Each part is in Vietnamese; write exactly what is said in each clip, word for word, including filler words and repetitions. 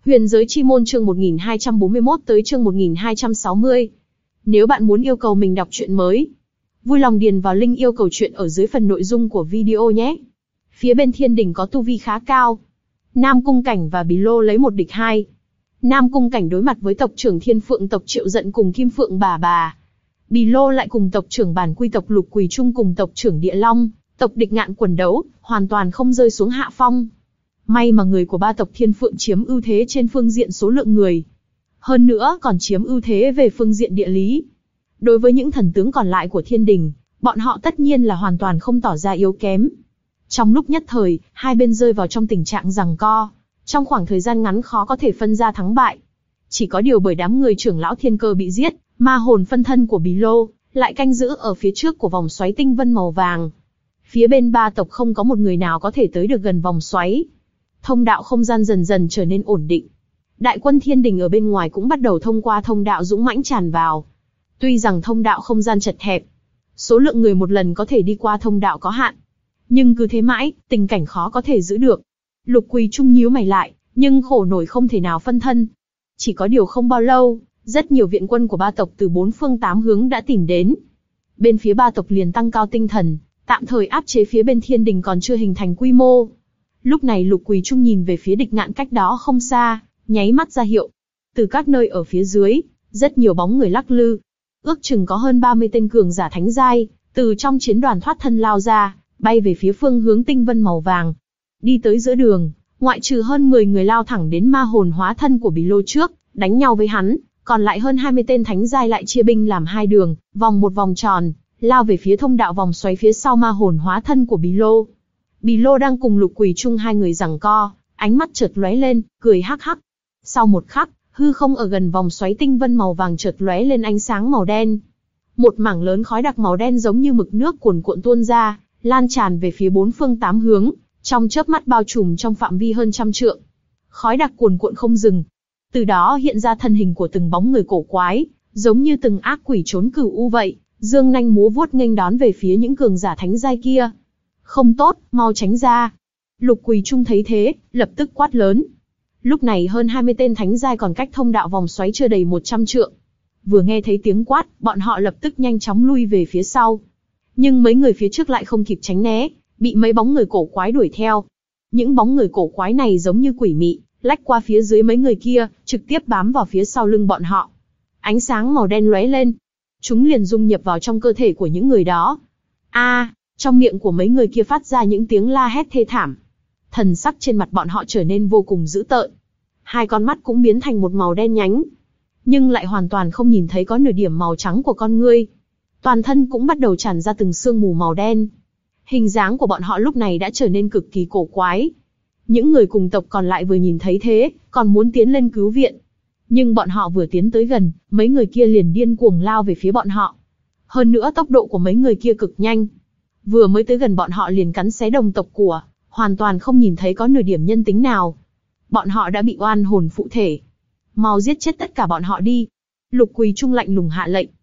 Huyền giới chi môn chương một nghìn hai trăm bốn mươi mốt tới chương một nghìn hai trăm sáu mươi. Nếu bạn muốn yêu cầu mình đọc truyện mới, vui lòng điền vào link yêu cầu truyện ở dưới phần nội dung của video nhé. Phía bên thiên đình có tu vi khá cao. Nam Cung Cảnh và Bì Lô lấy một địch hai. Nam Cung Cảnh đối mặt với tộc trưởng Thiên Phượng tộc Triệu Giận cùng Kim Phượng Bà Bà. Bì Lô lại cùng tộc trưởng Bản Quy tộc Lục Quỳ Trung cùng tộc trưởng Địa Long, tộc Địch Ngạn quần đấu, hoàn toàn không rơi xuống hạ phong. May mà người của ba tộc Thiên Phượng chiếm ưu thế trên phương diện số lượng người. Hơn nữa còn chiếm ưu thế về phương diện địa lý. Đối với những thần tướng còn lại của thiên đình, bọn họ tất nhiên là hoàn toàn không tỏ ra yếu kém. Trong lúc nhất thời, hai bên rơi vào trong tình trạng giằng co. Trong khoảng thời gian ngắn khó có thể phân ra thắng bại. Chỉ có điều bởi đám người trưởng lão thiên cơ bị giết, ma hồn phân thân của Bì Lô lại canh giữ ở phía trước của vòng xoáy tinh vân màu vàng. Phía bên ba tộc không có một người nào có thể tới được gần vòng xoáy. Thông đạo không gian dần dần trở nên ổn định. Đại quân thiên đình ở bên ngoài cũng bắt đầu thông qua thông đạo dũng mãnh tràn vào. Tuy rằng thông đạo không gian chật hẹp, số lượng người một lần có thể đi qua thông đạo có hạn, nhưng cứ thế mãi, tình cảnh khó có thể giữ được. Lục Quỳ Trung nhíu mày lại, nhưng khổ nổi không thể nào phân thân. Chỉ có điều không bao lâu, rất nhiều viện quân của ba tộc từ bốn phương tám hướng đã tìm đến. Bên phía ba tộc liền tăng cao tinh thần, tạm thời áp chế phía bên thiên đình còn chưa hình thành quy mô. Lúc này Lục Quỳ Trung nhìn về phía Địch Ngạn cách đó không xa, nháy mắt ra hiệu. Từ các nơi ở phía dưới, rất nhiều bóng người lắc lư. Ước chừng có hơn ba mươi tên cường giả thánh giai, từ trong chiến đoàn thoát thân lao ra, bay về phía phương hướng tinh vân màu vàng. Đi tới giữa đường, ngoại trừ hơn mười người lao thẳng đến ma hồn hóa thân của Bì Lô trước, đánh nhau với hắn, còn lại hơn hai mươi tên thánh giai lại chia binh làm hai đường, vòng một vòng tròn, lao về phía thông đạo vòng xoáy phía sau ma hồn hóa thân của Bì Lô. Bì Lô đang cùng Lục Quỳ Trung hai người giằng co, ánh mắt chợt lóe lên, cười hắc hắc. Sau một khắc, hư không ở gần vòng xoáy tinh vân màu vàng chợt lóe lên ánh sáng màu đen. Một mảng lớn khói đặc màu đen giống như mực nước cuồn cuộn tuôn ra, lan tràn về phía bốn phương tám hướng, trong chớp mắt bao trùm trong phạm vi hơn trăm trượng. Khói đặc cuồn cuộn không dừng. Từ đó hiện ra thân hình của từng bóng người cổ quái, giống như từng ác quỷ trốn cửu u vậy, dương nanh múa vuốt nghênh đón về phía những cường giả thánh giai kia. Không tốt, mau tránh ra. Lục Quỳ Trung thấy thế, lập tức quát lớn. Lúc này hơn hai mươi tên thánh giai còn cách thông đạo vòng xoáy chưa đầy một trăm trượng. Vừa nghe thấy tiếng quát, bọn họ lập tức nhanh chóng lui về phía sau. Nhưng mấy người phía trước lại không kịp tránh né, bị mấy bóng người cổ quái đuổi theo. Những bóng người cổ quái này giống như quỷ mị, lách qua phía dưới mấy người kia, trực tiếp bám vào phía sau lưng bọn họ. Ánh sáng màu đen lóe lên, chúng liền dung nhập vào trong cơ thể của những người đó. A, à, trong miệng của mấy người kia phát ra những tiếng la hét thê thảm. Thần sắc trên mặt bọn họ trở nên vô cùng dữ tợn. Hai con mắt cũng biến thành một màu đen nhánh, nhưng lại hoàn toàn không nhìn thấy có nửa điểm màu trắng của con ngươi. Toàn thân cũng bắt đầu tràn ra từng sương mù màu đen. Hình dáng của bọn họ lúc này đã trở nên cực kỳ cổ quái. Những người cùng tộc còn lại vừa nhìn thấy thế, còn muốn tiến lên cứu viện. Nhưng bọn họ vừa tiến tới gần, mấy người kia liền điên cuồng lao về phía bọn họ. Hơn nữa tốc độ của mấy người kia cực nhanh. Vừa mới tới gần bọn họ liền cắn xé đồng tộc của, hoàn toàn không nhìn thấy có nửa điểm nhân tính nào. Bọn họ đã bị oan hồn phụ thể. Mau giết chết tất cả bọn họ đi. Lục Quỳ Trung lạnh lùng hạ lệnh.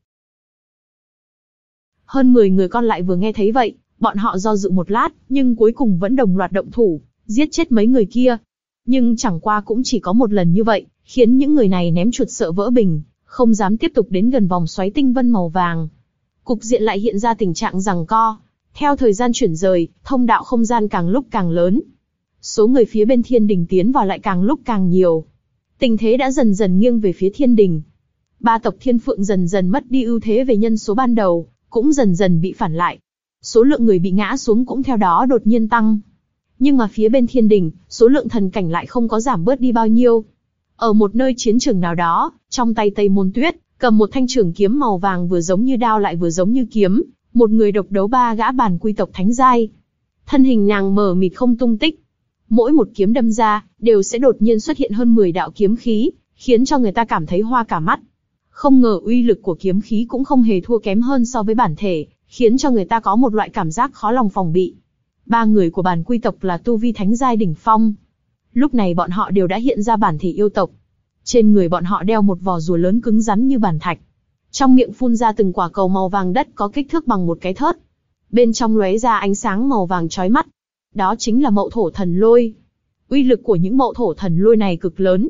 Hơn mười người còn lại vừa nghe thấy vậy, bọn họ do dự một lát, nhưng cuối cùng vẫn đồng loạt động thủ, giết chết mấy người kia. Nhưng chẳng qua cũng chỉ có một lần như vậy, khiến những người này ném chuột sợ vỡ bình, không dám tiếp tục đến gần vòng xoáy tinh vân màu vàng. Cục diện lại hiện ra tình trạng giằng co. Theo thời gian chuyển rời, thông đạo không gian càng lúc càng lớn. Số người phía bên thiên đình tiến vào lại càng lúc càng nhiều. Tình thế đã dần dần nghiêng về phía thiên đình. Ba tộc Thiên Phượng dần dần mất đi ưu thế về nhân số ban đầu, cũng dần dần bị phản lại. Số lượng người bị ngã xuống cũng theo đó đột nhiên tăng. Nhưng mà phía bên thiên đình, số lượng thần cảnh lại không có giảm bớt đi bao nhiêu. Ở một nơi chiến trường nào đó, trong tay Tây Môn Tuyết, cầm một thanh trường kiếm màu vàng vừa giống như đao lại vừa giống như kiếm, một người độc đấu ba gã Bản Quy tộc thánh giai. Thân hình nàng mờ mịt không tung tích. Mỗi một kiếm đâm ra, đều sẽ đột nhiên xuất hiện hơn mười đạo kiếm khí, khiến cho người ta cảm thấy hoa cả mắt. Không ngờ uy lực của kiếm khí cũng không hề thua kém hơn so với bản thể, khiến cho người ta có một loại cảm giác khó lòng phòng bị. Ba người của Bản Quy tộc là tu vi thánh giai đỉnh phong. Lúc này bọn họ đều đã hiện ra bản thể yêu tộc. Trên người bọn họ đeo một vỏ rùa lớn cứng rắn như bản thạch. Trong miệng phun ra từng quả cầu màu vàng đất có kích thước bằng một cái thớt. Bên trong lóe ra ánh sáng màu vàng chói mắt. Đó chính là Mậu Thổ Thần Lôi. Uy lực của những Mậu Thổ Thần Lôi này cực lớn.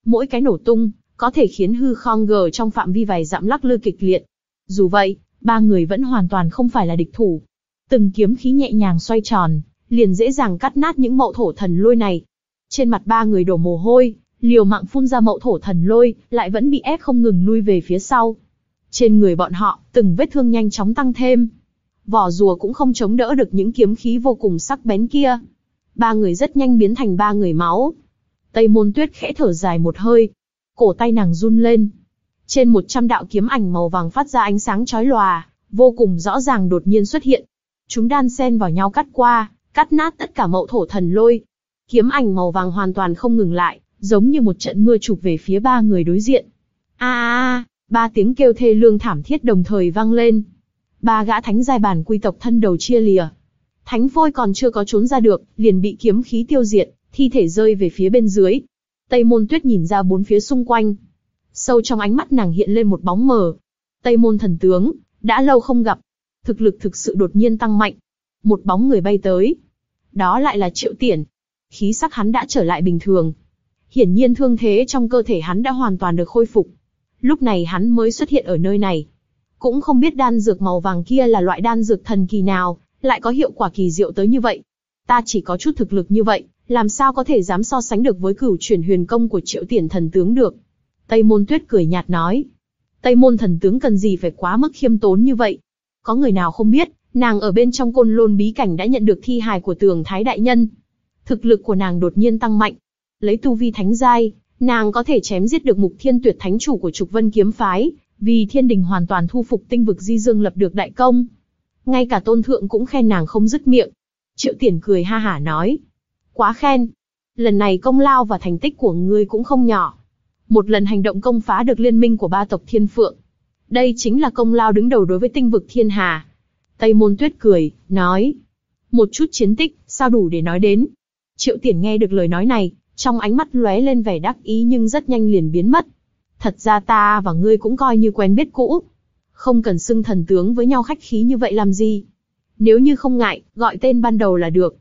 Mỗi cái nổ tung, có thể khiến hư không gờ trong phạm vi vài dặm lắc lư kịch liệt. Dù vậy, ba người vẫn hoàn toàn không phải là địch thủ. Từng kiếm khí nhẹ nhàng xoay tròn, liền dễ dàng cắt nát những mậu thổ thần lôi này. Trên mặt ba người đổ mồ hôi, liều mạng phun ra mậu thổ thần lôi, lại vẫn bị ép không ngừng lui về phía sau. Trên người bọn họ, từng vết thương nhanh chóng tăng thêm. Vỏ rùa cũng không chống đỡ được những kiếm khí vô cùng sắc bén kia. Ba người rất nhanh biến thành ba người máu. Tây Môn Tuyết khẽ thở dài một hơi. Cổ tay nàng run lên. Trên một trăm đạo kiếm ảnh màu vàng phát ra ánh sáng chói lòa, vô cùng rõ ràng đột nhiên xuất hiện. Chúng đan xen vào nhau cắt qua, cắt nát tất cả mậu thổ thần lôi. Kiếm ảnh màu vàng hoàn toàn không ngừng lại, giống như một trận mưa chụp về phía ba người đối diện. A a a, ba tiếng kêu thê lương thảm thiết đồng thời vang lên. Ba gã thánh giai bản quy tộc thân đầu chia lìa. Thánh phôi còn chưa có trốn ra được, liền bị kiếm khí tiêu diệt, thi thể rơi về phía bên dưới. Tây Môn Tuyết nhìn ra bốn phía xung quanh. Sâu trong ánh mắt nàng hiện lên một bóng mờ. Tây Môn thần tướng, đã lâu không gặp. Thực lực thực sự đột nhiên tăng mạnh. Một bóng người bay tới. Đó lại là Triệu Tiển. Khí sắc hắn đã trở lại bình thường. Hiển nhiên thương thế trong cơ thể hắn đã hoàn toàn được khôi phục. Lúc này hắn mới xuất hiện ở nơi này. Cũng không biết đan dược màu vàng kia là loại đan dược thần kỳ nào, lại có hiệu quả kỳ diệu tới như vậy. Ta chỉ có chút thực lực như vậy, làm sao có thể dám so sánh được với cửu chuyển huyền công của Triệu Tiển thần tướng được. Tây Môn Tuyết cười nhạt nói. Tây Môn thần tướng cần gì phải quá mức khiêm tốn như vậy. Có người nào không biết, nàng ở bên trong Côn Lôn bí cảnh đã nhận được thi hài của Tường Thái đại nhân. Thực lực của nàng đột nhiên tăng mạnh. Lấy tu vi thánh giai, nàng có thể chém giết được Mục Thiên Tuyệt thánh chủ của Trục Vân kiếm phái, vì Thiên Đình hoàn toàn thu phục tinh vực Di Dương lập được đại công. Ngay cả Tôn Thượng cũng khen nàng không dứt miệng. Triệu Tiển cười ha hả nói. Quá khen. Lần này công lao và thành tích của ngươi cũng không nhỏ. Một lần hành động công phá được liên minh của ba tộc Thiên Phượng. Đây chính là công lao đứng đầu đối với tinh vực Thiên Hà. Tây Môn Tuyết cười, nói. Một chút chiến tích, sao đủ để nói đến. Triệu Tiển nghe được lời nói này, trong ánh mắt lóe lên vẻ đắc ý nhưng rất nhanh liền biến mất. Thật ra ta và ngươi cũng coi như quen biết cũ. Không cần xưng thần tướng với nhau khách khí như vậy làm gì. Nếu như không ngại, gọi tên ban đầu là được.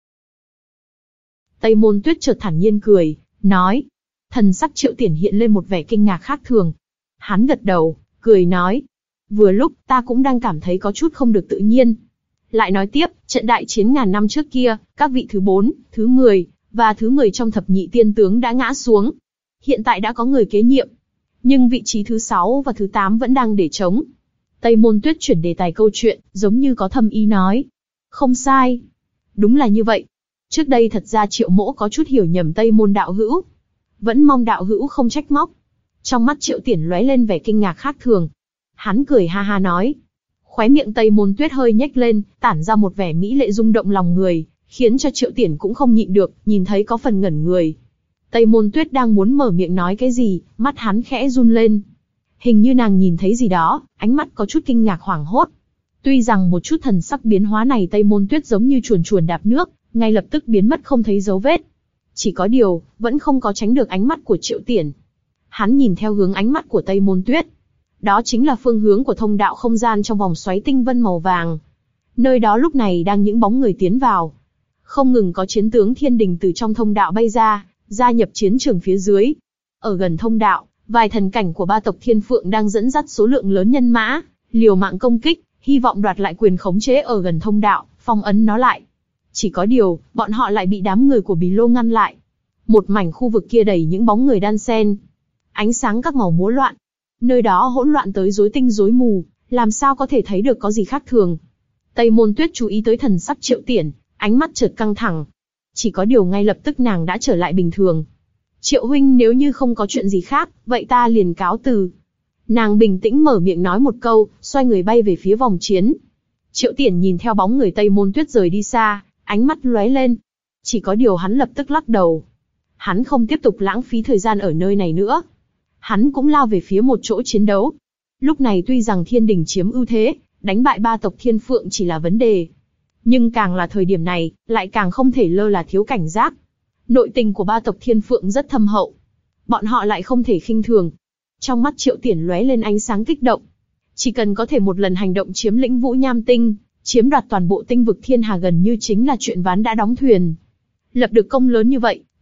Tây Môn Tuyết chợt thản nhiên cười, nói. Thần sắc Triệu Tiển hiện lên một vẻ kinh ngạc khác thường. Hắn gật đầu, cười nói. Vừa lúc, ta cũng đang cảm thấy có chút không được tự nhiên. Lại nói tiếp, trận đại chiến ngàn năm trước kia, các vị thứ bốn, thứ mười, và thứ mười trong thập nhị tiên tướng đã ngã xuống. Hiện tại đã có người kế nhiệm. Nhưng vị trí thứ sáu và thứ tám vẫn đang để trống. Tây Môn Tuyết chuyển đề tài câu chuyện, giống như có thâm ý nói. Không sai. Đúng là như vậy. Trước đây thật ra Triệu Mỗ có chút hiểu nhầm Tây Môn đạo hữu. Vẫn mong đạo hữu không trách móc. Trong mắt Triệu Tiển lóe lên vẻ kinh ngạc khác thường. Hắn cười ha ha nói. Khóe miệng Tây Môn Tuyết hơi nhếch lên, tản ra một vẻ mỹ lệ rung động lòng người, khiến cho Triệu Tiển cũng không nhịn được, nhìn thấy có phần ngẩn người. Tây Môn Tuyết đang muốn mở miệng nói cái gì, mắt hắn khẽ run lên. Hình như nàng nhìn thấy gì đó, ánh mắt có chút kinh ngạc hoảng hốt. Tuy rằng một chút thần sắc biến hóa này Tây Môn Tuyết giống như chuồn chuồn đạp nước, ngay lập tức biến mất không thấy dấu vết. Chỉ có điều, vẫn không có tránh được ánh mắt của Triệu Tiển. Hắn nhìn theo hướng ánh mắt của Tây Môn Tuyết. Đó chính là phương hướng của thông đạo không gian trong vòng xoáy tinh vân màu vàng. Nơi đó lúc này đang những bóng người tiến vào. Không ngừng có chiến tướng Thiên Đình từ trong thông đạo bay ra, gia nhập chiến trường phía dưới. Ở gần thông đạo, vài thần cảnh của ba tộc Thiên Phượng đang dẫn dắt số lượng lớn nhân mã, liều mạng công kích, hy vọng đoạt lại quyền khống chế ở gần thông đạo, phong ấn nó lại. Chỉ có điều, bọn họ lại bị đám người của Bì Lô ngăn lại. Một mảnh khu vực kia đầy những bóng người đan xen. Ánh sáng các màu múa loạn. Nơi đó hỗn loạn tới rối tinh rối mù, làm sao có thể thấy được có gì khác thường. Tây Môn Tuyết chú ý tới thần sắc Triệu Tiển, ánh mắt chợt căng thẳng. Chỉ có điều ngay lập tức nàng đã trở lại bình thường. Triệu huynh nếu như không có chuyện gì khác, vậy ta liền cáo từ. Nàng bình tĩnh mở miệng nói một câu, xoay người bay về phía vòng chiến. Triệu Tiển nhìn theo bóng người Tây Môn Tuyết rời đi xa, ánh mắt lóe lên. Chỉ có điều hắn lập tức lắc đầu. Hắn không tiếp tục lãng phí thời gian ở nơi này nữa. Hắn cũng lao về phía một chỗ chiến đấu. Lúc này tuy rằng Thiên Đình chiếm ưu thế, đánh bại ba tộc Thiên Phượng chỉ là vấn đề. Nhưng càng là thời điểm này, lại càng không thể lơ là thiếu cảnh giác. Nội tình của ba tộc Thiên Phượng rất thâm hậu. Bọn họ lại không thể khinh thường. Trong mắt Triệu Tiển lóe lên ánh sáng kích động. Chỉ cần có thể một lần hành động chiếm lĩnh Vũ Nham Tinh, chiếm đoạt toàn bộ tinh vực Thiên Hà gần như chính là chuyện ván đã đóng thuyền. Lập được công lớn như vậy,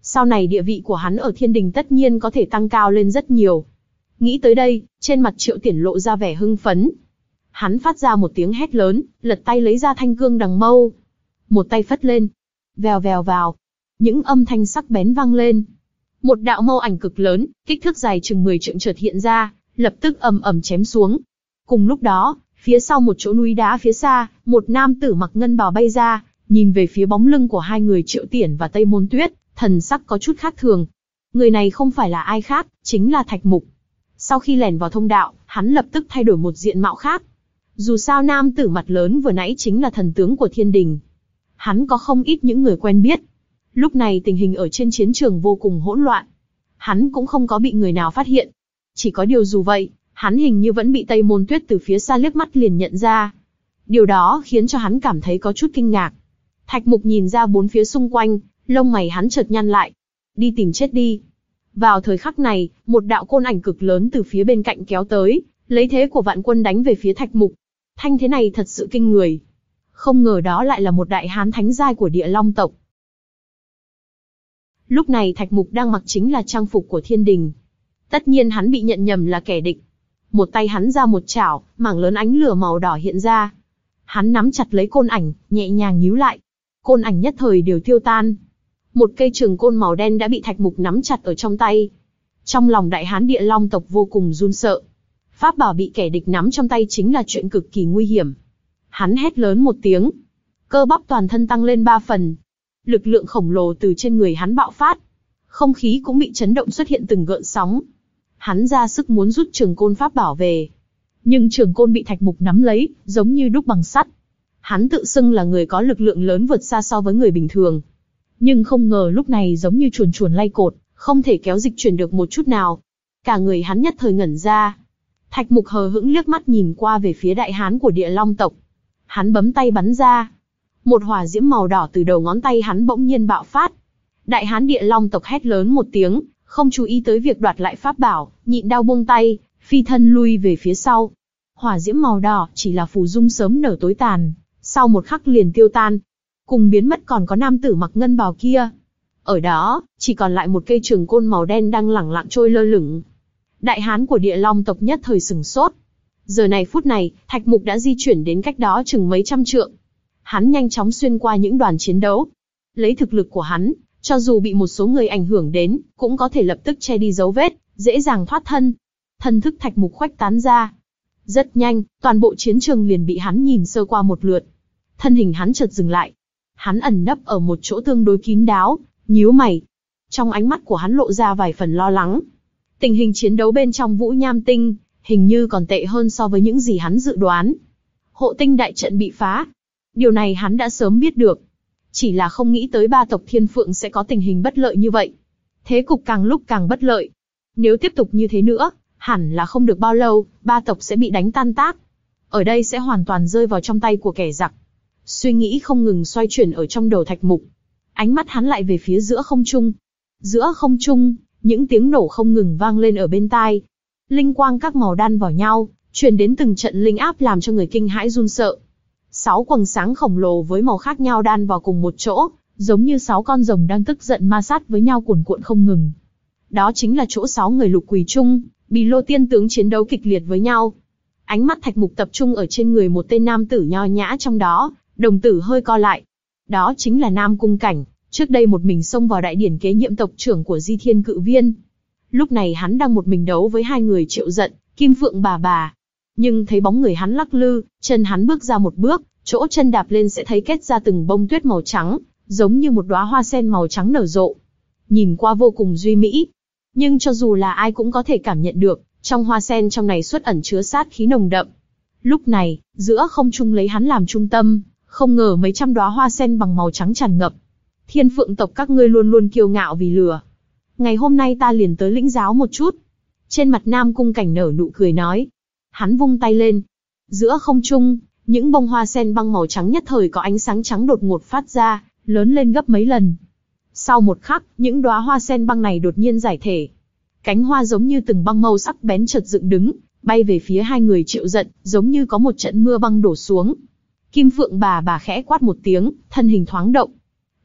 Sau này địa vị của hắn ở thiên đình tất nhiên có thể tăng cao lên rất nhiều. Nghĩ tới đây, trên mặt Triệu Tiển lộ ra vẻ hưng phấn. Hắn phát ra một tiếng hét lớn, lật tay lấy ra thanh cương đằng mâu. Một tay phất lên. Vèo vèo vào. Những âm thanh sắc bén vang lên. Một đạo mâu ảnh cực lớn, kích thước dài chừng mười trượng chợt hiện ra, lập tức ầm ầm chém xuống. Cùng lúc đó, phía sau một chỗ núi đá phía xa, một nam tử mặc ngân bào bay ra, nhìn về phía bóng lưng của hai người Triệu Tiển và Tây Môn Tuyết, thần sắc có chút khác thường. Người này không phải là ai khác, chính là Thạch Mục. Sau khi lẻn vào thông đạo, hắn lập tức thay đổi một diện mạo khác. Dù sao nam tử mặt lớn vừa nãy chính là thần tướng của thiên đình. Hắn có không ít những người quen biết. Lúc này tình hình ở trên chiến trường vô cùng hỗn loạn. Hắn cũng không có bị người nào phát hiện. Chỉ có điều dù vậy, hắn hình như vẫn bị Tây Môn Tuyết từ phía xa liếc mắt liền nhận ra. Điều đó khiến cho hắn cảm thấy có chút kinh ngạc. Thạch Mục nhìn ra bốn phía xung quanh, lông mày hắn chợt nhăn lại. Đi tìm chết đi. Vào thời khắc này, một đạo côn ảnh cực lớn từ phía bên cạnh kéo tới, lấy thế của vạn quân đánh về phía Thạch Mục. Thanh thế này thật sự kinh người. Không ngờ đó lại là một đại hán thánh giai của Địa Long tộc. Lúc này Thạch Mục đang mặc chính là trang phục của thiên đình. Tất nhiên hắn bị nhận nhầm là kẻ địch. Một tay hắn ra một chảo, mảng lớn ánh lửa màu đỏ hiện ra. Hắn nắm chặt lấy côn ảnh, nhẹ nhàng nhíu lại. Côn ảnh nhất thời đều tiêu tan. Một cây trường côn màu đen đã bị Thạch Mục nắm chặt ở trong tay. Trong lòng đại hán Địa Long tộc vô cùng run sợ. Pháp bảo bị kẻ địch nắm trong tay chính là chuyện cực kỳ nguy hiểm. Hắn hét lớn một tiếng. Cơ bắp toàn thân tăng lên ba phần. Lực lượng khổng lồ từ trên người hắn bạo phát. Không khí cũng bị chấn động xuất hiện từng gợn sóng. Hắn ra sức muốn rút trường côn pháp bảo về. Nhưng trường côn bị Thạch Mục nắm lấy, giống như đúc bằng sắt. Hắn tự xưng là người có lực lượng lớn vượt xa so với người bình thường. Nhưng không ngờ lúc này giống như chuồn chuồn lay cột, không thể kéo dịch chuyển được một chút nào. Cả người hắn nhất thời ngẩn ra. Thạch Mục hờ hững liếc mắt nhìn qua về phía đại hán của Địa Long tộc. Hắn bấm tay bắn ra. Một hỏa diễm màu đỏ từ đầu ngón tay hắn bỗng nhiên bạo phát. Đại hán Địa Long tộc hét lớn một tiếng, không chú ý tới việc đoạt lại pháp bảo, nhịn đau buông tay, phi thân lui về phía sau. Hỏa diễm màu đỏ chỉ là phù dung sớm nở tối tàn, sau một khắc liền tiêu tan. Cùng biến mất còn có nam tử mặc ngân bào kia. Ở đó, chỉ còn lại một cây trường côn màu đen đang lẳng lặng trôi lơ lửng. Đại hán của Địa Long tộc nhất thời sửng sốt. Giờ này phút này, Thạch Mục đã di chuyển đến cách đó chừng mấy trăm trượng. Hắn nhanh chóng xuyên qua những đoàn chiến đấu. Lấy thực lực của hắn, cho dù bị một số người ảnh hưởng đến, cũng có thể lập tức che đi dấu vết, dễ dàng thoát thân. Thân thức Thạch Mục khuếch tán ra. Rất nhanh, toàn bộ chiến trường liền bị hắn nhìn sơ qua một lượt. Thân hình hắn chợt dừng lại. Hắn ẩn nấp ở một chỗ tương đối kín đáo, nhíu mày. Trong ánh mắt của hắn lộ ra vài phần lo lắng. Tình hình chiến đấu bên trong Vũ Nham Tinh, hình như còn tệ hơn so với những gì hắn dự đoán. Hộ tinh đại trận bị phá. Điều này hắn đã sớm biết được. Chỉ là không nghĩ tới ba tộc Thiên Phượng sẽ có tình hình bất lợi như vậy. Thế cục càng lúc càng bất lợi. Nếu tiếp tục như thế nữa, hẳn là không được bao lâu, ba tộc sẽ bị đánh tan tác. Ở đây sẽ hoàn toàn rơi vào trong tay của kẻ giặc. Suy nghĩ không ngừng xoay chuyển ở trong đầu Thạch Mục. Ánh mắt hắn lại về phía giữa không trung. Giữa không trung, những tiếng nổ không ngừng vang lên ở bên tai. Linh quang các màu đan vào nhau, truyền đến từng trận linh áp làm cho người kinh hãi run sợ. Sáu quầng sáng khổng lồ với màu khác nhau đan vào cùng một chỗ, giống như sáu con rồng đang tức giận ma sát với nhau cuồn cuộn không ngừng. Đó chính là chỗ sáu người Lục Quỳ Trung, Bì Lô tiên tướng chiến đấu kịch liệt với nhau. Ánh mắt Thạch Mục tập trung ở trên người một tên nam tử nho nhã trong đó, đồng tử hơi co lại. Đó chính là Nam Cung Cảnh, trước đây một mình xông vào đại điển kế nhiệm tộc trưởng của Di Thiên Cự Viên. Lúc này hắn đang một mình đấu với hai người Triệu Giận, Kim Phượng bà bà. Nhưng thấy bóng người hắn lắc lư, chân hắn bước ra một bước, chỗ chân đạp lên sẽ thấy kết ra từng bông tuyết màu trắng, giống như một đóa hoa sen màu trắng nở rộ. Nhìn qua vô cùng duy mỹ. Nhưng cho dù là ai cũng có thể cảm nhận được, trong hoa sen trong này xuất ẩn chứa sát khí nồng đậm. Lúc này, giữa không trung lấy hắn làm trung tâm, không ngờ mấy trăm đóa hoa sen bằng màu trắng tràn ngập. Thiên Phượng tộc các ngươi luôn luôn kiêu ngạo vì lừa. Ngày hôm nay ta liền tới lĩnh giáo một chút. Trên mặt Nam Cung Cảnh nở nụ cười nói. Hắn vung tay lên. Giữa không trung, những bông hoa sen băng màu trắng nhất thời có ánh sáng trắng đột ngột phát ra, lớn lên gấp mấy lần. Sau một khắc, những đóa hoa sen băng này đột nhiên giải thể. Cánh hoa giống như từng băng mâu sắc bén chợt dựng đứng, bay về phía hai người Triệu Giận, giống như có một trận mưa băng đổ xuống. Kim Phượng bà bà khẽ quát một tiếng, thân hình thoáng động.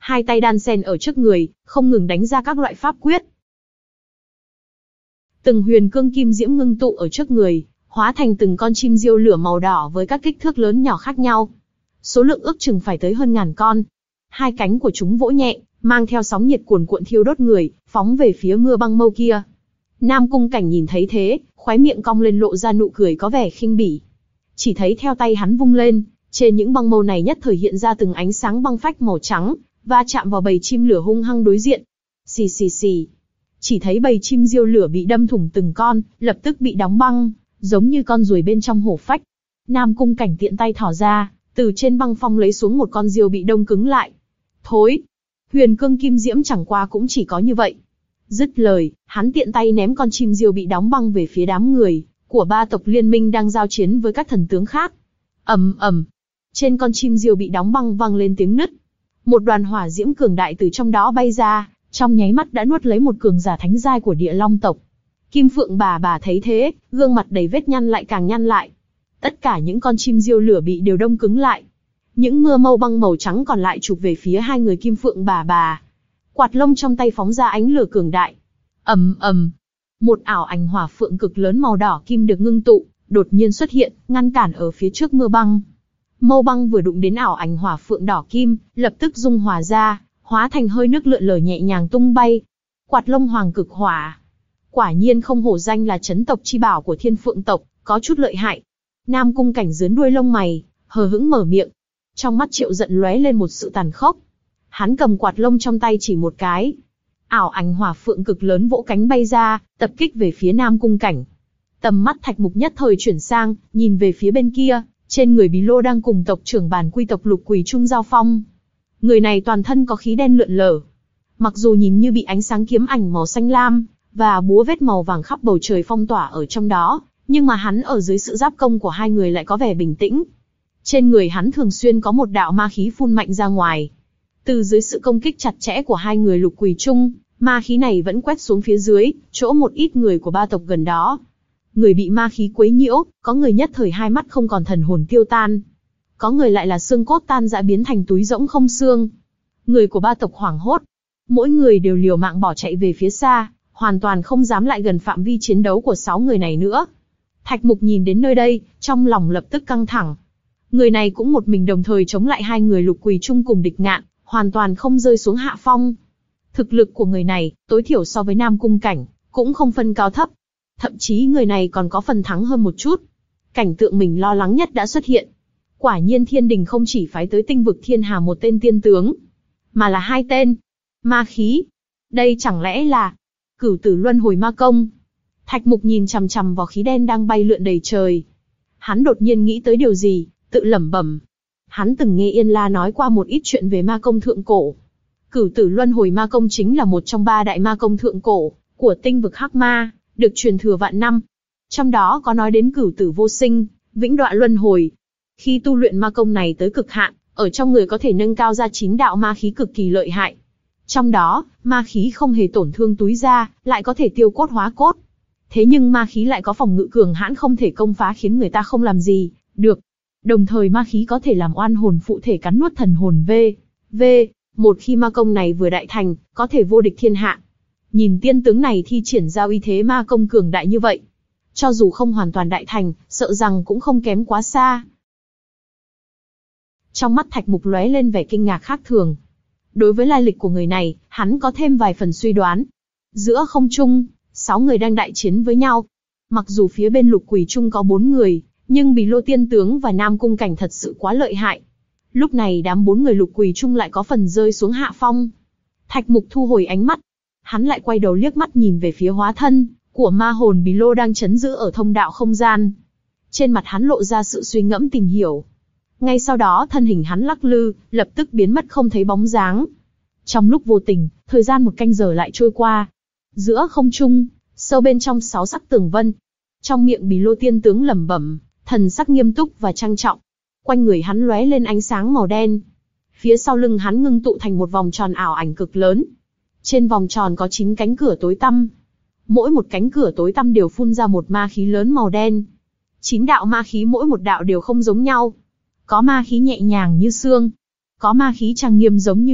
hai tay đan xen ở trước người, không ngừng đánh ra các loại pháp quyết. Từng huyền cương kim diễm ngưng tụ ở trước người, hóa thành từng con chim diêu lửa màu đỏ với các kích thước lớn nhỏ khác nhau. Số lượng ước chừng phải tới hơn ngàn con. Hai cánh của chúng vỗ nhẹ, mang theo sóng nhiệt cuồn cuộn thiêu đốt người, phóng về phía mưa băng mâu kia. Nam Cung Cảnh nhìn thấy thế, khóe miệng cong lên lộ ra nụ cười có vẻ khinh bỉ. Chỉ thấy theo tay hắn vung lên, trên những băng mâu này nhất thời hiện ra từng ánh sáng băng phách màu trắng, va chạm vào bầy chim lửa hung hăng đối diện. Xì xì xì. Chỉ thấy bầy chim diêu lửa bị đâm thủng từng con, lập tức bị đóng băng, giống như con ruồi bên trong hổ phách. Nam Cung Cảnh tiện tay thỏ ra, từ trên băng phong lấy xuống một con diều bị đông cứng lại. Thối! Huyền cương kim diễm chẳng qua cũng chỉ có như vậy. Dứt lời, hắn tiện tay ném con chim diều bị đóng băng về phía đám người của ba tộc liên minh đang giao chiến với các thần tướng khác. Ầm ầm. Trên con chim diều bị đóng băng vang lên tiếng nứt. Một đoàn hỏa diễm cường đại từ trong đó bay ra, trong nháy mắt đã nuốt lấy một cường giả thánh giai của Địa Long tộc. Kim Phượng bà bà thấy thế, gương mặt đầy vết nhăn lại càng nhăn lại. Tất cả những con chim diêu lửa bị đều đông cứng lại. Những mưa mâu băng màu trắng còn lại chụp về phía hai người Kim Phượng bà bà. Quạt lông trong tay phóng ra ánh lửa cường đại. Ầm ầm. Một ảo ảnh hỏa phượng cực lớn màu đỏ kim được ngưng tụ, đột nhiên xuất hiện, ngăn cản ở phía trước mưa băng. Mâu băng vừa đụng đến ảo ảnh hỏa phượng đỏ kim, lập tức dung hòa ra, hóa thành hơi nước lượn lờ nhẹ nhàng tung bay. Quạt lông hoàng cực hỏa. Quả nhiên không hổ danh là chấn tộc chi bảo của Thiên Phượng tộc, có chút lợi hại. Nam Cung Cảnh giớn đuôi lông mày, hờ hững mở miệng. Trong mắt Triệu Giận lóe lên một sự tàn khốc. Hắn cầm quạt lông trong tay chỉ một cái. Ảo ảnh hỏa phượng cực lớn vỗ cánh bay ra, tập kích về phía Nam Cung Cảnh. Tầm mắt Thạch Mục nhất thời chuyển sang, nhìn về phía bên kia, trên người Bí Lô đang cùng tộc trưởng bản quy tộc Lục Quỳ Trung giao phong. Người này toàn thân có khí đen lượn lờ. Mặc dù nhìn như bị ánh sáng kiếm ảnh màu xanh lam, và búa vết màu vàng khắp bầu trời phong tỏa ở trong đó, nhưng mà hắn ở dưới sự giáp công của hai người lại có vẻ bình tĩnh. Trên người hắn thường xuyên có một đạo ma khí phun mạnh ra ngoài. Từ dưới sự công kích chặt chẽ của hai người Lục Quỳ Trung, ma khí này vẫn quét xuống phía dưới, chỗ một ít người của ba tộc gần đó. Người bị ma khí quấy nhiễu, có người nhất thời hai mắt không còn thần hồn tiêu tan. Có người lại là xương cốt tan rã biến thành túi rỗng không xương. Người của ba tộc hoảng hốt. Mỗi người đều liều mạng bỏ chạy về phía xa, hoàn toàn không dám lại gần phạm vi chiến đấu của sáu người này nữa. Thạch Mục nhìn đến nơi đây, trong lòng lập tức căng thẳng. Người này cũng một mình đồng thời chống lại hai người Lục Quỳ Trung cùng Địch Ngạn, hoàn toàn không rơi xuống hạ phong. Thực lực của người này, tối thiểu so với Nam Cung Cảnh, cũng không phân cao thấp. Thậm chí người này còn có phần thắng hơn một chút. Cảnh tượng mình lo lắng nhất đã xuất hiện. Quả nhiên Thiên Đình không chỉ phái tới Tinh vực Thiên Hà một tên tiên tướng, mà là hai tên. Ma khí. Đây chẳng lẽ là Cửu Tử Luân Hồi Ma Công? Thạch Mục nhìn chằm chằm vào khí đen đang bay lượn đầy trời. Hắn đột nhiên nghĩ tới điều gì, tự lẩm bẩm. Hắn từng nghe Yên La nói qua một ít chuyện về ma công thượng cổ. Cửu Tử Luân Hồi Ma Công chính là một trong ba đại ma công thượng cổ của Tinh vực Hắc Ma, được truyền thừa vạn năm. Trong đó có nói đến cửu tử vô sinh, vĩnh đoạn luân hồi. Khi tu luyện ma công này tới cực hạn, ở trong người có thể nâng cao ra chín đạo ma khí cực kỳ lợi hại. Trong đó, ma khí không hề tổn thương túi da, lại có thể tiêu cốt hóa cốt. Thế nhưng ma khí lại có phòng ngự cường hãn không thể công phá khiến người ta không làm gì được. Đồng thời ma khí có thể làm oan hồn phụ thể cắn nuốt thần hồn v. v. Một khi ma công này vừa đại thành, có thể vô địch thiên hạ. Nhìn tiên tướng này thi triển ra uy thế ma công cường đại như vậy. Cho dù không hoàn toàn đại thành, sợ rằng cũng không kém quá xa. Trong mắt Thạch Mục lóe lên vẻ kinh ngạc khác thường. Đối với lai lịch của người này, hắn có thêm vài phần suy đoán. Giữa không trung, sáu người đang đại chiến với nhau. Mặc dù phía bên Lục Quỳ Trung có bốn người, nhưng Bì Lô Tiên Tướng và Nam Cung Cảnh thật sự quá lợi hại. Lúc này đám bốn người Lục Quỳ Trung lại có phần rơi xuống hạ phong. Thạch Mục thu hồi ánh mắt. Hắn lại quay đầu liếc mắt nhìn về phía hóa thân của ma hồn Bì Lô đang chấn giữ ở thông đạo không gian. Trên mặt hắn lộ ra sự suy ngẫm tìm hiểu. Ngay sau đó thân hình hắn lắc lư, lập tức biến mất không thấy bóng dáng. Trong lúc vô tình, thời gian một canh giờ lại trôi qua. Giữa không trung, sâu bên trong sáu sắc tường vân. Trong miệng Bì Lô Tiên Tướng lẩm bẩm, thần sắc nghiêm túc và trang trọng. Quanh người hắn lóe lên ánh sáng màu đen. Phía sau lưng hắn ngưng tụ thành một vòng tròn ảo ảnh cực lớn. Trên vòng tròn có chín cánh cửa tối tăm. Mỗi một cánh cửa tối tăm đều phun ra một ma khí lớn màu đen. Chín đạo ma khí mỗi một đạo đều không giống nhau. Có ma khí nhẹ nhàng như sương. Có ma khí trang nghiêm giống như nước,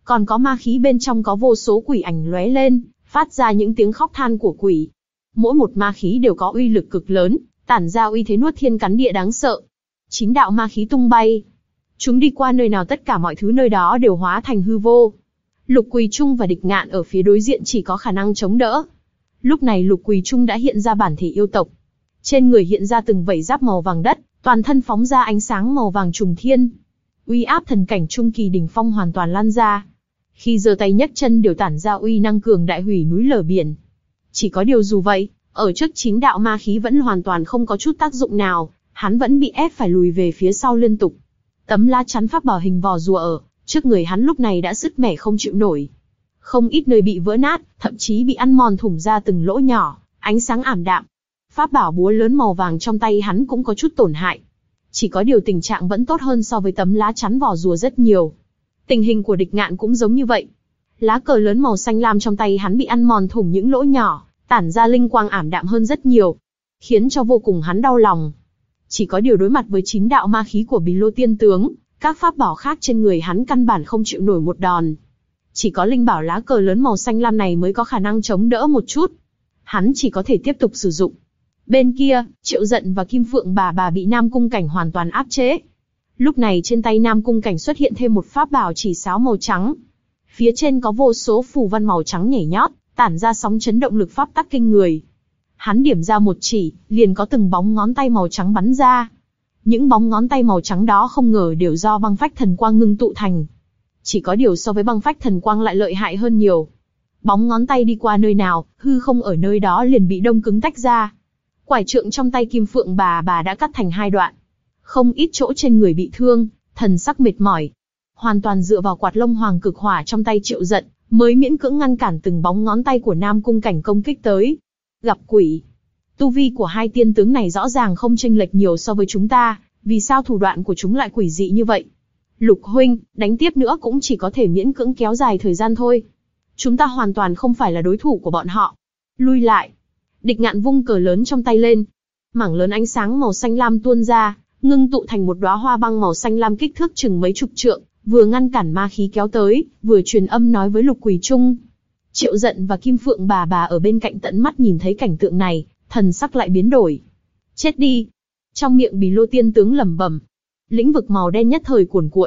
Còn có ma khí bên trong có vô số quỷ ảnh lóe lên, phát ra những tiếng khóc than của quỷ. Mỗi một ma khí đều có uy lực cực lớn, tản ra uy thế nuốt thiên cắn địa đáng sợ. Chín đạo ma khí tung bay. Chúng đi qua nơi nào tất cả mọi thứ nơi đó đều hóa thành hư vô. Lục Quỳ Trung và Địch Ngạn ở phía đối diện chỉ có khả năng chống đỡ. Lúc này Lục Quỳ Trung đã hiện ra bản thể yêu tộc. Trên người hiện ra từng vảy giáp màu vàng đất, toàn thân phóng ra ánh sáng màu vàng trùng thiên. Uy áp thần cảnh trung kỳ đỉnh phong hoàn toàn lan ra. Khi giơ tay nhấc chân đều tản ra uy năng cường đại hủy núi lở biển. Chỉ có điều dù vậy, ở trước chín đạo ma khí vẫn hoàn toàn không có chút tác dụng nào, hắn vẫn bị ép phải lùi về phía sau liên tục. Tấm lá chắn pháp bảo hình vò rùa ở trước người hắn lúc này đã sứt mẻ không chịu nổi. Không ít nơi bị vỡ nát, thậm chí bị ăn mòn thủng ra từng lỗ nhỏ, ánh sáng ảm đạm. Pháp bảo búa lớn màu vàng trong tay hắn cũng có chút tổn hại. Chỉ có điều tình trạng vẫn tốt hơn so với tấm lá chắn vỏ rùa rất nhiều. Tình hình của Địch Ngạn cũng giống như vậy. Lá cờ lớn màu xanh lam trong tay hắn bị ăn mòn thủng những lỗ nhỏ, tản ra linh quang ảm đạm hơn rất nhiều, khiến cho vô cùng hắn đau lòng. Chỉ có điều đối mặt với chín đạo ma khí của Bì Lô Tiên Tướng, các pháp bảo khác trên người hắn căn bản không chịu nổi một đòn. Chỉ có linh bảo lá cờ lớn màu xanh lam này mới có khả năng chống đỡ một chút. Hắn chỉ có thể tiếp tục sử dụng. Bên kia, Triệu Dận và Kim Phượng bà bà bị Nam Cung Cảnh hoàn toàn áp chế. Lúc này trên tay Nam Cung Cảnh xuất hiện thêm một pháp bảo chỉ sáo màu trắng. Phía trên có vô số phù văn màu trắng nhảy nhót, tản ra sóng chấn động lực pháp tắc kinh người. Hắn điểm ra một chỉ, liền có từng bóng ngón tay màu trắng bắn ra. Những bóng ngón tay màu trắng đó không ngờ đều do băng phách thần quang ngưng tụ thành. Chỉ có điều so với băng phách thần quang lại lợi hại hơn nhiều. Bóng ngón tay đi qua nơi nào, hư không ở nơi đó liền bị đông cứng tách ra. Quải trượng trong tay Kim Phượng bà bà đã cắt thành hai đoạn. Không ít chỗ trên người bị thương, thần sắc mệt mỏi. Hoàn toàn dựa vào quạt lông hoàng cực hỏa trong tay Triệu Dận, mới miễn cưỡng ngăn cản từng bóng ngón tay của Nam Cung Cảnh công kích tới. Gặp quỷ. Tu vi của hai tiên tướng này rõ ràng không chênh lệch nhiều so với chúng ta, vì sao thủ đoạn của chúng lại quỷ dị như vậy? Lục huynh, đánh tiếp nữa cũng chỉ có thể miễn cưỡng kéo dài thời gian thôi. Chúng ta hoàn toàn không phải là đối thủ của bọn họ. Lui lại. Địch Ngạn vung cờ lớn trong tay lên. Mảng lớn ánh sáng màu xanh lam tuôn ra, ngưng tụ thành một đóa hoa băng màu xanh lam kích thước chừng mấy chục trượng, vừa ngăn cản ma khí kéo tới, vừa truyền âm nói với Lục Quỳ Trung. Triệu Dận và Kim Phượng bà bà ở bên cạnh tận mắt nhìn thấy cảnh tượng này, thần sắc lại biến đổi. Chết đi! Trong miệng Bì Lô Tiên Tướng lẩm bẩm. Lĩnh vực màu đen nhất thời cuồn cuộn.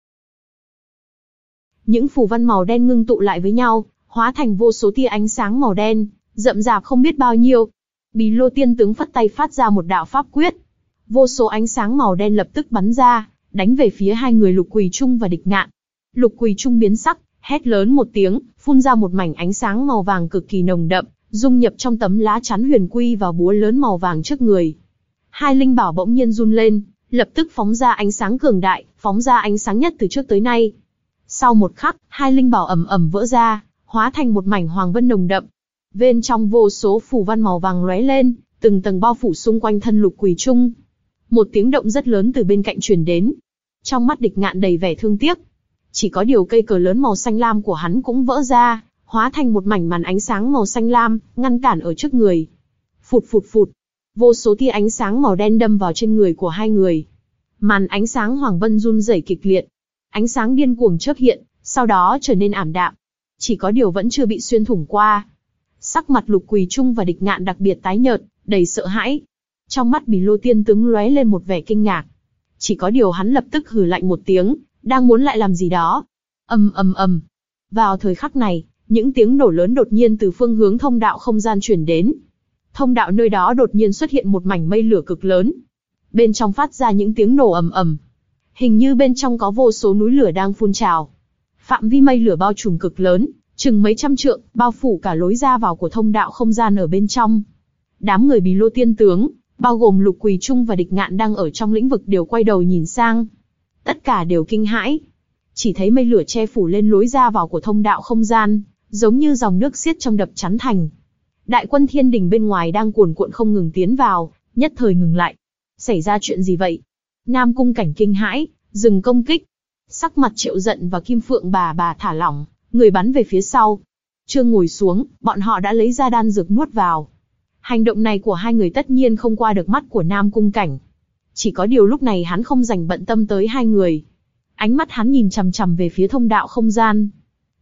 Những phù văn màu đen ngưng tụ lại với nhau, hóa thành vô số tia ánh sáng màu đen, rậm rạp không biết bao nhiêu. Bì Lô Tiên Tướng phất tay phát ra một đạo pháp quyết. Vô số ánh sáng màu đen lập tức bắn ra, đánh về phía hai người Lục Quỳ Trung và Địch Ngạn. Lục Quỳ Trung biến sắc, hét lớn một tiếng, phun ra một mảnh ánh sáng màu vàng cực kỳ nồng đậm, dung nhập trong tấm lá chắn huyền quy vào búa lớn màu vàng trước người. Hai linh bảo bỗng nhiên run lên, lập tức phóng ra ánh sáng cường đại, phóng ra ánh sáng nhất từ trước tới nay. Sau một khắc, hai linh bảo ầm ầm vỡ ra, hóa thành một mảnh hoàng vân nồng đậm. Bên trong vô số phù văn màu vàng lóe lên, từng tầng bao phủ xung quanh thân Lục Quỳ Trung. Một tiếng động rất lớn từ bên cạnh truyền đến. Trong mắt Địch Ngạn đầy vẻ thương tiếc. Chỉ có điều cây cờ lớn màu xanh lam của hắn cũng vỡ ra, hóa thành một mảnh màn ánh sáng màu xanh lam, ngăn cản ở trước người. Phụt phụt phụt, vô số tia ánh sáng màu đen đâm vào trên người của hai người. Màn ánh sáng hoàng vân run rẩy kịch liệt. Ánh sáng điên cuồng chớp hiện, sau đó trở nên ảm đạm. Chỉ có điều vẫn chưa bị xuyên thủng qua. Sắc mặt Lục Quỳ Trung và Địch Ngạn đặc biệt tái nhợt, đầy sợ hãi. Trong mắt Bì Lô Tiên Tướng lóe lên một vẻ kinh ngạc. Chỉ có điều hắn lập tức hừ lạnh một tiếng, đang muốn lại làm gì đó. Ầm ầm ầm. Vào thời khắc này, những tiếng nổ lớn đột nhiên từ phương hướng thông đạo không gian truyền đến. Thông đạo nơi đó đột nhiên xuất hiện một mảnh mây lửa cực lớn. Bên trong phát ra những tiếng nổ ầm ầm. Hình như bên trong có vô số núi lửa đang phun trào. Phạm vi mây lửa bao trùm cực lớn, chừng mấy trăm trượng, bao phủ cả lối ra vào của thông đạo không gian ở bên trong. Đám người Bì Lô Tiên Tướng, bao gồm Lục Quỳ Trung và Địch Ngạn đang ở trong lĩnh vực đều quay đầu nhìn sang. Tất cả đều kinh hãi. Chỉ thấy mây lửa che phủ lên lối ra vào của thông đạo không gian, giống như dòng nước xiết trong đập chắn thành. Đại quân thiên đình bên ngoài đang cuồn cuộn không ngừng tiến vào, nhất thời ngừng lại. Xảy ra chuyện gì vậy? Nam Cung Cảnh kinh hãi, dừng công kích. Sắc mặt Triệu Dận và Kim Phượng bà bà thả lỏng, người bắn về phía sau. Chưa ngồi xuống, bọn họ đã lấy ra đan dược nuốt vào. Hành động này của hai người tất nhiên không qua được mắt của Nam Cung Cảnh. Chỉ có điều lúc này hắn không dành bận tâm tới hai người. Ánh mắt hắn nhìn chằm chằm về phía thông đạo không gian.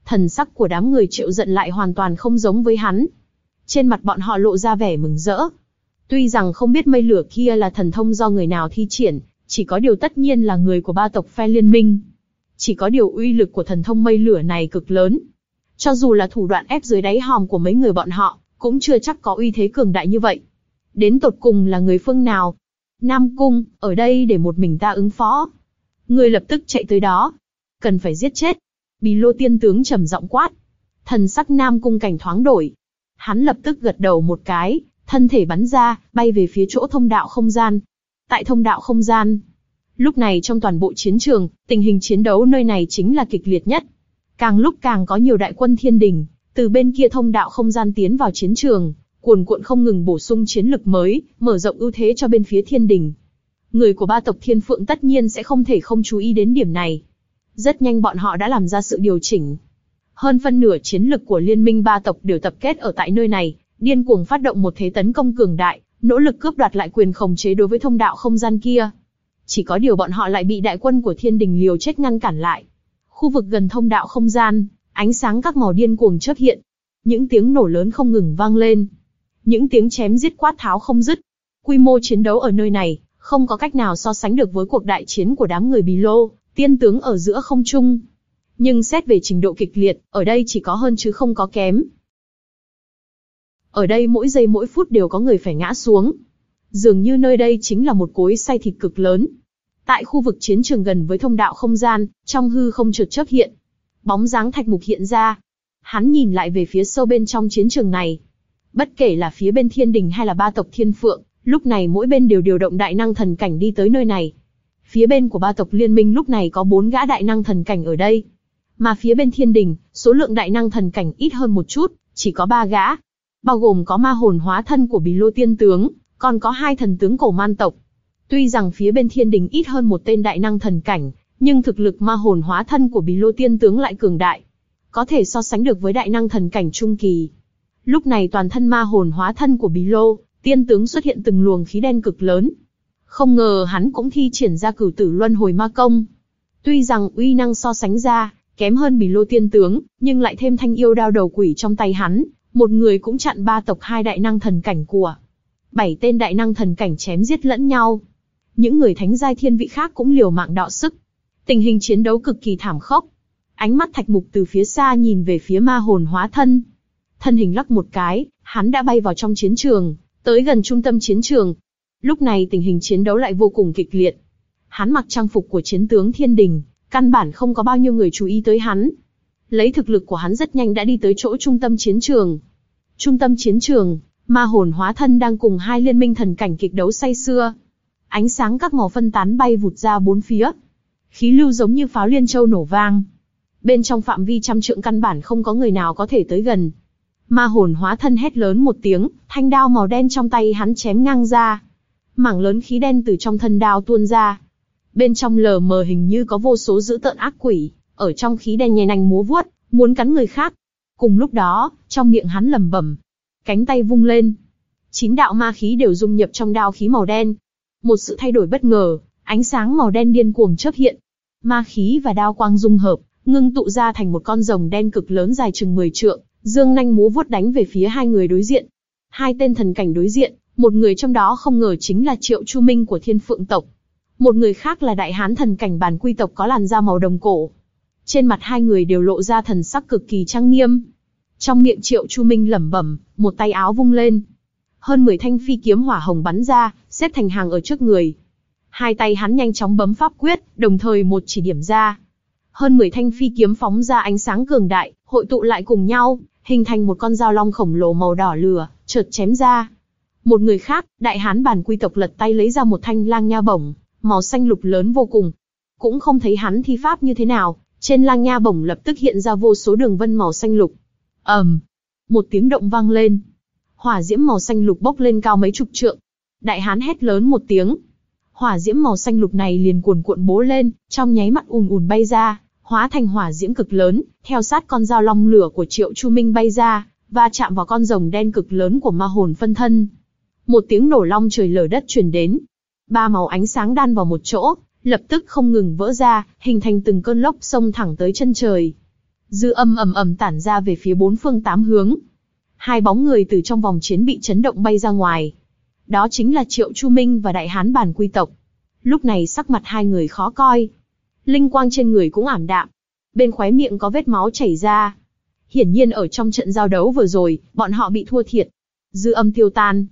Thần sắc của đám người Triệu Giận lại hoàn toàn không giống với hắn. Trên mặt bọn họ lộ ra vẻ mừng rỡ. Tuy rằng không biết mây lửa kia là thần thông do người nào thi triển, chỉ có điều tất nhiên là người của ba tộc phe liên minh. Chỉ có điều uy lực của thần thông mây lửa này cực lớn. Cho dù là thủ đoạn ép dưới đáy hòm của mấy người bọn họ, cũng chưa chắc có uy thế cường đại như vậy. Đến tột cùng là người phương nào? Nam Cung, ở đây để một mình ta ứng phó. Người lập tức chạy tới đó. Cần phải giết chết. Bì Lô tiên tướng trầm giọng quát. Thần sắc Nam Cung Cảnh thoáng đổi. Hắn lập tức gật đầu một cái, thân thể bắn ra, bay về phía chỗ thông đạo không gian. Tại thông đạo không gian, lúc này trong toàn bộ chiến trường, tình hình chiến đấu nơi này chính là kịch liệt nhất. Càng lúc càng có nhiều đại quân thiên đình, từ bên kia thông đạo không gian tiến vào chiến trường, cuồn cuộn không ngừng bổ sung chiến lực mới, mở rộng ưu thế cho bên phía thiên đình. Người của ba tộc Thiên Phượng tất nhiên sẽ không thể không chú ý đến điểm này. Rất nhanh bọn họ đã làm ra sự điều chỉnh. Hơn phân nửa chiến lực của liên minh ba tộc đều tập kết ở tại nơi này, điên cuồng phát động một thế tấn công cường đại, nỗ lực cướp đoạt lại quyền khống chế đối với thông đạo không gian kia. Chỉ có điều bọn họ lại bị đại quân của thiên đình liều chết ngăn cản lại. Khu vực gần thông đạo không gian, ánh sáng các màu điên cuồng chớp hiện. Những tiếng nổ lớn không ngừng vang lên. Những tiếng chém giết quát tháo không dứt. Quy mô chiến đấu ở nơi này, không có cách nào so sánh được với cuộc đại chiến của đám người Bì Lô, tiên tướng ở giữa không trung. Nhưng xét về trình độ kịch liệt, ở đây chỉ có hơn chứ không có kém. Ở đây mỗi giây mỗi phút đều có người phải ngã xuống. Dường như nơi đây chính là một cối xay thịt cực lớn. Tại khu vực chiến trường gần với thông đạo không gian, trong hư không chợt chớp hiện. Bóng dáng Thạch Mục hiện ra. Hắn nhìn lại về phía sâu bên trong chiến trường này. Bất kể là phía bên thiên đình hay là ba tộc Thiên Phượng, lúc này mỗi bên đều điều động đại năng thần cảnh đi tới nơi này. Phía bên của ba tộc liên minh lúc này có bốn gã đại năng thần cảnh ở đây. Mà phía bên thiên đình, số lượng đại năng thần cảnh ít hơn một chút, chỉ có ba gã. Bao gồm có ma hồn hóa thân của Bì Lô tiên tướng, còn có hai thần tướng cổ man tộc. Tuy rằng phía bên thiên đình ít hơn một tên đại năng thần cảnh, nhưng thực lực ma hồn hóa thân của Bì Lô tiên tướng lại cường đại. Có thể so sánh được với đại năng thần cảnh trung kỳ. Lúc này toàn thân ma hồn hóa thân của Bì Lô tiên tướng xuất hiện từng luồng khí đen cực lớn. Không ngờ hắn cũng thi triển ra cửu tử luân hồi ma công. Tuy rằng uy năng so sánh ra, kém hơn Bì Lô tiên tướng, nhưng lại thêm thanh yêu đao đầu quỷ trong tay hắn, một người cũng chặn ba tộc hai đại năng thần cảnh của. Bảy tên đại năng thần cảnh chém giết lẫn nhau. Những người thánh giai thiên vị khác cũng liều mạng đọ sức. Tình hình chiến đấu cực kỳ thảm khốc. Ánh mắt Thạch Mục từ phía xa nhìn về phía ma hồn hóa thân. Thân hình lắc một cái, hắn đã bay vào trong chiến trường, tới gần trung tâm chiến trường. Lúc này tình hình chiến đấu lại vô cùng kịch liệt. Hắn mặc trang phục của chiến tướng thiên đình, căn bản không có bao nhiêu người chú ý tới hắn. Lấy thực lực của hắn rất nhanh đã đi tới chỗ trung tâm chiến trường. Trung tâm chiến trường, ma hồn hóa thân đang cùng hai liên minh thần cảnh kịch đấu say sưa. Ánh sáng các màu phân tán bay vụt ra bốn phía. Khí lưu giống như pháo liên châu nổ vang. Bên trong phạm vi trăm trượng căn bản không có người nào có thể tới gần. Ma hồn hóa thân hét lớn một tiếng, thanh đao màu đen trong tay hắn chém ngang ra. Mảng lớn khí đen từ trong thân đao tuôn ra. Bên trong lờ mờ hình như có vô số dữ tợn ác quỷ, ở trong khí đen nhè nành múa vuốt, muốn cắn người khác. Cùng lúc đó, trong miệng hắn lẩm bẩm, cánh tay vung lên. Chín đạo ma khí đều dung nhập trong đao khí màu đen. Một sự thay đổi bất ngờ, ánh sáng màu đen điên cuồng chớp hiện. Ma khí và đao quang dung hợp, ngưng tụ ra thành một con rồng đen cực lớn dài chừng mười trượng, dương nanh múa vuốt đánh về phía hai người đối diện. Hai tên thần cảnh đối diện, một người trong đó không ngờ chính là Triệu Chu Minh của Thiên Phượng tộc. Một người khác là đại hán thần cảnh Bàn Quy tộc có làn da màu đồng cổ. Trên mặt hai người đều lộ ra thần sắc cực kỳ trang nghiêm. Trong miệng Triệu Chu Minh lẩm bẩm, một tay áo vung lên. Hơn mười thanh phi kiếm hỏa hồng bắn ra, xếp thành hàng ở trước người. Hai tay hắn nhanh chóng bấm pháp quyết, đồng thời một chỉ điểm ra. Hơn mười thanh phi kiếm phóng ra ánh sáng cường đại, hội tụ lại cùng nhau, hình thành một con dao long khổng lồ màu đỏ lửa, chợt chém ra. Một người khác, đại hán Bàn Quy tộc lật tay lấy ra một thanh lang nha bổng, màu xanh lục lớn vô cùng. Cũng không thấy hắn thi pháp như thế nào, trên lang nha bổng lập tức hiện ra vô số đường vân màu xanh lục. ầm, um, một tiếng động vang lên. Hỏa diễm màu xanh lục bốc lên cao mấy chục trượng. Đại hán hét lớn một tiếng. Hỏa diễm màu xanh lục này liền cuồn cuộn bố lên, trong nháy mắt ùn ùn bay ra, hóa thành hỏa diễm cực lớn, theo sát con dao long lửa của Triệu Chu Minh bay ra, và chạm vào con rồng đen cực lớn của ma hồn phân thân. Một tiếng nổ long trời lở đất truyền đến. Ba màu ánh sáng đan vào một chỗ, lập tức không ngừng vỡ ra, hình thành từng cơn lốc xông thẳng tới chân trời. Dư âm ầm ầm tản ra về phía bốn phương tám hướng. Hai bóng người từ trong vòng chiến bị chấn động bay ra ngoài. Đó chính là Triệu Chu Minh và Đại Hán Bản Quy tộc. Lúc này sắc mặt hai người khó coi. Linh quang trên người cũng ảm đạm. Bên khóe miệng có vết máu chảy ra. Hiển nhiên ở trong trận giao đấu vừa rồi, bọn họ bị thua thiệt. Dư âm tiêu tan.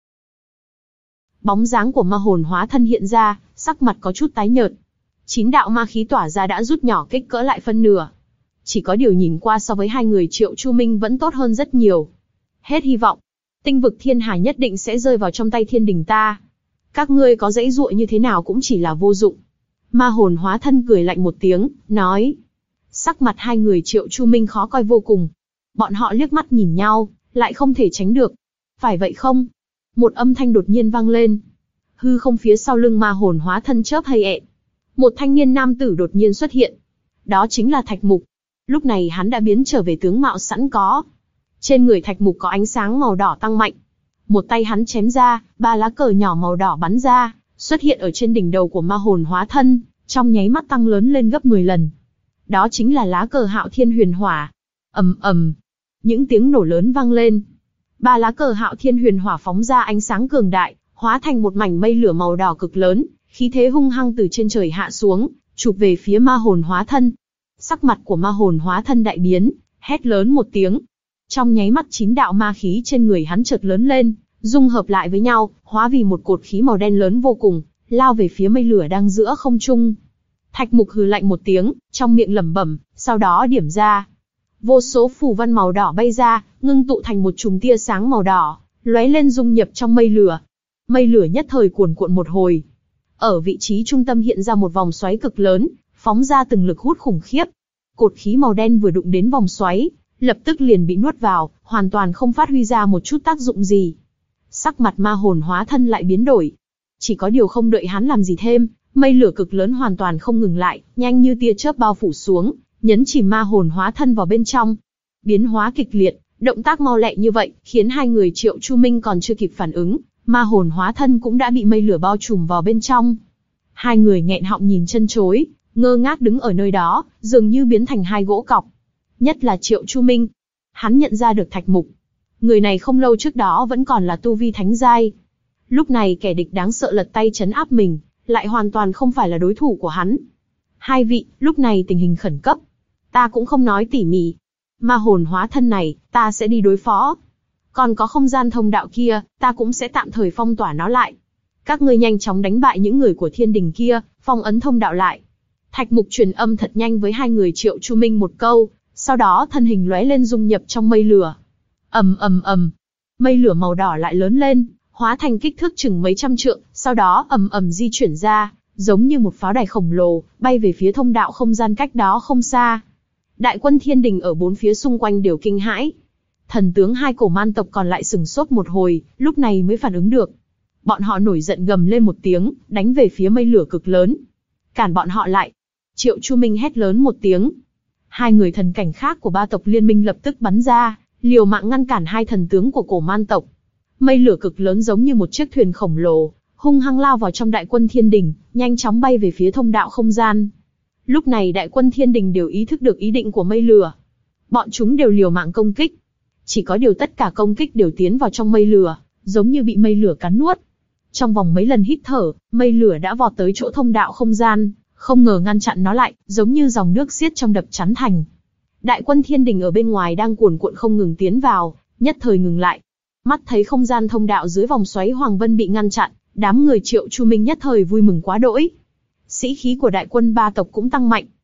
Bóng dáng của ma hồn hóa thân hiện ra, sắc mặt có chút tái nhợt. Chín đạo ma khí tỏa ra đã rút nhỏ kích cỡ lại phân nửa. Chỉ có điều nhìn qua so với hai người Triệu Chu Minh vẫn tốt hơn rất nhiều. Hết hy vọng. Tinh vực thiên hà nhất định sẽ rơi vào trong tay thiên đình ta. Các ngươi có dãy dụa như thế nào cũng chỉ là vô dụng. Ma hồn hóa thân cười lạnh một tiếng, nói. Sắc mặt hai người Triệu Chu Minh khó coi vô cùng. Bọn họ liếc mắt nhìn nhau, lại không thể tránh được. Phải vậy không? Một âm thanh đột nhiên vang lên. Hư không phía sau lưng ma hồn hóa thân chớp hay ẹn. Một thanh niên nam tử đột nhiên xuất hiện. Đó chính là Thạch Mục. Lúc này hắn đã biến trở về tướng mạo sẵn có. Trên người Thạch Mục có ánh sáng màu đỏ tăng mạnh. Một tay hắn chém ra, ba lá cờ nhỏ màu đỏ bắn ra, xuất hiện ở trên đỉnh đầu của ma hồn hóa thân, trong nháy mắt tăng lớn lên gấp mười lần. Đó chính là lá cờ Hạo Thiên Huyền Hỏa. Ầm ầm, những tiếng nổ lớn vang lên. Ba lá cờ Hạo Thiên Huyền Hỏa phóng ra ánh sáng cường đại, hóa thành một mảnh mây lửa màu đỏ cực lớn, khí thế hung hăng từ trên trời hạ xuống, chụp về phía ma hồn hóa thân. Sắc mặt của ma hồn hóa thân đại biến, hét lớn một tiếng. Trong nháy mắt chín đạo ma khí trên người hắn chợt lớn lên, dung hợp lại với nhau, hóa vì một cột khí màu đen lớn vô cùng, lao về phía mây lửa đang giữa không trung. Thạch Mục hừ lạnh một tiếng, trong miệng lẩm bẩm, sau đó điểm ra. Vô số phù văn màu đỏ bay ra, ngưng tụ thành một chùm tia sáng màu đỏ, lóe lên dung nhập trong mây lửa. Mây lửa nhất thời cuồn cuộn một hồi. Ở vị trí trung tâm hiện ra một vòng xoáy cực lớn, phóng ra từng lực hút khủng khiếp. Cột khí màu đen vừa đụng đến vòng xoáy, lập tức liền bị nuốt vào, hoàn toàn không phát huy ra một chút tác dụng gì. Sắc mặt ma hồn hóa thân lại biến đổi. Chỉ có điều không đợi hắn làm gì thêm, mây lửa cực lớn hoàn toàn không ngừng lại, nhanh như tia chớp bao phủ xuống, nhấn chìm ma hồn hóa thân vào bên trong. Biến hóa kịch liệt, động tác mau lẹ như vậy, khiến hai người Triệu Chu Minh còn chưa kịp phản ứng, ma hồn hóa thân cũng đã bị mây lửa bao trùm vào bên trong. Hai người nghẹn họng nhìn chân chối, ngơ ngác đứng ở nơi đó, dường như biến thành hai gỗ cọc. Nhất là Triệu Chu Minh. Hắn nhận ra được Thạch Mục. Người này không lâu trước đó vẫn còn là tu vi thánh giai. Lúc này kẻ địch đáng sợ lật tay trấn áp mình, lại hoàn toàn không phải là đối thủ của hắn. Hai vị, lúc này tình hình khẩn cấp. Ta cũng không nói tỉ mỉ. Ma hồn hóa thân này, ta sẽ đi đối phó. Còn có không gian thông đạo kia, ta cũng sẽ tạm thời phong tỏa nó lại. Các ngươi nhanh chóng đánh bại những người của thiên đình kia, phong ấn thông đạo lại. Thạch Mục truyền âm thật nhanh với hai người Triệu Chu Minh một câu, sau đó thân hình lóe lên dung nhập trong mây lửa. Ầm ầm ầm, mây lửa màu đỏ lại lớn lên, hóa thành kích thước chừng mấy trăm trượng, sau đó ầm ầm di chuyển ra, giống như một pháo đài khổng lồ, bay về phía thông đạo không gian cách đó không xa. Đại quân thiên đình ở bốn phía xung quanh đều kinh hãi. Thần tướng hai cổ man tộc còn lại sừng sốt một hồi, lúc này mới phản ứng được. Bọn họ nổi giận gầm lên một tiếng, đánh về phía mây lửa cực lớn. Cản bọn họ lại. Triệu Chu Minh hét lớn một tiếng. Hai người thần cảnh khác của ba tộc liên minh lập tức bắn ra, liều mạng ngăn cản hai thần tướng của cổ man tộc. Mây lửa cực lớn giống như một chiếc thuyền khổng lồ, hung hăng lao vào trong đại quân thiên đình, nhanh chóng bay về phía thông đạo không gian. Lúc này đại quân thiên đình đều ý thức được ý định của mây lửa. Bọn chúng đều liều mạng công kích. Chỉ có điều tất cả công kích đều tiến vào trong mây lửa, giống như bị mây lửa cắn nuốt. Trong vòng mấy lần hít thở, mây lửa đã vọt tới chỗ thông đạo không gian, không ngờ ngăn chặn nó lại, giống như dòng nước xiết trong đập chắn thành. Đại quân thiên đình ở bên ngoài đang cuồn cuộn không ngừng tiến vào, nhất thời ngừng lại. Mắt thấy không gian thông đạo dưới vòng xoáy Hoàng Vân bị ngăn chặn, đám người Triệu Chu Minh nhất thời vui mừng quá đỗi. Sĩ khí của đại quân ba tộc cũng tăng mạnh.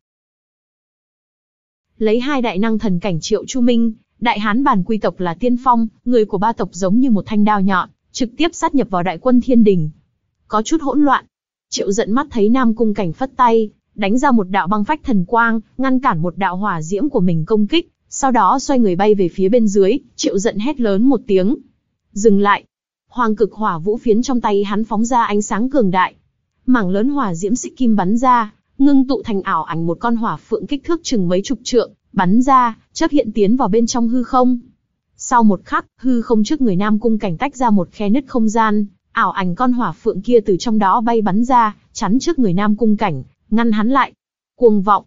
Lấy hai đại năng thần cảnh Triệu Chu Minh, Đại Hán Bản Quy tộc là tiên phong, người của ba tộc giống như một thanh đao nhọn, trực tiếp sát nhập vào đại quân thiên đình. Có chút hỗn loạn. Triệu Dận mắt thấy Nam Cung Cảnh phất tay, đánh ra một đạo băng phách thần quang, ngăn cản một đạo hỏa diễm của mình công kích, sau đó xoay người bay về phía bên dưới. Triệu Dận hét lớn một tiếng, dừng lại. Hoàng cực hỏa vũ phiến trong tay hắn phóng ra ánh sáng cường đại, mảng lớn hỏa diễm xích kim bắn ra, ngưng tụ thành ảo ảnh một con hỏa phượng kích thước chừng mấy chục trượng, bắn ra, chớp hiện tiến vào bên trong hư không. Sau một khắc, hư không trước người Nam Cung Cảnh tách ra một khe nứt không gian, ảo ảnh con hỏa phượng kia từ trong đó bay bắn ra, chắn trước người Nam Cung Cảnh, ngăn hắn lại. Cuồng vọng.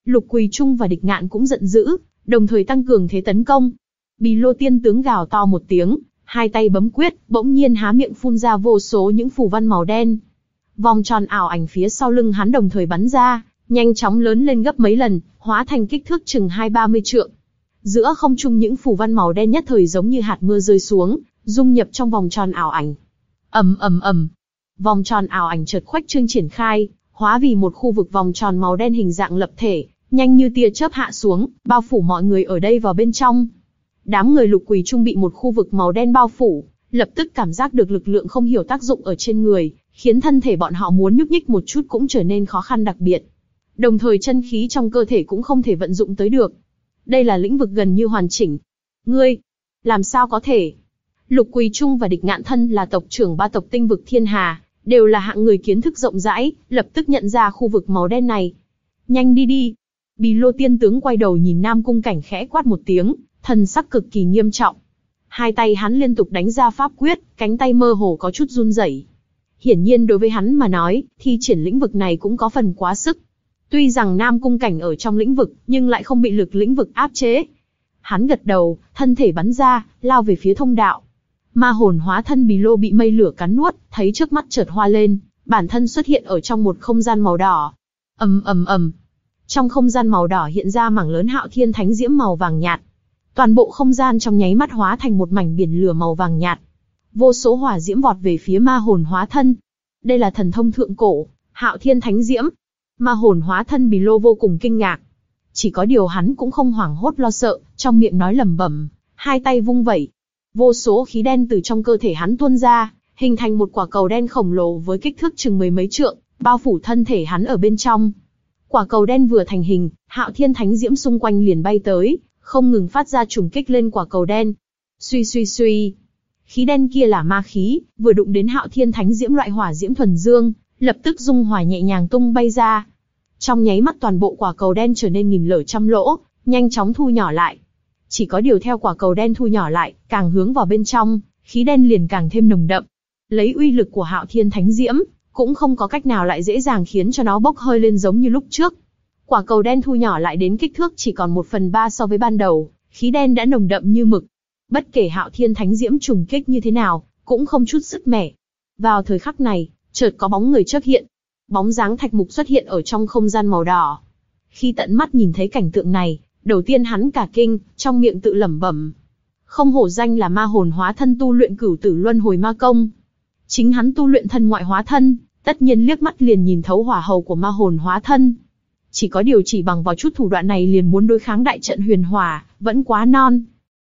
Lục Quỳ Trung và Địch Ngạn cũng giận dữ, đồng thời tăng cường thế tấn công. Bì Lô tiên tướng gào to một tiếng, hai tay bấm quyết, bỗng nhiên há miệng phun ra vô số những phù văn màu đen. Vòng tròn ảo ảnh phía sau lưng hắn đồng thời bắn ra, nhanh chóng lớn lên gấp mấy lần, hóa thành kích thước chừng hai ba mươi trượng. Giữa không trung những phù văn màu đen nhất thời giống như hạt mưa rơi xuống, dung nhập trong vòng tròn ảo ảnh. Ầm ầm ầm, vòng tròn ảo ảnh chợt khuếch trương triển khai, hóa vì một khu vực vòng tròn màu đen hình dạng lập thể, nhanh như tia chớp hạ xuống, bao phủ mọi người ở đây vào bên trong. Đám người Lục Quỳ Trung bị một khu vực màu đen bao phủ, lập tức cảm giác được lực lượng không hiểu tác dụng ở trên người, khiến thân thể bọn họ muốn nhúc nhích một chút cũng trở nên khó khăn đặc biệt. Đồng thời chân khí trong cơ thể cũng không thể vận dụng tới được. Đây là lĩnh vực gần như hoàn chỉnh. Ngươi, làm sao có thể? Lục Quỳ Trung và Địch Ngạn thân là tộc trưởng ba tộc tinh vực thiên hà, đều là hạng người kiến thức rộng rãi, lập tức nhận ra khu vực màu đen này. Nhanh đi đi. Bì Lô tiên tướng quay đầu nhìn Nam Cung Cảnh khẽ quát một tiếng, thần sắc cực kỳ nghiêm trọng. Hai tay hắn liên tục đánh ra pháp quyết, cánh tay mơ hồ có chút run rẩy. Hiển nhiên đối với hắn mà nói, thi triển lĩnh vực này cũng có phần quá sức. Tuy rằng Nam Cung Cảnh ở trong lĩnh vực, nhưng lại không bị lực lĩnh vực áp chế. Hắn gật đầu, thân thể bắn ra, lao về phía thông đạo. Ma hồn hóa thân Bì Lô bị mây lửa cắn nuốt, thấy trước mắt chợt hoa lên, bản thân xuất hiện ở trong một không gian màu đỏ. Ầm ầm ầm. Trong không gian màu đỏ hiện ra mảng lớn Hạo Thiên Thánh Diễm màu vàng nhạt. Toàn bộ không gian trong nháy mắt hóa thành một mảnh biển lửa màu vàng nhạt. Vô số hỏa diễm vọt về phía ma hồn hóa thân. Đây là thần thông thượng cổ, Hạo Thiên Thánh Diễm. Ma hồn hóa thân Bì Lô vô cùng kinh ngạc. Chỉ có điều hắn cũng không hoảng hốt lo sợ, trong miệng nói lẩm bẩm, hai tay vung vẩy. Vô số khí đen từ trong cơ thể hắn tuôn ra, hình thành một quả cầu đen khổng lồ với kích thước chừng mười mấy trượng, bao phủ thân thể hắn ở bên trong. Quả cầu đen vừa thành hình, Hạo Thiên Thánh Diễm xung quanh liền bay tới, không ngừng phát ra trùng kích lên quả cầu đen. Suy suy suy. Khí đen kia là ma khí, vừa đụng đến Hạo Thiên Thánh Diễm loại hỏa diễm thuần dương, lập tức dung hỏa nhẹ nhàng tung bay ra. Trong nháy mắt toàn bộ quả cầu đen trở nên nghìn lở trăm lỗ, nhanh chóng thu nhỏ lại. Chỉ có điều theo quả cầu đen thu nhỏ lại, càng hướng vào bên trong, khí đen liền càng thêm nồng đậm. Lấy uy lực của Hạo Thiên Thánh Diễm, cũng không có cách nào lại dễ dàng khiến cho nó bốc hơi lên giống như lúc trước. Quả cầu đen thu nhỏ lại đến kích thước chỉ còn một phần ba so với ban đầu, khí đen đã nồng đậm như mực. Bất kể Hạo Thiên Thánh Diễm trùng kích như thế nào, cũng không chút sức mẻ. Vào thời khắc này, chợt có bóng người chớp hiện. Bóng dáng Thạch Mục xuất hiện ở trong không gian màu đỏ. Khi tận mắt nhìn thấy cảnh tượng này, đầu tiên hắn cả kinh, trong miệng tự lẩm bẩm. Không hổ danh là ma hồn hóa thân tu luyện Cửu Tử Luân Hồi Ma Công. Chính hắn tu luyện thân ngoại hóa thân, tất nhiên liếc mắt liền nhìn thấu hỏa hầu của ma hồn hóa thân. Chỉ có điều chỉ bằng vào chút thủ đoạn này liền muốn đối kháng đại trận huyền hỏa, vẫn quá non.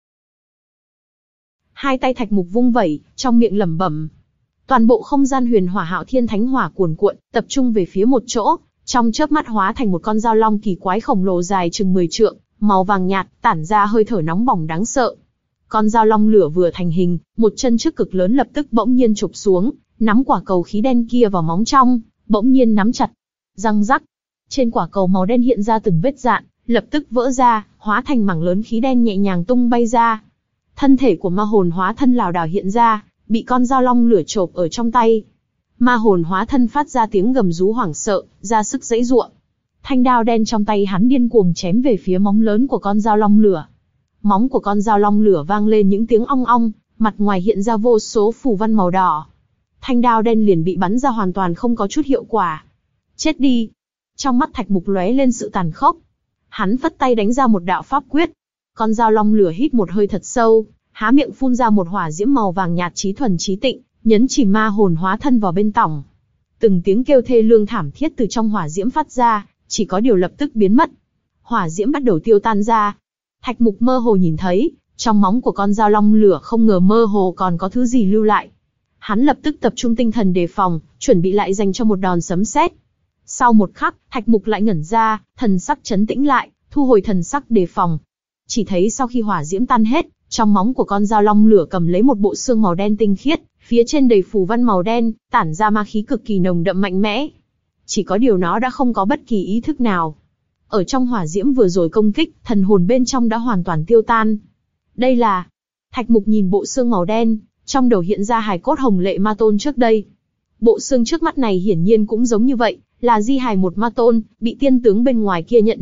Hai tay Thạch Mục vung vẩy, trong miệng lẩm bẩm. Toàn bộ không gian huyền hỏa Hạo Thiên Thánh Hỏa cuồn cuộn, tập trung về phía một chỗ, trong chớp mắt hóa thành một con dao long kỳ quái khổng lồ dài chừng mười trượng, màu vàng nhạt, tản ra hơi thở nóng bỏng đáng sợ. Con dao long lửa vừa thành hình, một chân trước cực lớn lập tức bỗng nhiên chụp xuống, nắm quả cầu khí đen kia vào móng trong, bỗng nhiên nắm chặt. Răng rắc. Trên quả cầu màu đen hiện ra từng vết dạn, lập tức vỡ ra, hóa thành mảng lớn khí đen nhẹ nhàng tung bay ra. Thân thể của ma hồn hóa thân lảo đảo hiện ra, bị con dao long lửa chộp ở trong tay. Ma hồn hóa thân phát ra tiếng gầm rú hoảng sợ, ra sức giãy giụa. Thanh đao đen trong tay hắn điên cuồng chém về phía móng lớn của con dao long lửa. Móng của con dao long lửa vang lên những tiếng ong ong, mặt ngoài hiện ra vô số phù văn màu đỏ. Thanh đao đen liền bị bắn ra hoàn toàn không có chút hiệu quả. Chết đi! Trong mắt Thạch Mục lóe lên sự tàn khốc. Hắn phất tay đánh ra một đạo pháp quyết. Con dao long lửa hít một hơi thật sâu, há miệng phun ra một hỏa diễm màu vàng nhạt chí thuần chí tịnh, nhấn chìm ma hồn hóa thân vào bên tỏng. Từng tiếng kêu thê lương thảm thiết từ trong hỏa diễm phát ra, chỉ có điều lập tức biến mất. Hỏa diễm bắt đầu tiêu tan ra. Thạch Mục mơ hồ nhìn thấy, trong móng của con dao long lửa không ngờ mơ hồ còn có thứ gì lưu lại. Hắn lập tức tập trung tinh thần đề phòng, chuẩn bị lại dành cho một đòn sấm sét. Sau một khắc, Thạch Mục lại ngẩn ra, thần sắc trấn tĩnh lại, thu hồi thần sắc đề phòng. Chỉ thấy sau khi hỏa diễm tan hết, trong móng của con dao long lửa cầm lấy một bộ xương màu đen tinh khiết, phía trên đầy phù văn màu đen, tản ra ma khí cực kỳ nồng đậm mạnh mẽ. Chỉ có điều nó đã không có bất kỳ ý thức nào. Ở trong hỏa diễm vừa rồi công kích, thần hồn bên trong đã hoàn toàn tiêu tan. Đây là... Thạch Mục nhìn bộ xương màu đen, trong đầu hiện ra hài cốt Hồng Lệ Ma Tôn trước đây. Bộ xương trước mắt này hiển nhiên cũng giống như vậy, là di hài một ma tôn, bị tiên tướng bên ngoài kia nhận được,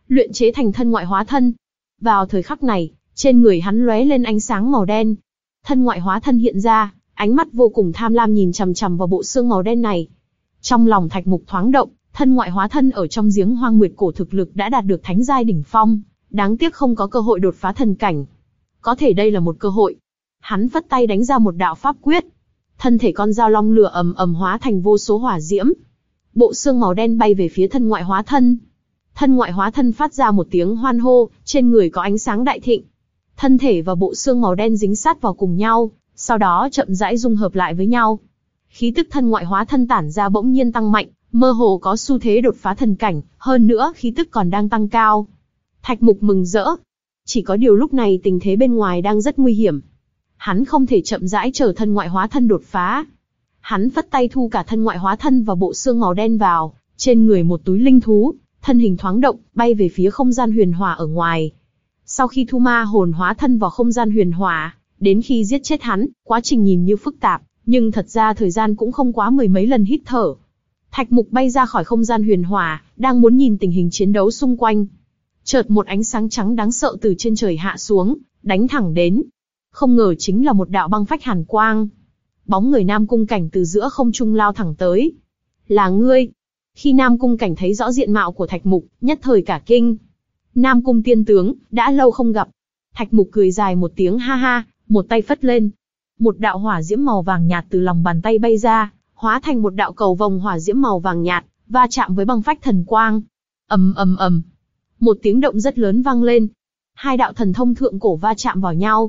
luyện chế thành thân ngoại hóa thân. Vào thời khắc này, trên người hắn lóe lên ánh sáng màu đen. Thân ngoại hóa thân hiện ra, ánh mắt vô cùng tham lam nhìn chằm chằm vào bộ xương màu đen này. Trong lòng Thạch Mục thoáng động, thân ngoại hóa thân ở trong giếng Hoang Nguyệt cổ thực lực đã đạt được thánh giai đỉnh phong, đáng tiếc không có cơ hội đột phá thần cảnh. Có thể đây là một cơ hội. Hắn phất tay đánh ra một đạo pháp quyết. Thân thể con dao long lửa ầm ầm hóa thành vô số hỏa diễm. Bộ xương màu đen bay về phía thân ngoại hóa thân. Thân ngoại hóa thân phát ra một tiếng hoan hô, trên người có ánh sáng đại thịnh. Thân thể và bộ xương màu đen dính sát vào cùng nhau, sau đó chậm rãi dung hợp lại với nhau. Khí tức thân ngoại hóa thân tản ra bỗng nhiên tăng mạnh, mơ hồ có xu thế đột phá thần cảnh, hơn nữa khí tức còn đang tăng cao. Thạch Mục mừng rỡ. Chỉ có điều lúc này tình thế bên ngoài đang rất nguy hiểm. Hắn không thể chậm rãi chờ thân ngoại hóa thân đột phá. Hắn phất tay thu cả thân ngoại hóa thân và bộ xương màu đen vào, trên người một túi linh thú, thân hình thoáng động, bay về phía không gian huyền hỏa ở ngoài. Sau khi thu ma hồn hóa thân vào không gian huyền hỏa, đến khi giết chết hắn, quá trình nhìn như phức tạp, nhưng thật ra thời gian cũng không quá mười mấy lần hít thở. Thạch Mục bay ra khỏi không gian huyền hỏa, đang muốn nhìn tình hình chiến đấu xung quanh. Chợt một ánh sáng trắng đáng sợ từ trên trời hạ xuống, đánh thẳng đến. Không ngờ chính là một đạo băng phách hàn quang. Bóng người Nam Cung Cảnh từ giữa không trung lao thẳng tới. Là ngươi. Khi Nam Cung Cảnh thấy rõ diện mạo của Thạch Mục, nhất thời cả kinh. Nam Cung tiên tướng, đã lâu không gặp. Thạch Mục cười dài một tiếng ha ha, một tay phất lên. Một đạo hỏa diễm màu vàng nhạt từ lòng bàn tay bay ra, hóa thành một đạo cầu vồng hỏa diễm màu vàng nhạt, va chạm với băng phách thần quang. Ầm ầm ầm. Một tiếng động rất lớn vang lên. Hai đạo thần thông thượng cổ va chạm vào nhau.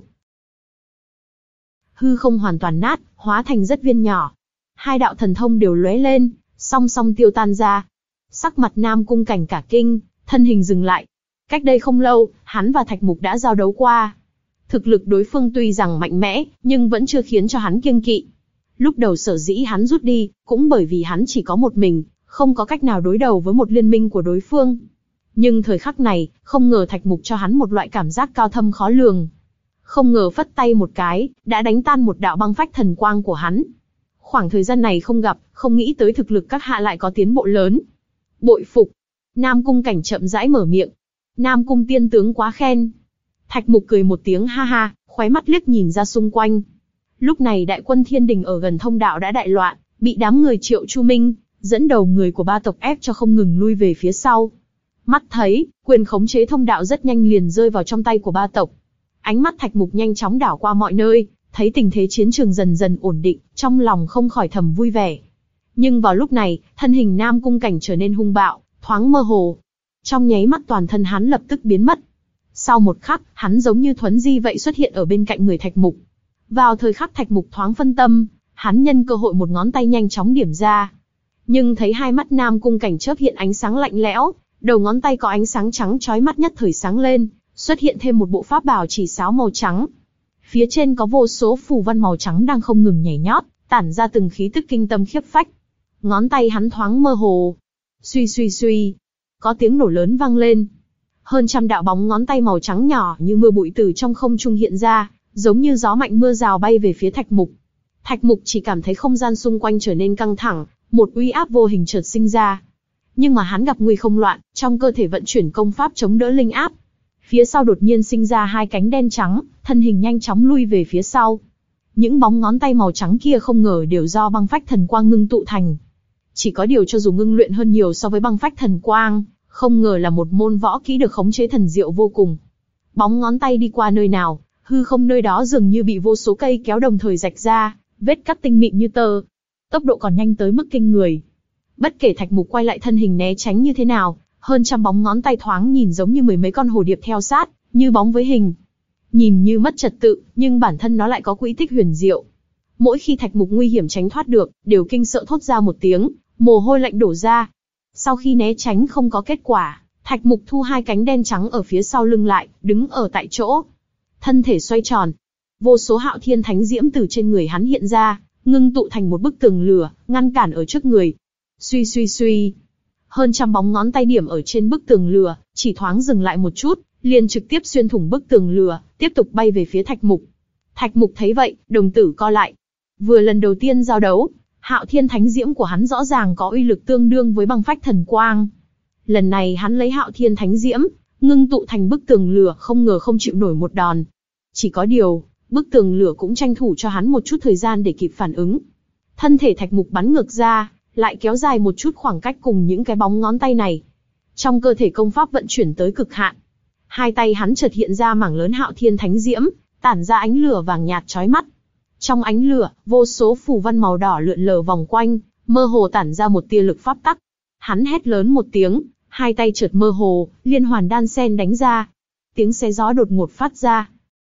Hư không hoàn toàn nát, hóa thành rất viên nhỏ. Hai đạo thần thông đều lóe lên, song song tiêu tan ra. Sắc mặt Nam Cung Cảnh cả kinh, thân hình dừng lại. Cách đây không lâu, hắn và Thạch Mục đã giao đấu qua. Thực lực đối phương tuy rằng mạnh mẽ, nhưng vẫn chưa khiến cho hắn kiêng kỵ. Lúc đầu sở dĩ hắn rút đi, cũng bởi vì hắn chỉ có một mình, không có cách nào đối đầu với một liên minh của đối phương. Nhưng thời khắc này, không ngờ Thạch Mục cho hắn một loại cảm giác cao thâm khó lường. Không ngờ phất tay một cái, đã đánh tan một đạo băng phách thần quang của hắn. Khoảng thời gian này không gặp, không nghĩ tới thực lực các hạ lại có tiến bộ lớn. Bội phục. Nam Cung Cảnh chậm rãi mở miệng. Nam Cung tiên tướng quá khen. Thạch Mục cười một tiếng ha ha, khóe mắt liếc nhìn ra xung quanh. Lúc này đại quân thiên đình ở gần thông đạo đã đại loạn, bị đám người Triệu Chu Minh, dẫn đầu người của ba tộc ép cho không ngừng lui về phía sau. Mắt thấy, quyền khống chế thông đạo rất nhanh liền rơi vào trong tay của ba tộc. Ánh mắt Thạch Mục nhanh chóng đảo qua mọi nơi, thấy tình thế chiến trường dần dần ổn định, trong lòng không khỏi thầm vui vẻ. Nhưng vào lúc này, thân hình Nam Cung Cảnh trở nên hung bạo, thoáng mơ hồ. Trong nháy mắt toàn thân hắn lập tức biến mất. Sau một khắc, hắn giống như thuấn di vậy xuất hiện ở bên cạnh người Thạch Mục. Vào thời khắc Thạch Mục thoáng phân tâm, hắn nhân cơ hội một ngón tay nhanh chóng điểm ra. Nhưng thấy hai mắt Nam Cung Cảnh chớp hiện ánh sáng lạnh lẽo, đầu ngón tay có ánh sáng trắng chói mắt nhất thời sáng lên, xuất hiện thêm một bộ pháp bảo chỉ sáo màu trắng. Phía trên có vô số phù văn màu trắng đang không ngừng nhảy nhót, tản ra từng khí tức kinh tâm khiếp phách. Ngón tay hắn thoáng mơ hồ. Suy suy suy. Có tiếng nổ lớn vang lên. Hơn trăm đạo bóng ngón tay màu trắng nhỏ như mưa bụi từ trong không trung hiện ra, giống như gió mạnh mưa rào bay về phía Thạch Mục. Thạch Mục chỉ cảm thấy không gian xung quanh trở nên căng thẳng, một uy áp vô hình chợt sinh ra. Nhưng mà hắn gặp nguy không loạn, trong cơ thể vận chuyển công pháp chống đỡ linh áp. Phía sau đột nhiên sinh ra hai cánh đen trắng, thân hình nhanh chóng lui về phía sau. Những bóng ngón tay màu trắng kia không ngờ đều do băng phách thần quang ngưng tụ thành. Chỉ có điều cho dù ngưng luyện hơn nhiều so với băng phách thần quang, không ngờ là một môn võ kỹ được khống chế thần diệu vô cùng. Bóng ngón tay đi qua nơi nào, hư không nơi đó dường như bị vô số cây kéo đồng thời rạch ra, vết cắt tinh mịn như tơ. Tốc độ còn nhanh tới mức kinh người. Bất kể Thạch Mục quay lại thân hình né tránh như thế nào, hơn trăm bóng ngón tay thoáng nhìn giống như mười mấy con hồ điệp theo sát, như bóng với hình. Nhìn như mất trật tự, nhưng bản thân nó lại có quỹ tích huyền diệu. Mỗi khi Thạch Mục nguy hiểm tránh thoát được, đều kinh sợ thốt ra một tiếng, mồ hôi lạnh đổ ra. Sau khi né tránh không có kết quả, Thạch Mục thu hai cánh đen trắng ở phía sau lưng lại, đứng ở tại chỗ. Thân thể xoay tròn. Vô số hạo thiên thánh diễm từ trên người hắn hiện ra, ngưng tụ thành một bức tường lửa, ngăn cản ở trước người. Suy suy suy. Hơn trăm bóng ngón tay điểm ở trên bức tường lửa, chỉ thoáng dừng lại một chút, liền trực tiếp xuyên thủng bức tường lửa, tiếp tục bay về phía Thạch Mục. Thạch Mục thấy vậy, đồng tử co lại. Vừa lần đầu tiên giao đấu, hạo thiên thánh diễm của hắn rõ ràng có uy lực tương đương với băng phách thần quang. Lần này hắn lấy Hạo Thiên Thánh Diễm, ngưng tụ thành bức tường lửa, không ngờ không chịu nổi một đòn. Chỉ có điều, bức tường lửa cũng tranh thủ cho hắn một chút thời gian để kịp phản ứng. Thân thể Thạch Mục bắn ngược ra, lại kéo dài một chút khoảng cách cùng những cái bóng ngón tay này. Trong cơ thể công pháp vận chuyển tới cực hạn. Hai tay hắn chợt hiện ra mảng lớn Hạo Thiên Thánh Diễm, tản ra ánh lửa vàng nhạt chói mắt. Trong ánh lửa, vô số phù văn màu đỏ lượn lờ vòng quanh, mơ hồ tản ra một tia lực pháp tắc. Hắn hét lớn một tiếng, hai tay chợt mơ hồ, liên hoàn đan sen đánh ra. Tiếng xé gió đột ngột phát ra.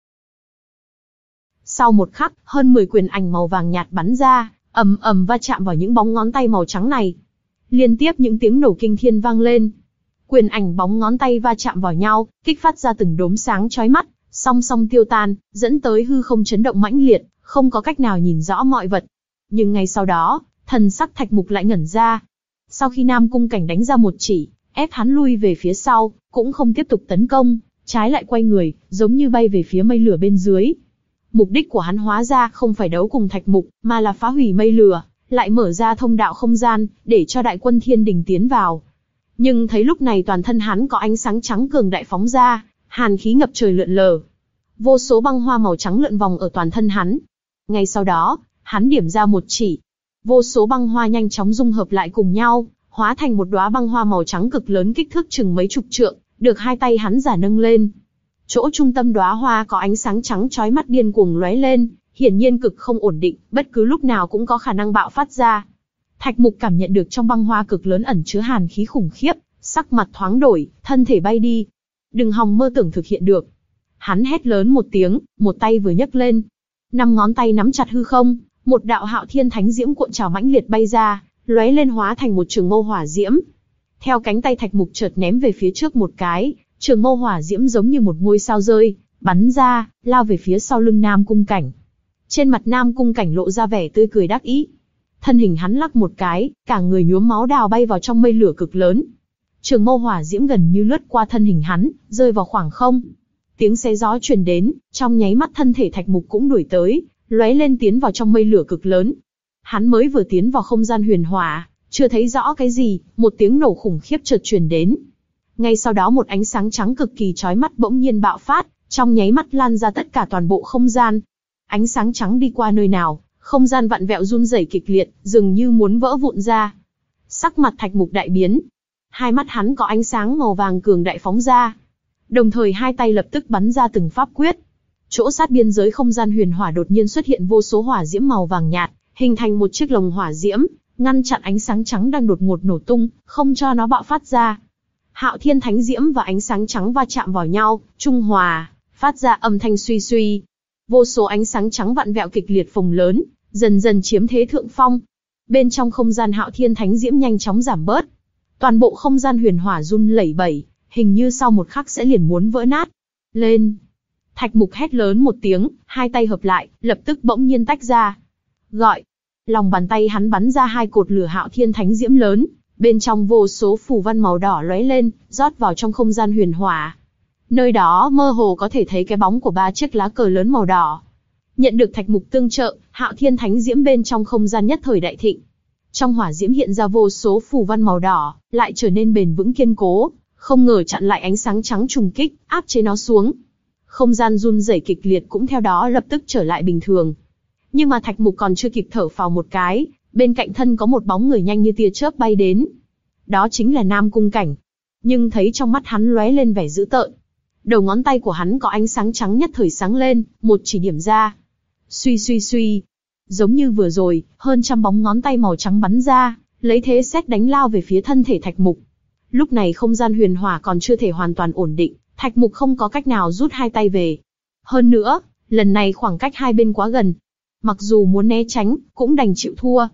Sau một khắc, hơn mười quyền ảnh màu vàng nhạt bắn ra, ầm ầm va chạm vào những bóng ngón tay màu trắng này. Liên tiếp những tiếng nổ kinh thiên vang lên. Quyền ảnh bóng ngón tay va chạm vào nhau, kích phát ra từng đốm sáng chói mắt, song song tiêu tan, dẫn tới hư không chấn động mãnh liệt, không có cách nào nhìn rõ mọi vật. Nhưng ngay sau đó, thần sắc Thạch Mục lại ngẩn ra. Sau khi Nam Cung Cảnh đánh ra một chỉ, ép hắn lui về phía sau, cũng không tiếp tục tấn công, trái lại quay người, giống như bay về phía mây lửa bên dưới. Mục đích của hắn hóa ra không phải đấu cùng Thạch Mục, mà là phá hủy mây lửa, lại mở ra thông đạo không gian, để cho đại quân Thiên Đình tiến vào. Nhưng thấy lúc này toàn thân hắn có ánh sáng trắng cường đại phóng ra, hàn khí ngập trời lượn lờ. Vô số băng hoa màu trắng lượn vòng ở toàn thân hắn. Ngay sau đó, hắn điểm ra một chỉ. Vô số băng hoa nhanh chóng dung hợp lại cùng nhau, hóa thành một đóa băng hoa màu trắng cực lớn kích thước chừng mấy chục trượng, được hai tay hắn giả nâng lên. Chỗ trung tâm đóa hoa có ánh sáng trắng chói mắt điên cuồng lóe lên, hiển nhiên cực không ổn định, bất cứ lúc nào cũng có khả năng bạo phát ra. Thạch Mục cảm nhận được trong băng hoa cực lớn ẩn chứa hàn khí khủng khiếp, sắc mặt thoáng đổi, thân thể bay đi. Đừng hòng mơ tưởng thực hiện được. Hắn hét lớn một tiếng, một tay vừa nhấc lên. Năm ngón tay nắm chặt hư không, một đạo Hạo Thiên Thánh Diễm cuộn trào mãnh liệt bay ra, lóe lên hóa thành một trường mâu hỏa diễm. Theo cánh tay Thạch Mục chợt ném về phía trước một cái, trường mâu hỏa diễm giống như một ngôi sao rơi, bắn ra, lao về phía sau lưng Nam Cung Cảnh. Trên mặt Nam Cung Cảnh lộ ra vẻ tươi cười đắc ý. Thân hình hắn lắc một cái, cả người nhuốm máu đào bay vào trong mây lửa cực lớn. Trường mâu hỏa diễm gần như lướt qua thân hình hắn, rơi vào khoảng không. Tiếng xé gió truyền đến, trong nháy mắt thân thể Thạch Mục cũng đuổi tới, lóe lên tiến vào trong mây lửa cực lớn. Hắn mới vừa tiến vào không gian huyền hỏa, chưa thấy rõ cái gì, một tiếng nổ khủng khiếp chợt truyền đến. Ngay sau đó một ánh sáng trắng cực kỳ chói mắt bỗng nhiên bạo phát, trong nháy mắt lan ra tất cả toàn bộ không gian. Ánh sáng trắng đi qua nơi nào, không gian vặn vẹo run rẩy kịch liệt, dường như muốn vỡ vụn ra. Sắc mặt Thạch Mục đại biến. Hai mắt hắn có ánh sáng màu vàng cường đại phóng ra. Đồng thời hai tay lập tức bắn ra từng pháp quyết. Chỗ sát biên giới không gian huyền hỏa đột nhiên xuất hiện vô số hỏa diễm màu vàng nhạt, hình thành một chiếc lồng hỏa diễm, ngăn chặn ánh sáng trắng đang đột ngột nổ tung, không cho nó bạo phát ra. Hạo Thiên Thánh Diễm và ánh sáng trắng va chạm vào nhau, trung hòa, phát ra âm thanh suy suy. Vô số ánh sáng trắng vặn vẹo kịch liệt phồng lớn, dần dần chiếm thế thượng phong. Bên trong không gian Hạo Thiên Thánh Diễm nhanh chóng giảm bớt. Toàn bộ không gian huyền hỏa run lẩy bẩy, hình như sau một khắc sẽ liền muốn vỡ nát. Lên! Thạch Mục hét lớn một tiếng, hai tay hợp lại, lập tức bỗng nhiên tách ra. Gọi! Lòng bàn tay hắn bắn ra hai cột lửa Hạo Thiên Thánh Diễm lớn, bên trong vô số phù văn màu đỏ lóe lên, rót vào trong không gian huyền hỏa. Nơi đó mơ hồ có thể thấy cái bóng của ba chiếc lá cờ lớn màu đỏ. Nhận được Thạch Mục tương trợ, Hạo Thiên Thánh Diễm bên trong không gian nhất thời đại thịnh. Trong hỏa diễm hiện ra vô số phù văn màu đỏ, lại trở nên bền vững kiên cố, không ngờ chặn lại ánh sáng trắng trùng kích, áp chế nó xuống. Không gian run rẩy kịch liệt cũng theo đó lập tức trở lại bình thường. Nhưng mà Thạch Mục còn chưa kịp thở phào một cái, bên cạnh thân có một bóng người nhanh như tia chớp bay đến. Đó chính là Nam Cung Cảnh. Nhưng thấy trong mắt hắn lóe lên vẻ dữ tợn. Đầu ngón tay của hắn có ánh sáng trắng nhất thời sáng lên, một chỉ điểm ra. Suy suy suy. Giống như vừa rồi, hơn trăm bóng ngón tay màu trắng bắn ra, lấy thế sét đánh lao về phía thân thể Thạch Mục. Lúc này không gian huyền hỏa còn chưa thể hoàn toàn ổn định, Thạch Mục không có cách nào rút hai tay về. Hơn nữa, lần này khoảng cách hai bên quá gần. Mặc dù muốn né tránh, cũng đành chịu thua.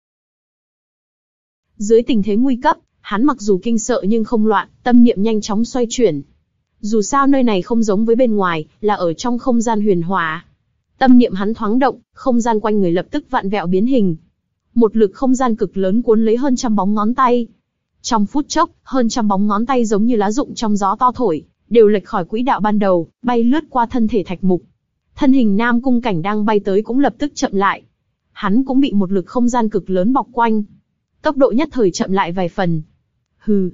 Dưới tình thế nguy cấp, hắn mặc dù kinh sợ nhưng không loạn, tâm niệm nhanh chóng xoay chuyển. Dù sao nơi này không giống với bên ngoài, là ở trong không gian huyền hỏa. Tâm niệm hắn thoáng động, không gian quanh người lập tức vặn vẹo biến hình. Một lực không gian cực lớn cuốn lấy hơn trăm bóng ngón tay. Trong phút chốc, hơn trăm bóng ngón tay giống như lá rụng trong gió to thổi, đều lệch khỏi quỹ đạo ban đầu, bay lướt qua thân thể Thạch Mục. Thân hình Nam Cung Cảnh đang bay tới cũng lập tức chậm lại. Hắn cũng bị một lực không gian cực lớn bọc quanh. Tốc độ nhất thời chậm lại vài phần. Hừ.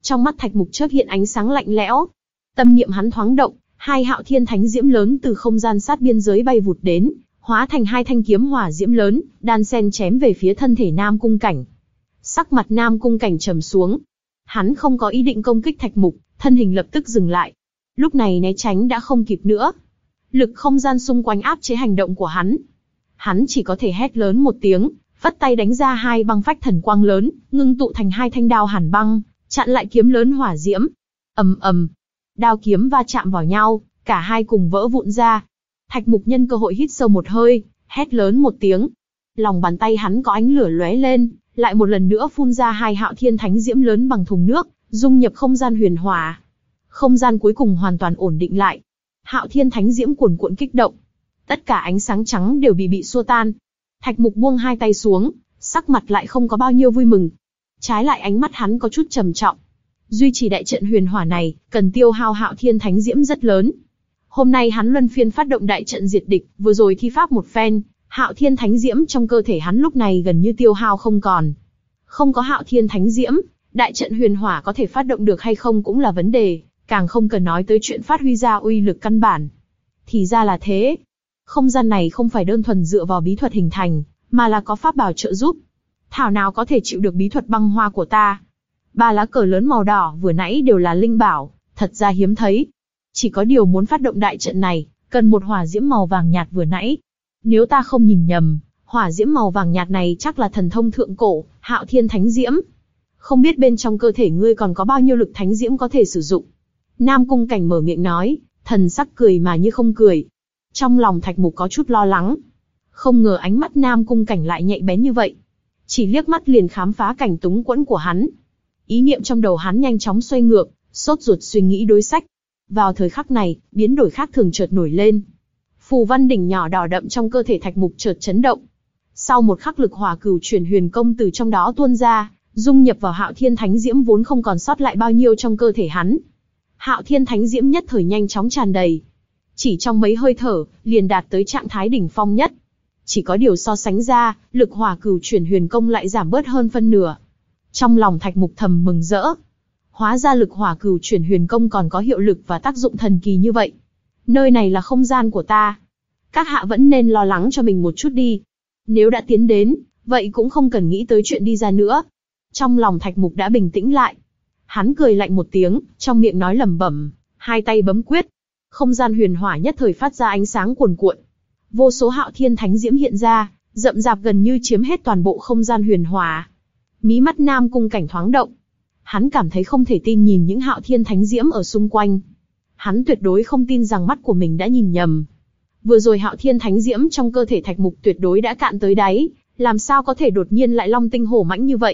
Trong mắt Thạch Mục chớp hiện ánh sáng lạnh lẽo. Tâm niệm hắn thoáng động, hai hạo thiên thánh diễm lớn từ không gian sát biên giới bay vụt đến, hóa thành hai thanh kiếm hỏa diễm lớn, đan sen chém về phía thân thể Nam Cung Cảnh. Sắc mặt Nam Cung Cảnh trầm xuống. Hắn không có ý định công kích Thạch Mục, thân hình lập tức dừng lại. Lúc này né tránh đã không kịp nữa. Lực không gian xung quanh áp chế hành động của hắn. Hắn chỉ có thể hét lớn một tiếng, vất tay đánh ra hai băng phách thần quang lớn, ngưng tụ thành hai thanh đao hàn băng, chặn lại kiếm lớn hỏa diễm. Ầm ầm, đao kiếm va chạm vào nhau, cả hai cùng vỡ vụn ra. Thạch Mục nhân cơ hội hít sâu một hơi, hét lớn một tiếng. Lòng bàn tay hắn có ánh lửa lóe lên, lại một lần nữa phun ra hai hạo thiên thánh diễm lớn bằng thùng nước, dung nhập không gian huyền hỏa. Không gian cuối cùng hoàn toàn ổn định lại. Hạo thiên thánh diễm cuồn cuộn kích động. Tất cả ánh sáng trắng đều bị bị xua tan. Thạch Mục buông hai tay xuống, sắc mặt lại không có bao nhiêu vui mừng. Trái lại ánh mắt hắn có chút trầm trọng. Duy trì đại trận huyền hỏa này, cần tiêu hao hạo thiên thánh diễm rất lớn. Hôm nay hắn luân phiên phát động đại trận diệt địch, vừa rồi thi pháp một phen, hạo thiên thánh diễm trong cơ thể hắn lúc này gần như tiêu hao không còn. Không có hạo thiên thánh diễm, đại trận huyền hỏa có thể phát động được hay không cũng là vấn đề, càng không cần nói tới chuyện phát huy ra uy lực căn bản. Thì ra là thế. Không gian này không phải đơn thuần dựa vào bí thuật hình thành, mà là có pháp bảo trợ giúp. Thảo nào có thể chịu được bí thuật băng hoa của ta. Ba lá cờ lớn màu đỏ vừa nãy đều là linh bảo, thật ra hiếm thấy. Chỉ có điều muốn phát động đại trận này, cần một hỏa diễm màu vàng nhạt vừa nãy. Nếu ta không nhìn nhầm, hỏa diễm màu vàng nhạt này chắc là thần thông thượng cổ, hạo thiên thánh diễm. Không biết bên trong cơ thể ngươi còn có bao nhiêu lực thánh diễm có thể sử dụng. Nam Cung Cảnh mở miệng nói, thần sắc cười mà như không cười. Trong lòng Thạch Mục có chút lo lắng. Không ngờ ánh mắt Nam Cung Cảnh lại nhạy bén như vậy. Chỉ liếc mắt liền khám phá cảnh túng quẫn của hắn. Ý niệm trong đầu hắn nhanh chóng xoay ngược, sốt ruột suy nghĩ đối sách. Vào thời khắc này, biến đổi khác thường chợt nổi lên. Phù văn đỉnh nhỏ đỏ đậm trong cơ thể Thạch Mục chợt chấn động. Sau một khắc lực hỏa cửu chuyển huyền công từ trong đó tuôn ra, dung nhập vào hạo thiên thánh diễm vốn không còn sót lại bao nhiêu trong cơ thể hắn. Hạo thiên thánh diễm nhất thời nhanh chóng tràn đầy. Chỉ trong mấy hơi thở, liền đạt tới trạng thái đỉnh phong nhất. Chỉ có điều so sánh ra, lực hỏa cửu chuyển huyền công lại giảm bớt hơn phân nửa. Trong lòng Thạch Mục thầm mừng rỡ. Hóa ra lực hỏa cửu chuyển huyền công còn có hiệu lực và tác dụng thần kỳ như vậy. Nơi này là không gian của ta. Các hạ vẫn nên lo lắng cho mình một chút đi. Nếu đã tiến đến, vậy cũng không cần nghĩ tới chuyện đi ra nữa. Trong lòng Thạch Mục đã bình tĩnh lại. Hắn cười lạnh một tiếng, trong miệng nói lẩm bẩm, hai tay bấm quyết. Không gian huyền hỏa nhất thời phát ra ánh sáng cuồn cuộn. Vô số hạo thiên thánh diễm hiện ra, rậm rạp gần như chiếm hết toàn bộ không gian huyền hỏa. Mí mắt Nam Cung Cảnh thoáng động. Hắn cảm thấy không thể tin nhìn những hạo thiên thánh diễm ở xung quanh. Hắn tuyệt đối không tin rằng mắt của mình đã nhìn nhầm. Vừa rồi hạo thiên thánh diễm trong cơ thể Thạch Mục tuyệt đối đã cạn tới đáy, làm sao có thể đột nhiên lại long tinh hổ mãnh như vậy.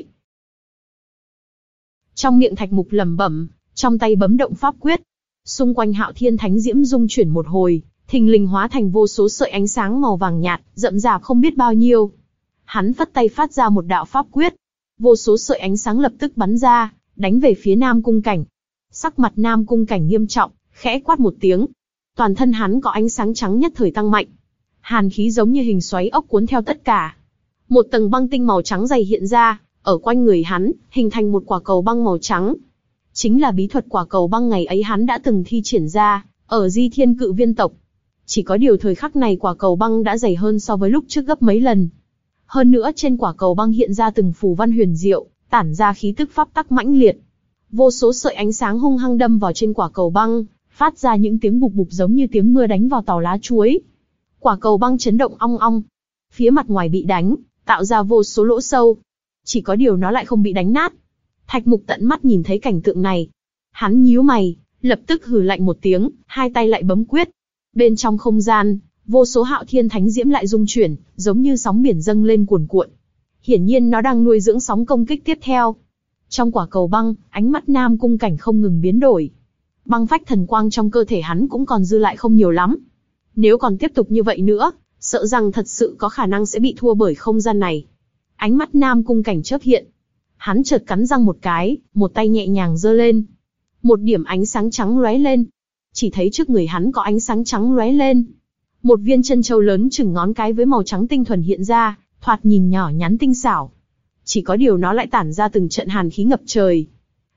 Trong miệng Thạch Mục lẩm bẩm, trong tay bấm động pháp quyết. Xung quanh hạo thiên thánh diễm rung chuyển một hồi, thình lình hóa thành vô số sợi ánh sáng màu vàng nhạt, rậm rạp không biết bao nhiêu. Hắn phất tay phát ra một đạo pháp quyết. Vô số sợi ánh sáng lập tức bắn ra, đánh về phía Nam Cung Cảnh. Sắc mặt Nam Cung Cảnh nghiêm trọng, khẽ quát một tiếng. Toàn thân hắn có ánh sáng trắng nhất thời tăng mạnh. Hàn khí giống như hình xoáy ốc cuốn theo tất cả. Một tầng băng tinh màu trắng dày hiện ra, ở quanh người hắn, hình thành một quả cầu băng màu trắng. Chính là bí thuật quả cầu băng ngày ấy hắn đã từng thi triển ra, ở Di Thiên Cự Viên tộc. Chỉ có điều thời khắc này quả cầu băng đã dày hơn so với lúc trước gấp mấy lần. Hơn nữa trên quả cầu băng hiện ra từng phù văn huyền diệu, tản ra khí tức pháp tắc mãnh liệt. Vô số sợi ánh sáng hung hăng đâm vào trên quả cầu băng, phát ra những tiếng bục bục giống như tiếng mưa đánh vào tàu lá chuối. Quả cầu băng chấn động ong ong. Phía mặt ngoài bị đánh, tạo ra vô số lỗ sâu. Chỉ có điều nó lại không bị đánh nát. Thạch Mục tận mắt nhìn thấy cảnh tượng này. Hắn nhíu mày, lập tức hừ lạnh một tiếng, hai tay lại bấm quyết. Bên trong không gian, vô số hạo thiên thánh diễm lại rung chuyển, giống như sóng biển dâng lên cuồn cuộn. Hiển nhiên nó đang nuôi dưỡng sóng công kích tiếp theo. Trong quả cầu băng, ánh mắt Nam Cung Cảnh không ngừng biến đổi. Băng phách thần quang trong cơ thể hắn cũng còn dư lại không nhiều lắm. Nếu còn tiếp tục như vậy nữa, sợ rằng thật sự có khả năng sẽ bị thua bởi không gian này. Ánh mắt Nam Cung Cảnh chớp hiện. Hắn chợt cắn răng một cái, một tay nhẹ nhàng giơ lên. Một điểm ánh sáng trắng lóe lên. Chỉ thấy trước người hắn có ánh sáng trắng lóe lên. Một viên chân châu lớn chừng ngón cái với màu trắng tinh thuần hiện ra, thoạt nhìn nhỏ nhắn tinh xảo. Chỉ có điều nó lại tản ra từng trận hàn khí ngập trời.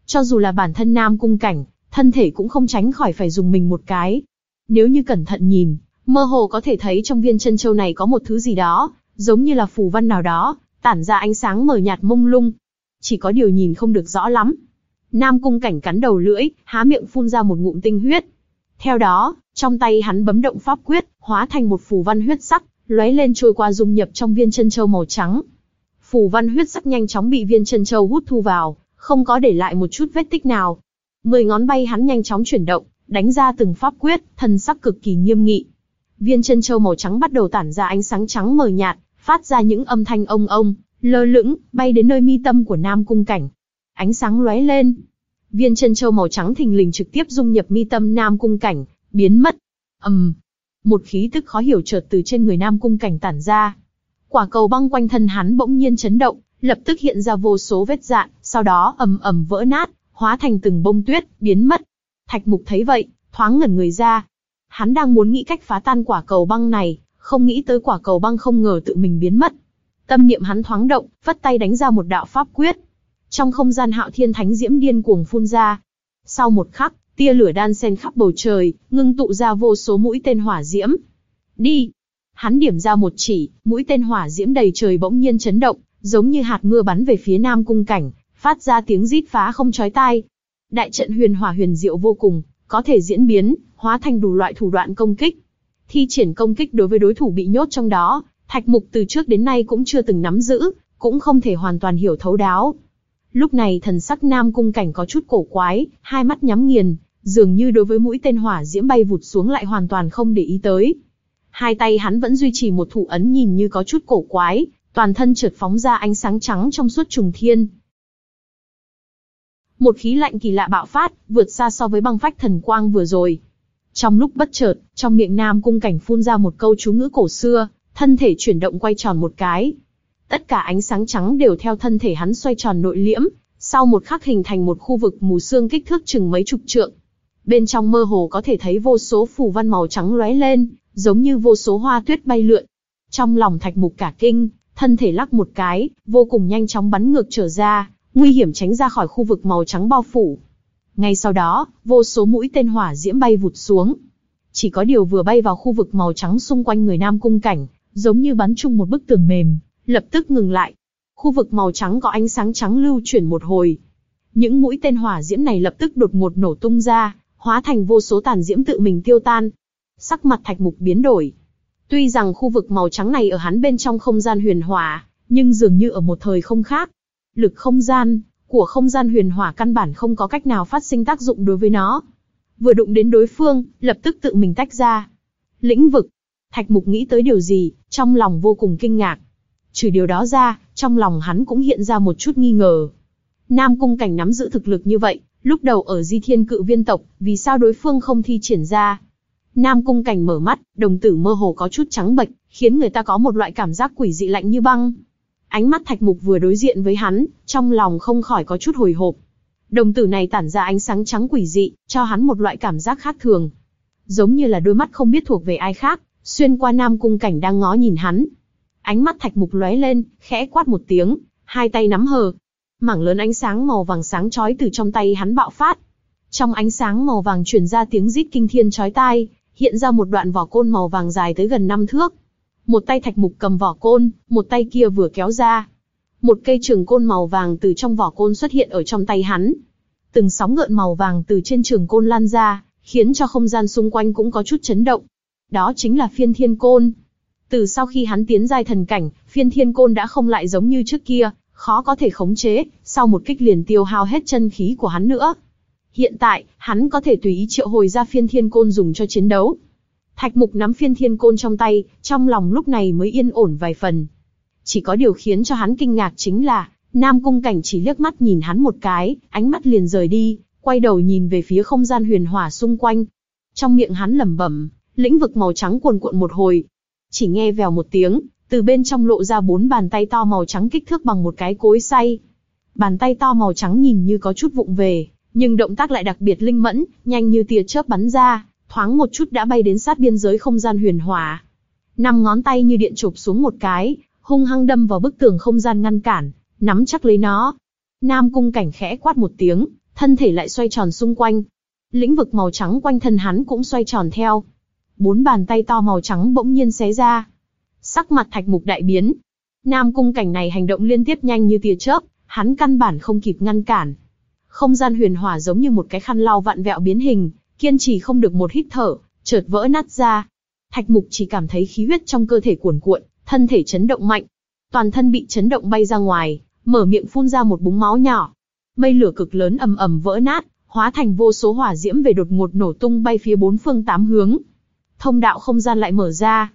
Cho dù là bản thân Nam Cung Cảnh, thân thể cũng không tránh khỏi phải dùng mình một cái. Nếu như cẩn thận nhìn, mơ hồ có thể thấy trong viên chân châu này có một thứ gì đó, giống như là phù văn nào đó, tản ra ánh sáng mờ nhạt mông lung. Chỉ có điều nhìn không được rõ lắm. Nam Cung Cảnh cắn đầu lưỡi, há miệng phun ra một ngụm tinh huyết. Theo đó, trong tay hắn bấm động pháp quyết, hóa thành một phù văn huyết sắc, lóe lên trôi qua dung nhập trong viên chân châu màu trắng. Phù văn huyết sắc nhanh chóng bị viên chân châu hút thu vào, không có để lại một chút vết tích nào. Mười ngón tay hắn nhanh chóng chuyển động, đánh ra từng pháp quyết, thần sắc cực kỳ nghiêm nghị. Viên chân châu màu trắng bắt đầu tản ra ánh sáng trắng mờ nhạt, phát ra những âm thanh ông ông, lơ lửng, bay đến nơi mi tâm của Nam Cung Cảnh. Ánh sáng lóe lên, viên chân châu màu trắng thình lình trực tiếp dung nhập mi tâm Nam Cung Cảnh, biến mất. ầm, um, một khí tức khó hiểu chợt từ trên người Nam Cung Cảnh tản ra. Quả cầu băng quanh thân hắn bỗng nhiên chấn động, lập tức hiện ra vô số vết rạn, sau đó ầm ầm vỡ nát, hóa thành từng bông tuyết, biến mất. Thạch Mục thấy vậy, thoáng ngẩn người ra. Hắn đang muốn nghĩ cách phá tan quả cầu băng này, không nghĩ tới quả cầu băng không ngờ tự mình biến mất. Tâm niệm hắn thoáng động, vất tay đánh ra một đạo pháp quyết. Trong không gian Hạo Thiên Thánh Diễm điên cuồng phun ra. Sau một khắc, tia lửa đan xen khắp bầu trời, ngưng tụ ra vô số mũi tên hỏa diễm. Đi! Hắn điểm ra một chỉ, mũi tên hỏa diễm đầy trời bỗng nhiên chấn động, giống như hạt mưa bắn về phía Nam Cung Cảnh, phát ra tiếng rít phá không chói tai. Đại trận huyền hỏa huyền diệu vô cùng, có thể diễn biến, hóa thành đủ loại thủ đoạn công kích. Thi triển công kích đối với đối thủ bị nhốt trong đó, Thạch Mục từ trước đến nay cũng chưa từng nắm giữ, cũng không thể hoàn toàn hiểu thấu đáo. Lúc này thần sắc Nam Cung Cảnh có chút cổ quái, hai mắt nhắm nghiền, dường như đối với mũi tên hỏa diễm bay vụt xuống lại hoàn toàn không để ý tới. Hai tay hắn vẫn duy trì một thủ ấn nhìn như có chút cổ quái, toàn thân chợt phóng ra ánh sáng trắng trong suốt trùng thiên. Một khí lạnh kỳ lạ bạo phát, vượt xa so với băng phách thần quang vừa rồi. Trong lúc bất chợt, trong miệng Nam Cung Cảnh phun ra một câu chú ngữ cổ xưa, thân thể chuyển động quay tròn một cái. Tất cả ánh sáng trắng đều theo thân thể hắn xoay tròn nội liễm, sau một khắc hình thành một khu vực mù sương kích thước chừng mấy chục trượng. Bên trong mơ hồ có thể thấy vô số phù văn màu trắng lóe lên, giống như vô số hoa tuyết bay lượn. Trong lòng Thạch Mục cả kinh, thân thể lắc một cái, vô cùng nhanh chóng bắn ngược trở ra, nguy hiểm tránh ra khỏi khu vực màu trắng bao phủ. Ngay sau đó, vô số mũi tên hỏa diễm bay vụt xuống. Chỉ có điều vừa bay vào khu vực màu trắng xung quanh người Nam Cung Cảnh, giống như bắn trúng một bức tường mềm, lập tức ngừng lại. Khu vực màu trắng có ánh sáng trắng lưu chuyển một hồi. Những mũi tên hỏa diễm này lập tức đột ngột nổ tung ra, hóa thành vô số tàn diễm tự mình tiêu tan. Sắc mặt Thạch Mục biến đổi. Tuy rằng khu vực màu trắng này ở hắn bên trong không gian huyền hỏa, nhưng dường như ở một thời không khác. Lực không gian của không gian huyền hỏa căn bản không có cách nào phát sinh tác dụng đối với nó. Vừa đụng đến đối phương, lập tức tự mình tách ra. Lĩnh vực. Thạch Mục nghĩ tới điều gì, trong lòng vô cùng kinh ngạc. Trừ điều đó ra, trong lòng hắn cũng hiện ra một chút nghi ngờ. Nam Cung Cảnh nắm giữ thực lực như vậy, lúc đầu ở Di Thiên Cự Viên tộc, vì sao đối phương không thi triển ra? Nam Cung Cảnh mở mắt, đồng tử mơ hồ có chút trắng bệch, khiến người ta có một loại cảm giác quỷ dị lạnh như băng. Ánh mắt Thạch Mục vừa đối diện với hắn, trong lòng không khỏi có chút hồi hộp. Đồng tử này tản ra ánh sáng trắng quỷ dị, cho hắn một loại cảm giác khác thường. Giống như là đôi mắt không biết thuộc về ai khác, xuyên qua Nam Cung Cảnh đang ngó nhìn hắn. Ánh mắt Thạch Mục lóe lên, khẽ quát một tiếng, hai tay nắm hờ. Mảng lớn ánh sáng màu vàng sáng chói từ trong tay hắn bạo phát. Trong ánh sáng màu vàng truyền ra tiếng rít kinh thiên chói tai, hiện ra một đoạn vỏ côn màu vàng dài tới gần năm thước. Một tay Thạch Mục cầm vỏ côn, một tay kia vừa kéo ra. Một cây trường côn màu vàng từ trong vỏ côn xuất hiện ở trong tay hắn. Từng sóng gợn màu vàng từ trên trường côn lan ra, khiến cho không gian xung quanh cũng có chút chấn động. Đó chính là Phiên Thiên Côn. Từ sau khi hắn tiến giai thần cảnh, Phiên Thiên Côn đã không lại giống như trước kia, khó có thể khống chế, sau một kích liền tiêu hao hết chân khí của hắn nữa. Hiện tại, hắn có thể tùy ý triệu hồi ra Phiên Thiên Côn dùng cho chiến đấu. Thạch Mục nắm Phiên Thiên Côn trong tay, trong lòng lúc này mới yên ổn vài phần. Chỉ có điều khiến cho hắn kinh ngạc chính là, Nam Cung Cảnh chỉ liếc mắt nhìn hắn một cái, ánh mắt liền rời đi, quay đầu nhìn về phía không gian huyền hỏa xung quanh. Trong miệng hắn lẩm bẩm, lĩnh vực màu trắng cuồn cuộn một hồi. Chỉ nghe vèo một tiếng, từ bên trong lộ ra bốn bàn tay to màu trắng kích thước bằng một cái cối xay. Bàn tay to màu trắng nhìn như có chút vụng về, nhưng động tác lại đặc biệt linh mẫn, nhanh như tia chớp bắn ra, thoáng một chút đã bay đến sát biên giới không gian huyền hỏa. Năm ngón tay như điện chộp xuống một cái, hung hăng đâm vào bức tường không gian ngăn cản, nắm chắc lấy nó. Nam Cung Cảnh khẽ quát một tiếng, thân thể lại xoay tròn xung quanh. Lĩnh vực màu trắng quanh thân hắn cũng xoay tròn theo. Bốn bàn tay to màu trắng bỗng nhiên xé ra. Sắc mặt Thạch Mục đại biến. Nam Cung Cảnh này hành động liên tiếp nhanh như tia chớp, hắn căn bản không kịp ngăn cản. Không gian huyền hỏa giống như một cái khăn lau vặn vẹo biến hình, kiên trì không được một hít thở, chợt vỡ nát ra. Thạch Mục chỉ cảm thấy khí huyết trong cơ thể cuồn cuộn, thân thể chấn động mạnh. Toàn thân bị chấn động bay ra ngoài, mở miệng phun ra một búng máu nhỏ. Mây lửa cực lớn ầm ầm vỡ nát, hóa thành vô số hỏa diễm về đột ngột nổ tung bay phía bốn phương tám hướng. Thông đạo không gian lại mở ra.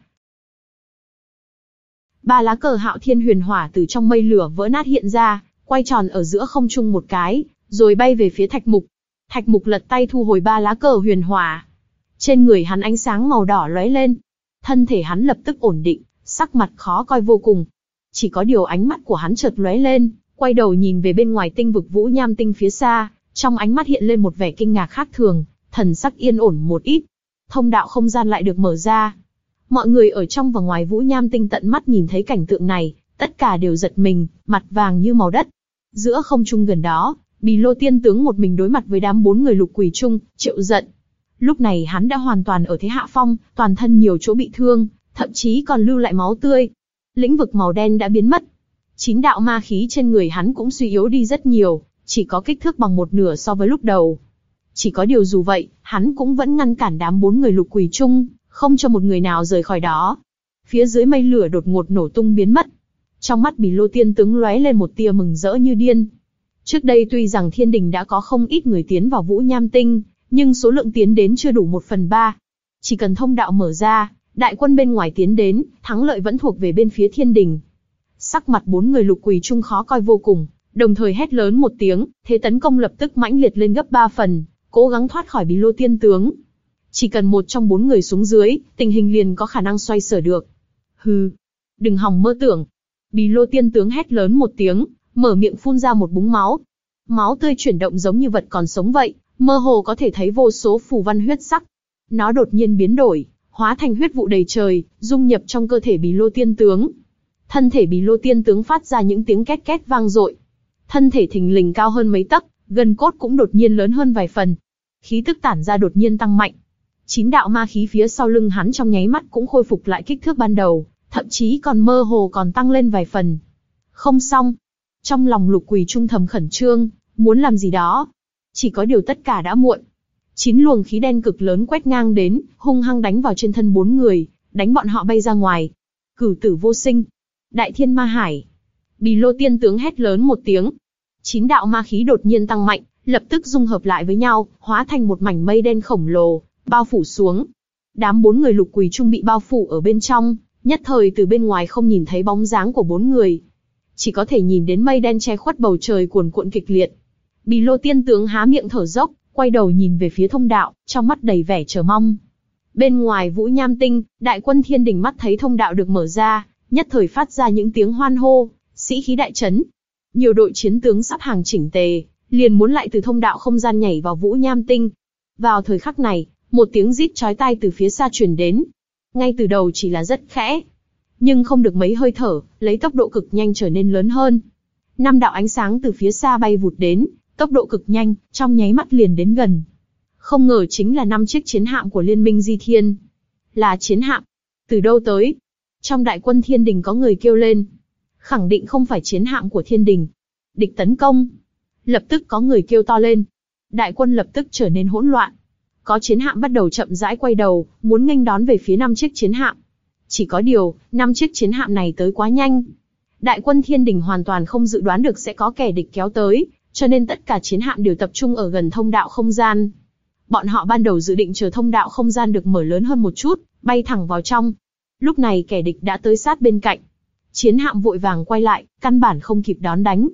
Ba lá cờ Hạo Thiên huyền hỏa từ trong mây lửa vỡ nát hiện ra, quay tròn ở giữa không trung một cái, rồi bay về phía Thạch Mục. Thạch Mục lật tay thu hồi ba lá cờ huyền hỏa. Trên người hắn ánh sáng màu đỏ lóe lên. Thân thể hắn lập tức ổn định, sắc mặt khó coi vô cùng. Chỉ có điều ánh mắt của hắn chợt lóe lên, quay đầu nhìn về bên ngoài tinh vực Vũ Nham Tinh phía xa, trong ánh mắt hiện lên một vẻ kinh ngạc khác thường, thần sắc yên ổn một ít. Thông đạo không gian lại được mở ra. Mọi người ở trong và ngoài Vũ Nham Tinh tận mắt nhìn thấy cảnh tượng này, tất cả đều giật mình, mặt vàng như màu đất. Giữa không trung gần đó, Bì Lô Tiên Tướng một mình đối mặt với đám bốn người Lục Quỳ Trung, Triệu Giận. Lúc này hắn đã hoàn toàn ở thế hạ phong, toàn thân nhiều chỗ bị thương, thậm chí còn lưu lại máu tươi. Lĩnh vực màu đen đã biến mất. Chín đạo ma khí trên người hắn cũng suy yếu đi rất nhiều, chỉ có kích thước bằng một nửa so với lúc đầu. Chỉ có điều dù vậy, hắn cũng vẫn ngăn cản đám bốn người Lục Quỳ Trung, không cho một người nào rời khỏi đó. Phía dưới mây lửa đột ngột nổ tung biến mất. Trong mắt Bì Lô Tiên Tướng lóe lên một tia mừng rỡ như điên. Trước đây tuy rằng Thiên Đình đã có không ít người tiến vào Vũ Nham Tinh, nhưng số lượng tiến đến chưa đủ một phần ba. Chỉ cần thông đạo mở ra, đại quân bên ngoài tiến đến, thắng lợi vẫn thuộc về bên phía Thiên Đình. Sắc mặt bốn người Lục Quỳ Trung khó coi vô cùng, đồng thời hét lớn một tiếng, thế tấn công lập tức mãnh liệt lên gấp ba phần, cố gắng thoát khỏi Bì Lô Tiên Tướng. Chỉ cần một trong bốn người xuống dưới, tình hình liền có khả năng xoay sở được. Hừ, đừng hòng mơ tưởng. Bì Lô Tiên Tướng hét lớn một tiếng, mở miệng phun ra một búng máu. Máu tươi chuyển động giống như vật còn sống vậy, mơ hồ có thể thấy vô số phù văn huyết sắc. Nó đột nhiên biến đổi, hóa thành huyết vụ đầy trời, dung nhập trong cơ thể Bì Lô Tiên Tướng. Thân thể Bì Lô Tiên Tướng phát ra những tiếng két két vang dội. Thân thể thình lình cao hơn mấy tấc, gân cốt cũng đột nhiên lớn hơn vài phần. Khí tức tản ra đột nhiên tăng mạnh. Chín đạo ma khí phía sau lưng hắn trong nháy mắt cũng khôi phục lại kích thước ban đầu, thậm chí còn mơ hồ còn tăng lên vài phần. Không xong. Trong lòng Lục Quỳ Trung thầm khẩn trương, muốn làm gì đó. Chỉ có điều tất cả đã muộn. Chín luồng khí đen cực lớn quét ngang đến, hung hăng đánh vào trên thân bốn người, đánh bọn họ bay ra ngoài. Cửu tử vô sinh. Đại Thiên Ma Hải. Bì Lô Tiên Tướng hét lớn một tiếng. Chín đạo ma khí đột nhiên tăng mạnh, lập tức dung hợp lại với nhau, hóa thành một mảnh mây đen khổng lồ, bao phủ xuống. Đám bốn người Lục Quỳ Trung bị bao phủ ở bên trong, nhất thời từ bên ngoài không nhìn thấy bóng dáng của bốn người. Chỉ có thể nhìn đến mây đen che khuất bầu trời cuồn cuộn kịch liệt. Bì Lô Tiên Tướng há miệng thở dốc, quay đầu nhìn về phía thông đạo, trong mắt đầy vẻ chờ mong. Bên ngoài Vũ Nham Tinh, đại quân Thiên Đình mắt thấy thông đạo được mở ra, nhất thời phát ra những tiếng hoan hô, sĩ khí đại chấn. Nhiều đội chiến tướng sắp hàng chỉnh tề, liền muốn lại từ thông đạo không gian nhảy vào Vũ Nham Tinh. Vào thời khắc này, một tiếng rít chói tai từ phía xa truyền đến. Ngay từ đầu chỉ là rất khẽ, nhưng không được mấy hơi thở, lấy tốc độ cực nhanh trở nên lớn hơn. Năm đạo ánh sáng từ phía xa bay vụt đến, tốc độ cực nhanh, trong nháy mắt liền đến gần. Không ngờ chính là năm chiếc chiến hạm của Liên minh Di Thiên. Là chiến hạm? Từ đâu tới? Trong đại quân Thiên Đình có người kêu lên. Khẳng định không phải chiến hạm của Thiên Đình. Địch tấn công. Lập tức có người kêu to lên. Đại quân lập tức trở nên hỗn loạn. Có chiến hạm bắt đầu chậm rãi quay đầu, muốn nghênh đón về phía năm chiếc chiến hạm. Chỉ có điều, năm chiếc chiến hạm này tới quá nhanh. Đại quân Thiên Đình hoàn toàn không dự đoán được sẽ có kẻ địch kéo tới, cho nên tất cả chiến hạm đều tập trung ở gần thông đạo không gian. Bọn họ ban đầu dự định chờ thông đạo không gian được mở lớn hơn một chút, bay thẳng vào trong. Lúc này kẻ địch đã tới sát bên cạnh. Chiến hạm vội vàng quay lại, căn bản không kịp đón đánh.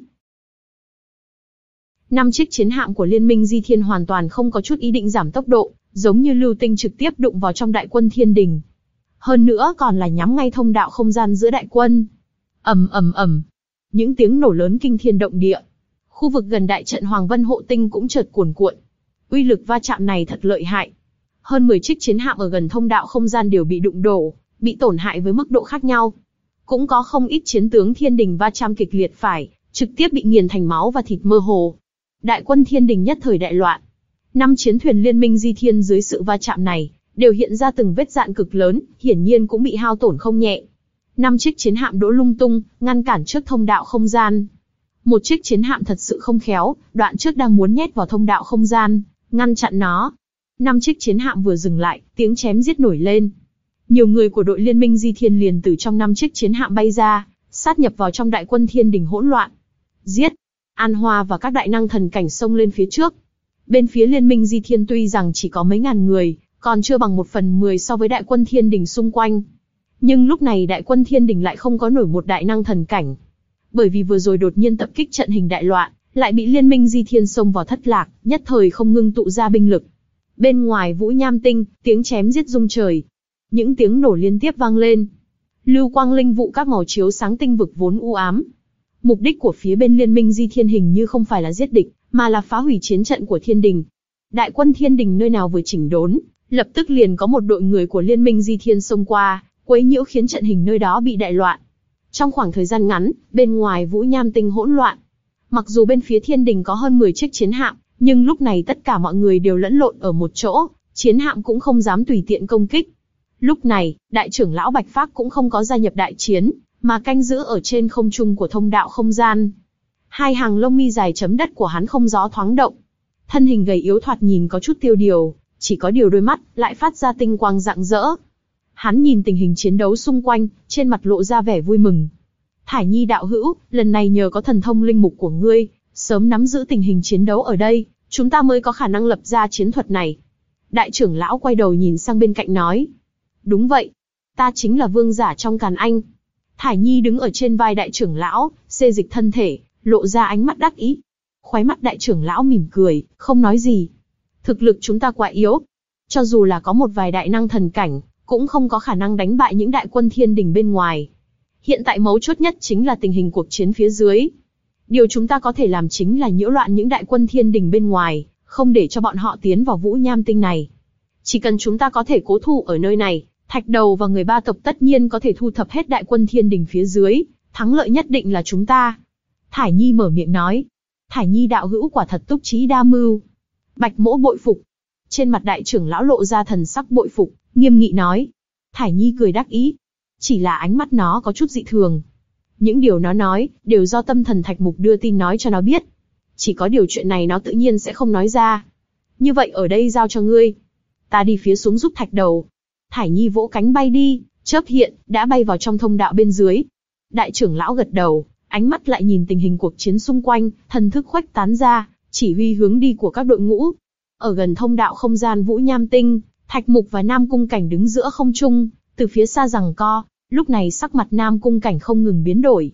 Năm chiếc chiến hạm của Liên minh Di Thiên hoàn toàn không có chút ý định giảm tốc độ, giống như lưu tinh trực tiếp đụng vào trong đại quân Thiên Đình. Hơn nữa còn là nhắm ngay thông đạo không gian giữa đại quân. Ầm ầm ầm, những tiếng nổ lớn kinh thiên động địa. Khu vực gần đại trận Hoàng Vân Hộ Tinh cũng chợt cuồn cuộn. Uy lực va chạm này thật lợi hại. Hơn mười chiếc chiến hạm ở gần thông đạo không gian đều bị đụng đổ, bị tổn hại với mức độ khác nhau. Cũng có không ít chiến tướng Thiên Đình va chạm kịch liệt phải, trực tiếp bị nghiền thành máu và thịt mơ hồ. Đại quân thiên đình nhất thời đại loạn. Năm chiến thuyền liên minh di thiên dưới sự va chạm này, đều hiện ra từng vết dạn cực lớn, hiển nhiên cũng bị hao tổn không nhẹ. Năm chiếc chiến hạm đỗ lung tung, ngăn cản trước thông đạo không gian. Một chiếc chiến hạm thật sự không khéo, đoạn trước đang muốn nhét vào thông đạo không gian, ngăn chặn nó. Năm chiếc chiến hạm vừa dừng lại, tiếng chém giết nổi lên. Nhiều người của đội liên minh di thiên liền từ trong năm chiếc chiến hạm bay ra, sát nhập vào trong đại quân thiên đình hỗn loạn. Giết! An Hoa và các đại năng thần cảnh xông lên phía trước. Bên phía liên minh di thiên tuy rằng chỉ có mấy ngàn người, còn chưa bằng một phần mười so với đại quân thiên đình xung quanh. Nhưng lúc này đại quân thiên đình lại không có nổi một đại năng thần cảnh. Bởi vì vừa rồi đột nhiên tập kích trận hình đại loạn, lại bị liên minh di thiên xông vào thất lạc, nhất thời không ngưng tụ ra binh lực. Bên ngoài Vũ Nham Tinh, tiếng chém giết rung trời. Những tiếng nổ liên tiếp vang lên. Lưu quang linh vụ các màu chiếu sáng tinh vực vốn u ám. Mục đích của phía bên liên minh di thiên hình như không phải là giết địch, mà là phá hủy chiến trận của thiên đình. Đại quân thiên đình nơi nào vừa chỉnh đốn, lập tức liền có một đội người của liên minh di thiên xông qua, quấy nhiễu khiến trận hình nơi đó bị đại loạn. Trong khoảng thời gian ngắn, bên ngoài Vũ Nham Tinh hỗn loạn. Mặc dù bên phía thiên đình có hơn mười chiếc chiến hạm, nhưng lúc này tất cả mọi người đều lẫn lộn ở một chỗ, chiến hạm cũng không dám tùy tiện công kích. Lúc này, đại trưởng lão Bạch Phác cũng không có gia nhập đại chiến, mà canh giữ ở trên không trung của thông đạo không gian. Hai hàng lông mi dài chấm đất của hắn không gió thoáng động. Thân hình gầy yếu thoạt nhìn có chút tiêu điều, chỉ có điều đôi mắt lại phát ra tinh quang rạng rỡ. Hắn nhìn tình hình chiến đấu xung quanh, trên mặt lộ ra vẻ vui mừng. Thải Nhi đạo hữu, lần này nhờ có thần thông linh mục của ngươi, sớm nắm giữ tình hình chiến đấu ở đây, chúng ta mới có khả năng lập ra chiến thuật này. Đại trưởng lão quay đầu nhìn sang bên cạnh nói. Đúng vậy, ta chính là vương giả trong Càn Anh. Thải Nhi đứng ở trên vai đại trưởng lão, xê dịch thân thể, lộ ra ánh mắt đắc ý. Khóe mắt đại trưởng lão mỉm cười, không nói gì. Thực lực chúng ta quá yếu. Cho dù là có một vài đại năng thần cảnh, cũng không có khả năng đánh bại những đại quân thiên đình bên ngoài. Hiện tại mấu chốt nhất chính là tình hình cuộc chiến phía dưới. Điều chúng ta có thể làm chính là nhiễu loạn những đại quân thiên đình bên ngoài, không để cho bọn họ tiến vào Vũ Nham Tinh này. Chỉ cần chúng ta có thể cố thủ ở nơi này, Thạch Đầu và người ba tộc tất nhiên có thể thu thập hết đại quân thiên đình phía dưới, thắng lợi nhất định là chúng ta. Thải Nhi mở miệng nói. Thải Nhi đạo hữu quả thật túc trí đa mưu. Bạch Mỗ bội phục. Trên mặt đại trưởng lão lộ ra thần sắc bội phục, nghiêm nghị nói. Thải Nhi cười đắc ý. Chỉ là ánh mắt nó có chút dị thường. Những điều nó nói, đều do tâm thần Thạch Mục đưa tin nói cho nó biết. Chỉ có điều chuyện này nó tự nhiên sẽ không nói ra. Như vậy ở đây giao cho ngươi. Ta đi phía xuống giúp Thạch Đầu. Thải Nhi vỗ cánh bay đi, chớp hiện, đã bay vào trong thông đạo bên dưới. Đại trưởng lão gật đầu, ánh mắt lại nhìn tình hình cuộc chiến xung quanh, thần thức khuếch tán ra, chỉ huy hướng đi của các đội ngũ. Ở gần thông đạo không gian Vũ Nham Tinh, Thạch Mục và Nam Cung Cảnh đứng giữa không trung, từ phía xa giằng co, lúc này sắc mặt Nam Cung Cảnh không ngừng biến đổi.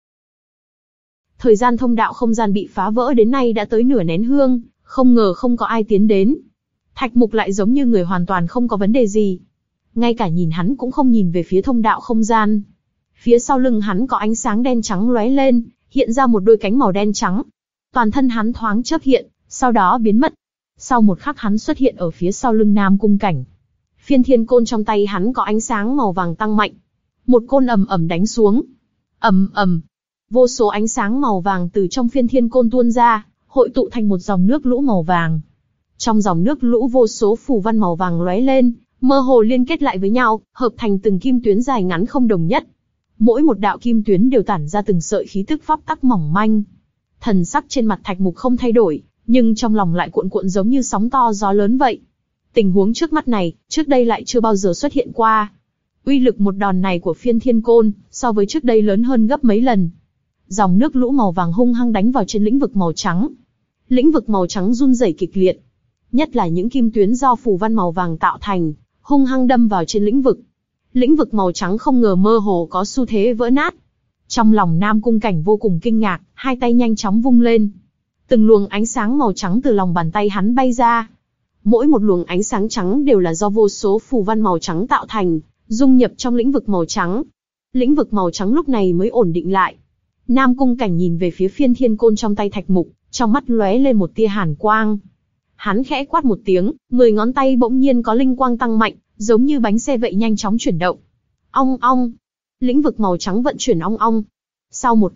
Thời gian thông đạo không gian bị phá vỡ đến nay đã tới nửa nén hương, không ngờ không có ai tiến đến. Thạch Mục lại giống như người hoàn toàn không có vấn đề gì. Ngay cả nhìn hắn cũng không nhìn về phía thông đạo không gian. Phía sau lưng hắn có ánh sáng đen trắng lóe lên, hiện ra một đôi cánh màu đen trắng. Toàn thân hắn thoáng chớp hiện, sau đó biến mất. Sau một khắc hắn xuất hiện ở phía sau lưng Nam Cung Cảnh. Phiên thiên côn trong tay hắn có ánh sáng màu vàng tăng mạnh. Một côn ầm ầm đánh xuống. Ầm ầm. Vô số ánh sáng màu vàng từ trong phiên thiên côn tuôn ra, hội tụ thành một dòng nước lũ màu vàng. Trong dòng nước lũ vô số phù văn màu vàng lóe lên, mơ hồ liên kết lại với nhau, hợp thành từng kim tuyến dài ngắn không đồng nhất. Mỗi một đạo kim tuyến đều tản ra từng sợi khí tức pháp tắc mỏng manh. Thần sắc trên mặt Thạch Mục không thay đổi, nhưng trong lòng lại cuộn cuộn giống như sóng to gió lớn vậy. Tình huống trước mắt này, trước đây lại chưa bao giờ xuất hiện qua. Uy lực một đòn này của phiên thiên côn, so với trước đây lớn hơn gấp mấy lần. Dòng nước lũ màu vàng hung hăng đánh vào trên lĩnh vực màu trắng. Lĩnh vực màu trắng run rẩy kịch liệt. Nhất là những kim tuyến do phù văn màu vàng tạo thành, hung hăng đâm vào trên lĩnh vực. Lĩnh vực màu trắng không ngờ mơ hồ có xu thế vỡ nát. Trong lòng Nam Cung Cảnh vô cùng kinh ngạc, hai tay nhanh chóng vung lên. Từng luồng ánh sáng màu trắng từ lòng bàn tay hắn bay ra. Mỗi một luồng ánh sáng trắng đều là do vô số phù văn màu trắng tạo thành, dung nhập trong lĩnh vực màu trắng. Lĩnh vực màu trắng lúc này mới ổn định lại. Nam Cung Cảnh nhìn về phía phiên thiên côn trong tay Thạch Mục, trong mắt lóe lên một tia hàn quang. Hắn khẽ quát một tiếng, mười ngón tay bỗng nhiên có linh quang tăng mạnh, giống như bánh xe vậy nhanh chóng chuyển động. Ong ong, lĩnh vực màu trắng vận chuyển ong ong. Sau một khắc,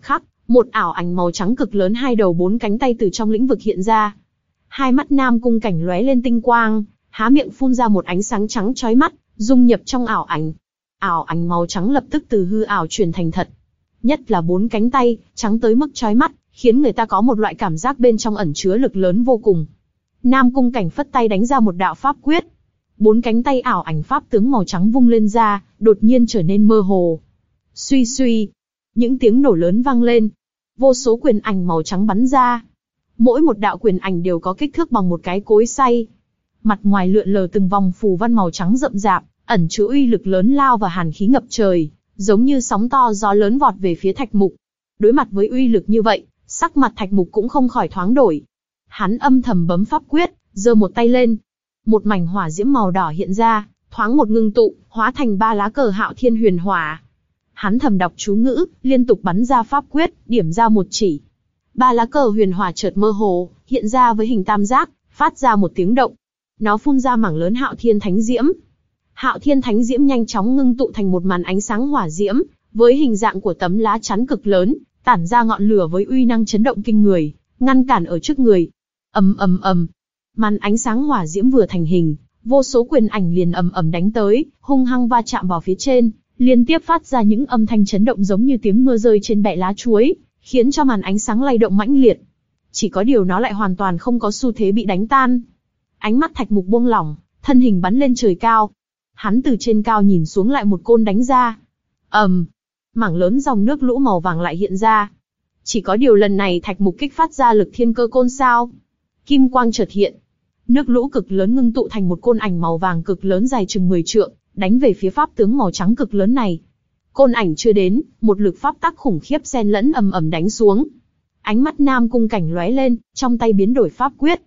Một ảo ảnh màu trắng cực lớn hai đầu bốn cánh tay từ trong lĩnh vực hiện ra. Hai mắt Nam Cung Cảnh lóe lên tinh quang, há miệng phun ra một ánh sáng trắng chói mắt, dung nhập trong ảo ảnh. Ảo ảnh màu trắng lập tức từ hư ảo chuyển thành thật. Nhất là bốn cánh tay, trắng tới mức chói mắt, khiến người ta có một loại cảm giác bên trong ẩn chứa lực lớn vô cùng. Nam Cung Cảnh phất tay đánh ra một đạo pháp quyết. Bốn cánh tay ảo ảnh pháp tướng màu trắng vung lên ra, đột nhiên trở nên mơ hồ. Suy suy, những tiếng nổ lớn vang lên. Vô số quyền ảnh màu trắng bắn ra. Mỗi một đạo quyền ảnh đều có kích thước bằng một cái cối xay. Mặt ngoài lượn lờ từng vòng phù văn màu trắng rậm rạp, ẩn chứa uy lực lớn lao và hàn khí ngập trời, giống như sóng to gió lớn vọt về phía Thạch Mục. Đối mặt với uy lực như vậy, sắc mặt Thạch Mục cũng không khỏi thoáng đổi. Hắn âm thầm bấm pháp quyết, giơ một tay lên. Một mảnh hỏa diễm màu đỏ hiện ra, thoáng một ngưng tụ, hóa thành ba lá cờ Hạo Thiên Huyền Hỏa. Hắn thầm đọc chú ngữ, liên tục bắn ra pháp quyết, điểm ra một chỉ. Ba lá cờ huyền hỏa chợt mơ hồ, hiện ra với hình tam giác, phát ra một tiếng động. Nó phun ra mảng lớn Hạo Thiên Thánh Diễm. Hạo Thiên Thánh Diễm nhanh chóng ngưng tụ thành một màn ánh sáng hỏa diễm, với hình dạng của tấm lá chắn cực lớn, tản ra ngọn lửa với uy năng chấn động kinh người, ngăn cản ở trước người. Ầm ầm ầm, màn ánh sáng hỏa diễm vừa thành hình, vô số quyền ảnh liền ầm ầm đánh tới, hung hăng va chạm vào phía trên, liên tiếp phát ra những âm thanh chấn động giống như tiếng mưa rơi trên bẹ lá chuối, khiến cho màn ánh sáng lay động mãnh liệt. Chỉ có điều nó lại hoàn toàn không có xu thế bị đánh tan. Ánh mắt Thạch Mục buông lỏng, thân hình bắn lên trời cao. Hắn từ trên cao nhìn xuống lại một côn đánh ra. ầm, um, mảng lớn dòng nước lũ màu vàng lại hiện ra. Chỉ có điều lần này Thạch Mục kích phát ra lực thiên cơ côn sao. Kim quang chợt hiện. Nước lũ cực lớn ngưng tụ thành một côn ảnh màu vàng cực lớn dài chừng mười trượng, đánh về phía pháp tướng màu trắng cực lớn này. Côn ảnh chưa đến, một lực pháp tắc khủng khiếp xen lẫn ầm ầm đánh xuống. Ánh mắt Nam Cung Cảnh lóe lên, trong tay biến đổi pháp quyết.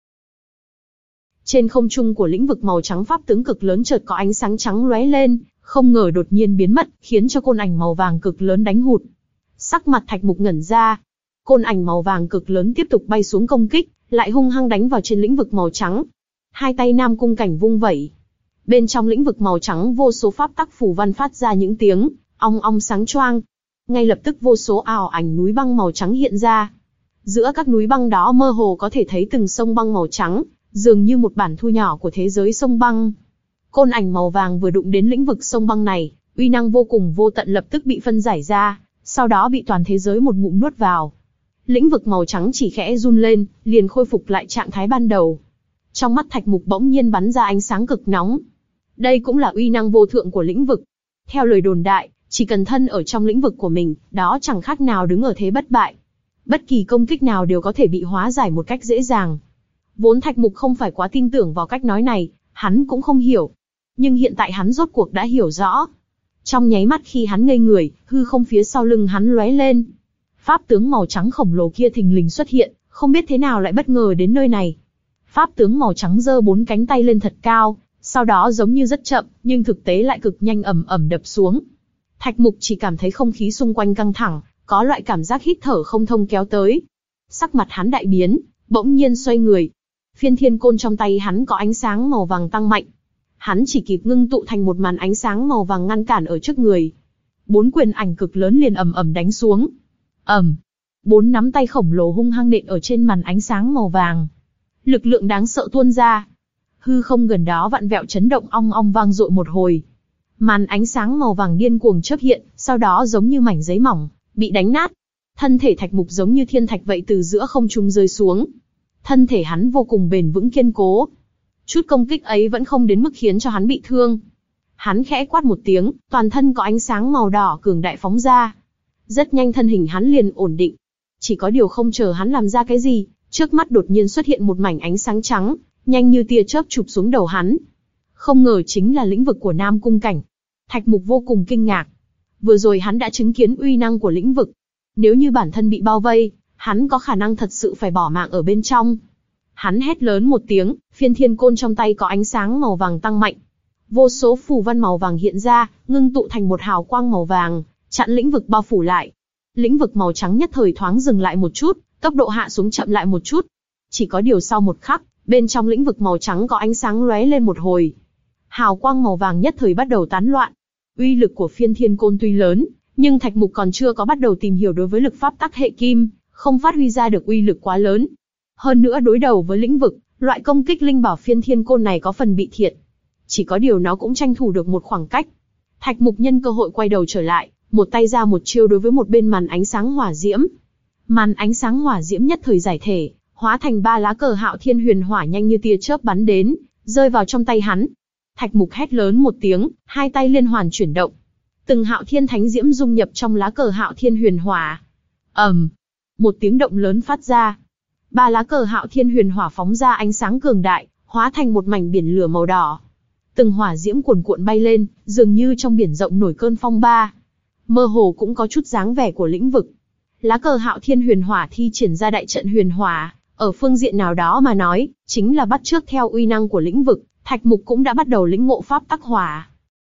Trên không trung của lĩnh vực màu trắng pháp tướng cực lớn chợt có ánh sáng trắng lóe lên, không ngờ đột nhiên biến mất, khiến cho côn ảnh màu vàng cực lớn đánh hụt. Sắc mặt Thạch Mục ngẩn ra. Côn ảnh màu vàng cực lớn tiếp tục bay xuống công kích, lại hung hăng đánh vào trên lĩnh vực màu trắng. Hai tay Nam Cung Cảnh vung vẩy. Bên trong lĩnh vực màu trắng vô số pháp tắc phù văn phát ra những tiếng ong ong sáng choang. Ngay lập tức vô số ảo ảnh núi băng màu trắng hiện ra. Giữa các núi băng đó mơ hồ có thể thấy từng sông băng màu trắng, dường như một bản thu nhỏ của thế giới sông băng. Côn ảnh màu vàng vừa đụng đến lĩnh vực sông băng này, uy năng vô cùng vô tận lập tức bị phân giải ra, sau đó bị toàn thế giới một ngụm nuốt vào. Lĩnh vực màu trắng chỉ khẽ run lên, liền khôi phục lại trạng thái ban đầu. Trong mắt Thạch Mục bỗng nhiên bắn ra ánh sáng cực nóng. Đây cũng là uy năng vô thượng của lĩnh vực. Theo lời đồn đại, chỉ cần thân ở trong lĩnh vực của mình, đó chẳng khác nào đứng ở thế bất bại. Bất kỳ công kích nào đều có thể bị hóa giải một cách dễ dàng. Vốn Thạch Mục không phải quá tin tưởng vào cách nói này, hắn cũng không hiểu. Nhưng hiện tại hắn rốt cuộc đã hiểu rõ. Trong nháy mắt khi hắn ngây người, hư không phía sau lưng hắn lóe lên. Pháp tướng màu trắng khổng lồ kia thình lình xuất hiện, không biết thế nào lại bất ngờ đến nơi này. Pháp tướng màu trắng giơ bốn cánh tay lên thật cao, sau đó giống như rất chậm, nhưng thực tế lại cực nhanh ầm ầm đập xuống. Thạch Mục chỉ cảm thấy không khí xung quanh căng thẳng, có loại cảm giác hít thở không thông kéo tới. Sắc mặt hắn đại biến, bỗng nhiên xoay người. Phiên thiên côn trong tay hắn có ánh sáng màu vàng tăng mạnh. Hắn chỉ kịp ngưng tụ thành một màn ánh sáng màu vàng ngăn cản ở trước người. Bốn quyền ảnh cực lớn liền ầm ầm đánh xuống. ầm, bốn nắm tay khổng lồ hung hăng nện ở trên màn ánh sáng màu vàng. Lực lượng đáng sợ tuôn ra. Hư không gần đó vặn vẹo chấn động ong ong vang dội một hồi. Màn ánh sáng màu vàng điên cuồng chớp hiện, sau đó giống như mảnh giấy mỏng, bị đánh nát. Thân thể Thạch Mục giống như thiên thạch vậy từ giữa không trung rơi xuống. Thân thể hắn vô cùng bền vững kiên cố. Chút công kích ấy vẫn không đến mức khiến cho hắn bị thương. Hắn khẽ quát một tiếng, toàn thân có ánh sáng màu đỏ cường đại phóng ra. Rất nhanh thân hình hắn liền ổn định. Chỉ có điều không chờ hắn làm ra cái gì, trước mắt đột nhiên xuất hiện một mảnh ánh sáng trắng, nhanh như tia chớp chụp xuống đầu hắn. Không ngờ chính là lĩnh vực của Nam Cung Cảnh. Thạch Mục vô cùng kinh ngạc. Vừa rồi hắn đã chứng kiến uy năng của lĩnh vực. Nếu như bản thân bị bao vây, hắn có khả năng thật sự phải bỏ mạng ở bên trong. Hắn hét lớn một tiếng, phiên thiên côn trong tay có ánh sáng màu vàng tăng mạnh. Vô số phù văn màu vàng hiện ra, ngưng tụ thành một hào quang màu vàng, chặn lĩnh vực bao phủ lại. Lĩnh vực màu trắng nhất thời thoáng dừng lại một chút, tốc độ hạ xuống chậm lại một chút. Chỉ có điều sau một khắc, bên trong lĩnh vực màu trắng có ánh sáng lóe lên một hồi. Hào quang màu vàng nhất thời bắt đầu tán loạn. Uy lực của phiên thiên côn tuy lớn, Nhưng Thạch Mục còn chưa có bắt đầu tìm hiểu đối với lực pháp tắc hệ kim, không phát huy ra được uy lực quá lớn. Hơn nữa đối đầu với lĩnh vực, loại công kích linh bảo phiên thiên côn này có phần bị thiệt. Chỉ có điều nó cũng tranh thủ được một khoảng cách. Thạch Mục nhân cơ hội quay đầu trở lại, một tay ra một chiêu đối với một bên màn ánh sáng hỏa diễm. Màn ánh sáng hỏa diễm nhất thời giải thể, hóa thành ba lá cờ Hạo Thiên Huyền Hỏa nhanh như tia chớp bắn đến, rơi vào trong tay hắn. Thạch Mục hét lớn một tiếng, hai tay liên hoàn chuyển động. Từng Hạo Thiên Thánh Diễm dung nhập trong lá cờ Hạo Thiên Huyền Hỏa. ầm, um, một tiếng động lớn phát ra. Ba lá cờ Hạo Thiên Huyền Hỏa phóng ra ánh sáng cường đại, hóa thành một mảnh biển lửa màu đỏ. Từng hỏa diễm cuồn cuộn bay lên, dường như trong biển rộng nổi cơn phong ba. Mơ hồ cũng có chút dáng vẻ của lĩnh vực. Lá cờ Hạo Thiên Huyền Hỏa thi triển ra đại trận huyền hỏa, ở phương diện nào đó mà nói, chính là bắt chước theo uy năng của lĩnh vực. Thạch Mục cũng đã bắt đầu lĩnh ngộ pháp tắc hỏa.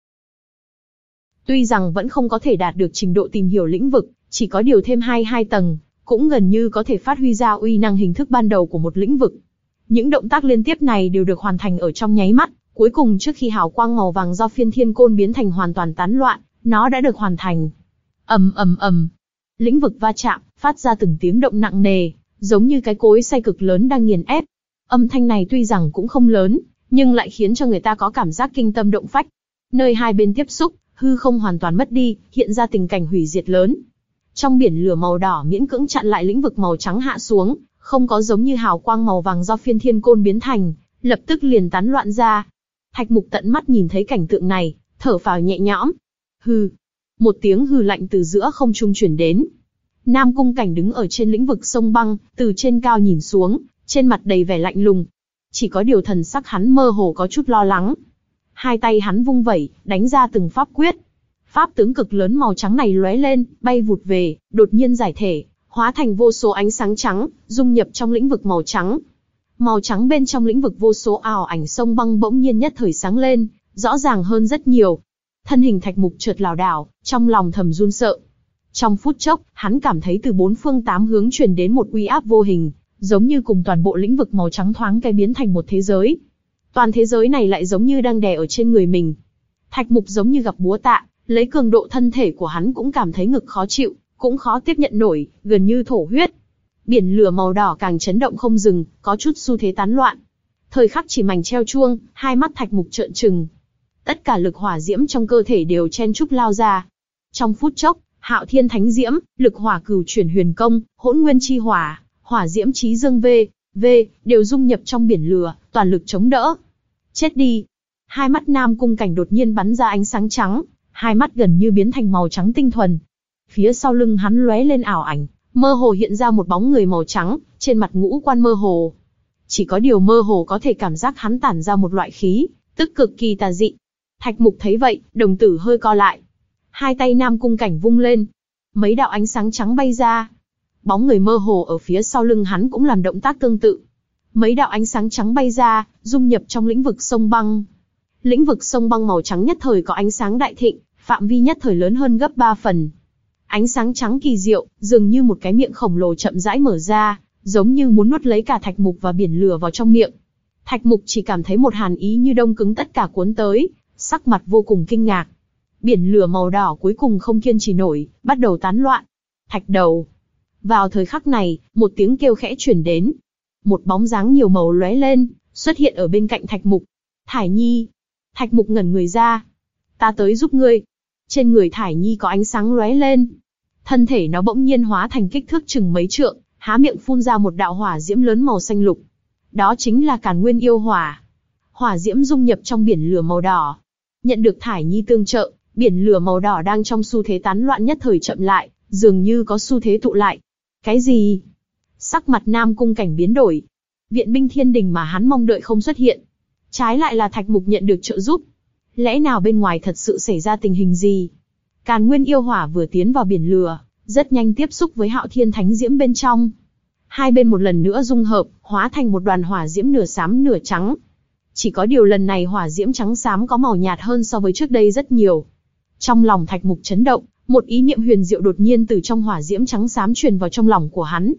Tuy rằng vẫn không có thể đạt được trình độ tìm hiểu lĩnh vực, chỉ có điều thêm hai hai tầng, cũng gần như có thể phát huy ra uy năng hình thức ban đầu của một lĩnh vực. Những động tác liên tiếp này đều được hoàn thành ở trong nháy mắt, cuối cùng trước khi hào quang màu vàng do phiên thiên côn biến thành hoàn toàn tán loạn, nó đã được hoàn thành. ầm ầm ầm, lĩnh vực va chạm, phát ra từng tiếng động nặng nề, giống như cái cối xay cực lớn đang nghiền ép. Âm thanh này tuy rằng cũng không lớn, nhưng lại khiến cho người ta có cảm giác kinh tâm động phách. Nơi hai bên tiếp xúc, hư không hoàn toàn mất đi, hiện ra tình cảnh hủy diệt lớn. Trong biển lửa màu đỏ miễn cưỡng chặn lại lĩnh vực màu trắng hạ xuống, không có giống như hào quang màu vàng do phiên thiên côn biến thành, lập tức liền tán loạn ra. Thạch Mục tận mắt nhìn thấy cảnh tượng này, thở phào nhẹ nhõm. Hừ, một tiếng hừ lạnh từ giữa không trung truyền đến. Nam Cung Cảnh đứng ở trên lĩnh vực sông băng, từ trên cao nhìn xuống, trên mặt đầy vẻ lạnh lùng. Chỉ có điều thần sắc hắn mơ hồ có chút lo lắng. Hai tay hắn vung vẩy, đánh ra từng pháp quyết. Pháp tướng cực lớn màu trắng này lóe lên, bay vụt về, đột nhiên giải thể, hóa thành vô số ánh sáng trắng, dung nhập trong lĩnh vực màu trắng. Màu trắng bên trong lĩnh vực vô số ảo ảnh sông băng bỗng nhiên nhất thời sáng lên, rõ ràng hơn rất nhiều. Thân hình Thạch Mục chợt lảo đảo, trong lòng thầm run sợ. Trong phút chốc, hắn cảm thấy từ bốn phương tám hướng truyền đến một uy áp vô hình, giống như cùng toàn bộ lĩnh vực màu trắng thoáng cái biến thành một thế giới. Toàn thế giới này lại giống như đang đè ở trên người mình. Thạch Mục giống như gặp búa tạ, lấy cường độ thân thể của hắn cũng cảm thấy ngực khó chịu, cũng khó tiếp nhận nổi, gần như thổ huyết. Biển lửa màu đỏ càng chấn động không dừng, có chút xu thế tán loạn. Thời khắc chỉ mảnh treo chuông, hai mắt Thạch Mục trợn trừng. Tất cả lực hỏa diễm trong cơ thể đều chen chúc lao ra. Trong phút chốc, Hạo Thiên Thánh Diễm, lực hỏa cửu chuyển huyền công, hỗn nguyên chi hỏa, hỏa diễm chí dương v, v, đều dung nhập trong biển lửa, toàn lực chống đỡ. Chết đi! Hai mắt Nam Cung Cảnh đột nhiên bắn ra ánh sáng trắng, hai mắt gần như biến thành màu trắng tinh thuần. Phía sau lưng hắn lóe lên ảo ảnh, mơ hồ hiện ra một bóng người màu trắng, trên mặt ngũ quan mơ hồ. Chỉ có điều mơ hồ có thể cảm giác hắn tản ra một loại khí, tức cực kỳ tà dị. Thạch Mục thấy vậy, đồng tử hơi co lại. Hai tay Nam Cung Cảnh vung lên, mấy đạo ánh sáng trắng bay ra. Bóng người mơ hồ ở phía sau lưng hắn cũng làm động tác tương tự. Mấy đạo ánh sáng trắng bay ra, dung nhập trong lĩnh vực sông băng. Lĩnh vực sông băng màu trắng nhất thời có ánh sáng đại thịnh, phạm vi nhất thời lớn hơn gấp ba phần. Ánh sáng trắng kỳ diệu, dường như một cái miệng khổng lồ chậm rãi mở ra, giống như muốn nuốt lấy cả Thạch Mục và biển lửa vào trong miệng. Thạch Mục chỉ cảm thấy một hàn ý như đông cứng tất cả cuốn tới, sắc mặt vô cùng kinh ngạc. Biển lửa màu đỏ cuối cùng không kiên trì nổi, bắt đầu tán loạn. Thạch đầu. Vào thời khắc này, một tiếng kêu khẽ truyền đến. Một bóng dáng nhiều màu lóe lên, xuất hiện ở bên cạnh Thạch Mục. Thải Nhi. Thạch Mục ngẩn người ra. Ta tới giúp ngươi. Trên người Thải Nhi có ánh sáng lóe lên. Thân thể nó bỗng nhiên hóa thành kích thước chừng mấy trượng, há miệng phun ra một đạo hỏa diễm lớn màu xanh lục. Đó chính là Càn Nguyên yêu hỏa. Hỏa diễm dung nhập trong biển lửa màu đỏ. Nhận được Thải Nhi tương trợ, biển lửa màu đỏ đang trong xu thế tán loạn nhất thời chậm lại, dường như có xu thế tụ lại. Cái gì? Sắc mặt Nam Cung Cảnh biến đổi. Viện binh thiên đình mà hắn mong đợi không xuất hiện. Trái lại là Thạch Mục nhận được trợ giúp. Lẽ nào bên ngoài thật sự xảy ra tình hình gì? Càn Nguyên yêu hỏa vừa tiến vào biển lửa, rất nhanh tiếp xúc với Hạo Thiên Thánh Diễm bên trong. Hai bên một lần nữa dung hợp, hóa thành một đoàn hỏa diễm nửa xám nửa trắng. Chỉ có điều lần này hỏa diễm trắng xám có màu nhạt hơn so với trước đây rất nhiều. Trong lòng Thạch Mục chấn động, một ý niệm huyền diệu đột nhiên từ trong hỏa diễm trắng xám truyền vào trong lòng của hắn.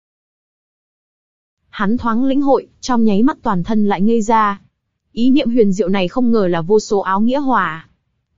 Hắn thoáng lĩnh hội, trong nháy mắt toàn thân lại ngây ra. Ý niệm huyền diệu này không ngờ là vô số áo nghĩa hỏa.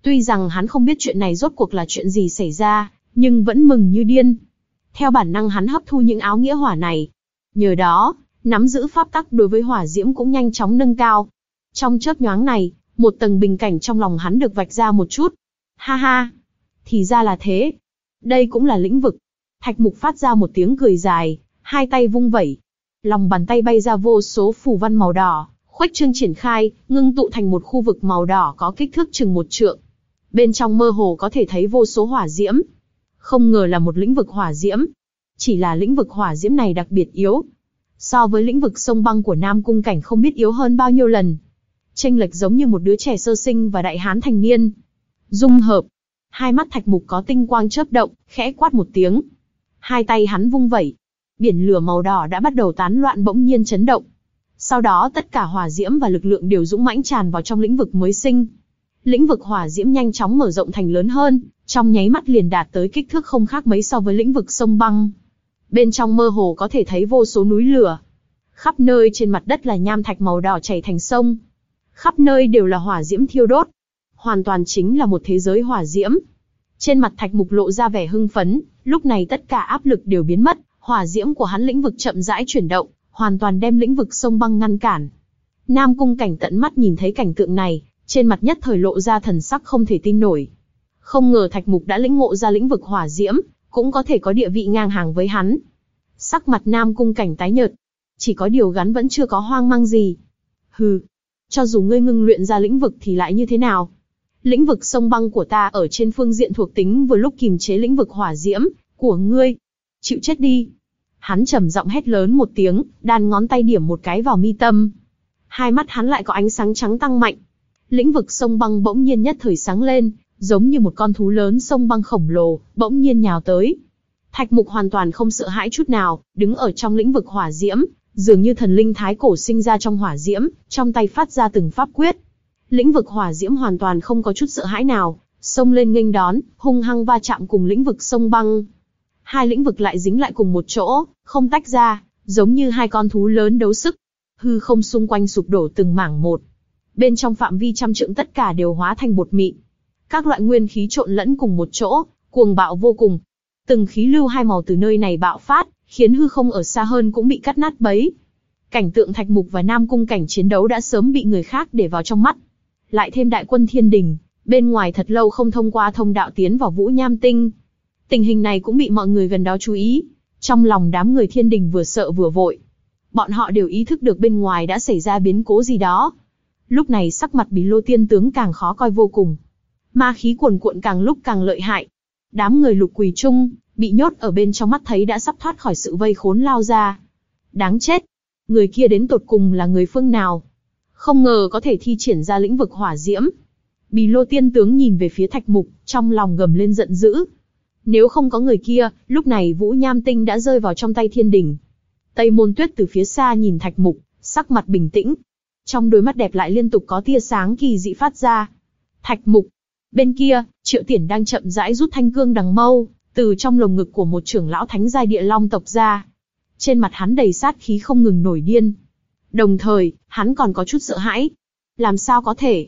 Tuy rằng hắn không biết chuyện này rốt cuộc là chuyện gì xảy ra, nhưng vẫn mừng như điên. Theo bản năng hắn hấp thu những áo nghĩa hỏa này. Nhờ đó, nắm giữ pháp tắc đối với hỏa diễm cũng nhanh chóng nâng cao. Trong chớp nhoáng này, một tầng bình cảnh trong lòng hắn được vạch ra một chút. Ha ha, thì ra là thế. Đây cũng là lĩnh vực. Thạch Mục phát ra một tiếng cười dài, hai tay vung vẩy. Lòng bàn tay bay ra vô số phù văn màu đỏ, khuếch trương triển khai, ngưng tụ thành một khu vực màu đỏ có kích thước chừng một trượng. Bên trong mơ hồ có thể thấy vô số hỏa diễm. Không ngờ là một lĩnh vực hỏa diễm. Chỉ là lĩnh vực hỏa diễm này đặc biệt yếu. So với lĩnh vực sông băng của Nam Cung Cảnh không biết yếu hơn bao nhiêu lần. Chênh lệch giống như một đứa trẻ sơ sinh và đại hán thành niên. Dung hợp. Hai mắt Thạch Mục có tinh quang chớp động, khẽ quát một tiếng. Hai tay hắn vung vẩy. Biển lửa màu đỏ đã bắt đầu tán loạn bỗng nhiên chấn động. Sau đó tất cả hỏa diễm và lực lượng đều dũng mãnh tràn vào trong lĩnh vực mới sinh. Lĩnh vực hỏa diễm nhanh chóng mở rộng thành lớn hơn, trong nháy mắt liền đạt tới kích thước không khác mấy so với lĩnh vực sông băng. Bên trong mơ hồ có thể thấy vô số núi lửa. Khắp nơi trên mặt đất là nham thạch màu đỏ chảy thành sông. Khắp nơi đều là hỏa diễm thiêu đốt. Hoàn toàn chính là một thế giới hỏa diễm. Trên mặt Thạch Mục lộ ra vẻ hưng phấn, lúc này tất cả áp lực đều biến mất, hỏa diễm của hắn lĩnh vực chậm rãi chuyển động, hoàn toàn đem lĩnh vực sông băng ngăn cản. Nam Cung Cảnh tận mắt nhìn thấy cảnh tượng này, trên mặt nhất thời lộ ra thần sắc không thể tin nổi. Không ngờ Thạch Mục đã lĩnh ngộ ra lĩnh vực hỏa diễm, cũng có thể có địa vị ngang hàng với hắn. Sắc mặt Nam Cung Cảnh tái nhợt, chỉ có điều gắn vẫn chưa có hoang mang gì. Hừ, cho dù ngươi ngưng luyện ra lĩnh vực thì lại như thế nào? Lĩnh vực sông băng của ta ở trên phương diện thuộc tính vừa lúc kìm chế lĩnh vực hỏa diễm của ngươi. Chịu chết đi. Hắn trầm giọng hét lớn một tiếng, đan ngón tay điểm một cái vào mi tâm. Hai mắt hắn lại có ánh sáng trắng tăng mạnh. Lĩnh vực sông băng bỗng nhiên nhất thời sáng lên, giống như một con thú lớn sông băng khổng lồ, bỗng nhiên nhào tới. Thạch Mục hoàn toàn không sợ hãi chút nào, đứng ở trong lĩnh vực hỏa diễm, dường như thần linh thái cổ sinh ra trong hỏa diễm, trong tay phát ra từng pháp quyết. Lĩnh vực hỏa diễm hoàn toàn không có chút sợ hãi nào, xông lên nghênh đón, hung hăng va chạm cùng lĩnh vực sông băng. Hai lĩnh vực lại dính lại cùng một chỗ, không tách ra, giống như hai con thú lớn đấu sức. Hư không xung quanh sụp đổ từng mảng một. Bên trong phạm vi trăm trượng tất cả đều hóa thành bột mịn. Các loại nguyên khí trộn lẫn cùng một chỗ, cuồng bạo vô cùng. Từng khí lưu hai màu từ nơi này bạo phát, khiến hư không ở xa hơn cũng bị cắt nát bấy. Cảnh tượng Thạch Mục và Nam Cung Cảnh chiến đấu đã sớm bị người khác để vào trong mắt. Lại thêm đại quân thiên đình, bên ngoài thật lâu không thông qua thông đạo tiến vào Vũ Nham Tinh. Tình hình này cũng bị mọi người gần đó chú ý. Trong lòng đám người thiên đình vừa sợ vừa vội. Bọn họ đều ý thức được bên ngoài đã xảy ra biến cố gì đó. Lúc này sắc mặt Bì Lô tiên tướng càng khó coi vô cùng. Ma khí cuồn cuộn càng lúc càng lợi hại. Đám người Lục Quỳ Trung, bị nhốt ở bên trong mắt thấy đã sắp thoát khỏi sự vây khốn lao ra. Đáng chết! Người kia đến tột cùng là người phương nào? Không ngờ có thể thi triển ra lĩnh vực hỏa diễm. Bì Lô tiên tướng nhìn về phía Thạch Mục, trong lòng gầm lên giận dữ. Nếu không có người kia, lúc này Vũ Nham Tinh đã rơi vào trong tay thiên đình. Tây Môn Tuyết từ phía xa nhìn Thạch Mục, sắc mặt bình tĩnh. Trong đôi mắt đẹp lại liên tục có tia sáng kỳ dị phát ra. Thạch Mục. Bên kia, Triệu Tiển đang chậm rãi rút thanh cương đằng mâu, từ trong lồng ngực của một trưởng lão thánh giai địa long tộc ra. Trên mặt hắn đầy sát khí không ngừng nổi điên. Đồng thời, hắn còn có chút sợ hãi. Làm sao có thể?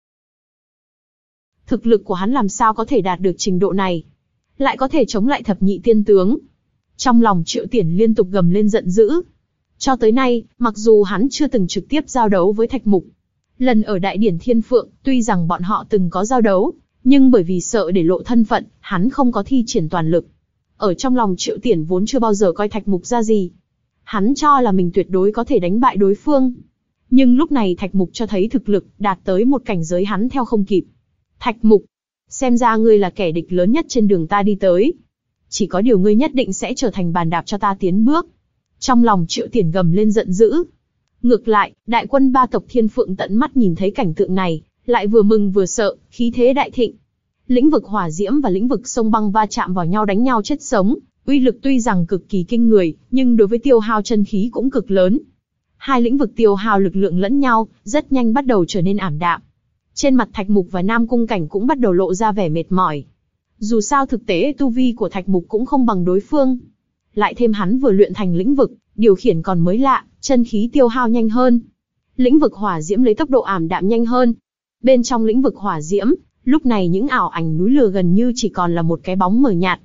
Thực lực của hắn làm sao có thể đạt được trình độ này? Lại có thể chống lại thập nhị tiên tướng? Trong lòng Triệu Tiển liên tục gầm lên giận dữ. Cho tới nay, mặc dù hắn chưa từng trực tiếp giao đấu với Thạch Mục, lần ở Đại Điển Thiên Phượng, tuy rằng bọn họ từng có giao đấu, nhưng bởi vì sợ để lộ thân phận, hắn không có thi triển toàn lực. Ở trong lòng Triệu Tiển vốn chưa bao giờ coi Thạch Mục ra gì. Hắn cho là mình tuyệt đối có thể đánh bại đối phương. Nhưng lúc này Thạch Mục cho thấy thực lực, đạt tới một cảnh giới hắn theo không kịp. Thạch Mục, xem ra ngươi là kẻ địch lớn nhất trên đường ta đi tới. Chỉ có điều ngươi nhất định sẽ trở thành bàn đạp cho ta tiến bước. Trong lòng Triệu Tiển gầm lên giận dữ. Ngược lại, đại quân ba tộc Thiên Phượng tận mắt nhìn thấy cảnh tượng này, lại vừa mừng vừa sợ, khí thế đại thịnh. Lĩnh vực hỏa diễm và lĩnh vực sông băng va chạm vào nhau đánh nhau chết sống, uy lực tuy rằng cực kỳ kinh người, nhưng đối với tiêu hao chân khí cũng cực lớn. Hai lĩnh vực tiêu hao lực lượng lẫn nhau, rất nhanh bắt đầu trở nên ảm đạm. Trên mặt Thạch Mục và Nam Cung Cảnh cũng bắt đầu lộ ra vẻ mệt mỏi. Dù sao thực tế tu vi của Thạch Mục cũng không bằng đối phương. Lại thêm hắn vừa luyện thành lĩnh vực, điều khiển còn mới lạ, chân khí tiêu hao nhanh hơn. Lĩnh vực hỏa diễm lấy tốc độ ảm đạm nhanh hơn. Bên trong lĩnh vực hỏa diễm, Lúc này những ảo ảnh núi lửa gần như chỉ còn là một cái bóng mờ nhạt.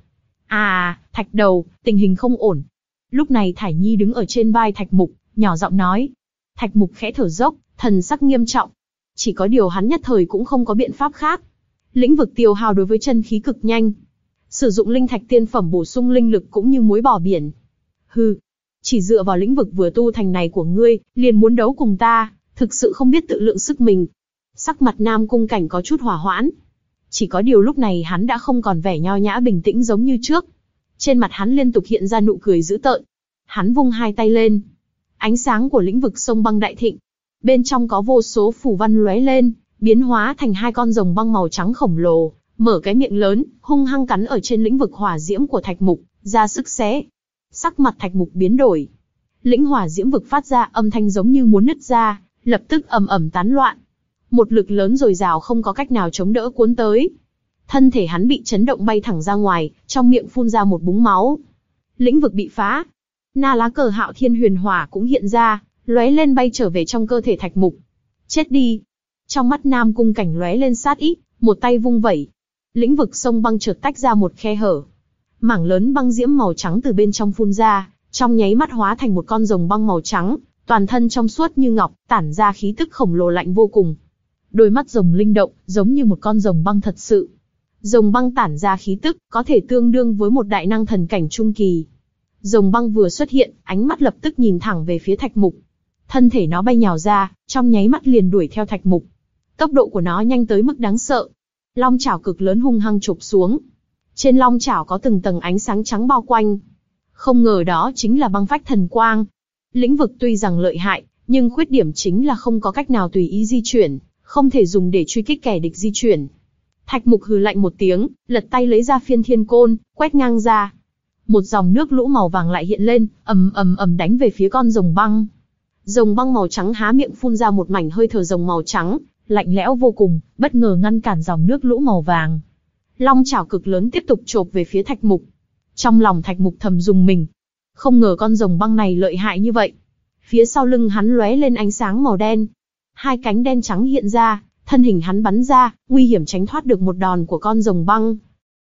À, Thạch Đầu, tình hình không ổn. Lúc này Thải Nhi đứng ở trên vai Thạch Mục, nhỏ giọng nói. Thạch Mục khẽ thở dốc, thần sắc nghiêm trọng. Chỉ có điều hắn nhất thời cũng không có biện pháp khác. Lĩnh vực tiêu hao đối với chân khí cực nhanh. Sử dụng linh thạch tiên phẩm bổ sung linh lực cũng như muối bỏ biển. Hừ, chỉ dựa vào lĩnh vực vừa tu thành này của ngươi, liền muốn đấu cùng ta, thực sự không biết tự lượng sức mình. Sắc mặt Nam Cung Cảnh có chút hỏa hoãn. Chỉ có điều lúc này hắn đã không còn vẻ nho nhã bình tĩnh giống như trước. Trên mặt hắn liên tục hiện ra nụ cười dữ tợn. Hắn vung hai tay lên. Ánh sáng của lĩnh vực sông băng đại thịnh. Bên trong có vô số phù văn lóe lên, biến hóa thành hai con rồng băng màu trắng khổng lồ, mở cái miệng lớn, hung hăng cắn ở trên lĩnh vực hỏa diễm của Thạch Mục, ra sức xé. Sắc mặt Thạch Mục biến đổi. Lĩnh hỏa diễm vực phát ra âm thanh giống như muốn nứt ra, lập tức ầm ầm tán loạn. Một lực lớn dồi dào không có cách nào chống đỡ cuốn tới. Thân thể hắn bị chấn động bay thẳng ra ngoài, trong miệng phun ra một búng máu. Lĩnh vực bị phá. Na lá cờ Hạo Thiên Huyền Hỏa cũng hiện ra, lóe lên bay trở về trong cơ thể Thạch Mục. Chết đi! Trong mắt Nam Cung Cảnh lóe lên sát ý, một tay vung vẩy. Lĩnh vực sông băng chợt tách ra một khe hở. Mảng lớn băng diễm màu trắng từ bên trong phun ra, trong nháy mắt hóa thành một con rồng băng màu trắng, toàn thân trong suốt như ngọc, tản ra khí tức khổng lồ lạnh vô cùng. Đôi mắt rồng linh động, giống như một con rồng băng thật sự. Rồng băng tản ra khí tức, có thể tương đương với một đại năng thần cảnh trung kỳ. Rồng băng vừa xuất hiện, ánh mắt lập tức nhìn thẳng về phía Thạch Mục. Thân thể nó bay nhào ra, trong nháy mắt liền đuổi theo Thạch Mục. Tốc độ của nó nhanh tới mức đáng sợ. Long chảo cực lớn hung hăng chộp xuống. Trên long chảo có từng tầng ánh sáng trắng bao quanh. Không ngờ đó chính là băng phách thần quang. Lĩnh vực tuy rằng lợi hại, nhưng khuyết điểm chính là không có cách nào tùy ý di chuyển, không thể dùng để truy kích kẻ địch di chuyển. Thạch Mục hừ lạnh một tiếng, lật tay lấy ra phiên thiên côn, quét ngang ra. Một dòng nước lũ màu vàng lại hiện lên, ầm ầm ầm đánh về phía con rồng băng. Rồng băng màu trắng há miệng phun ra một mảnh hơi thở rồng màu trắng, lạnh lẽo vô cùng, bất ngờ ngăn cản dòng nước lũ màu vàng. Long chảo cực lớn tiếp tục chộp về phía Thạch Mục. Trong lòng Thạch Mục thầm rùng mình. Không ngờ con rồng băng này lợi hại như vậy. Phía sau lưng hắn lóe lên ánh sáng màu đen. Hai cánh đen trắng hiện ra, thân hình hắn bắn ra, nguy hiểm tránh thoát được một đòn của con rồng băng.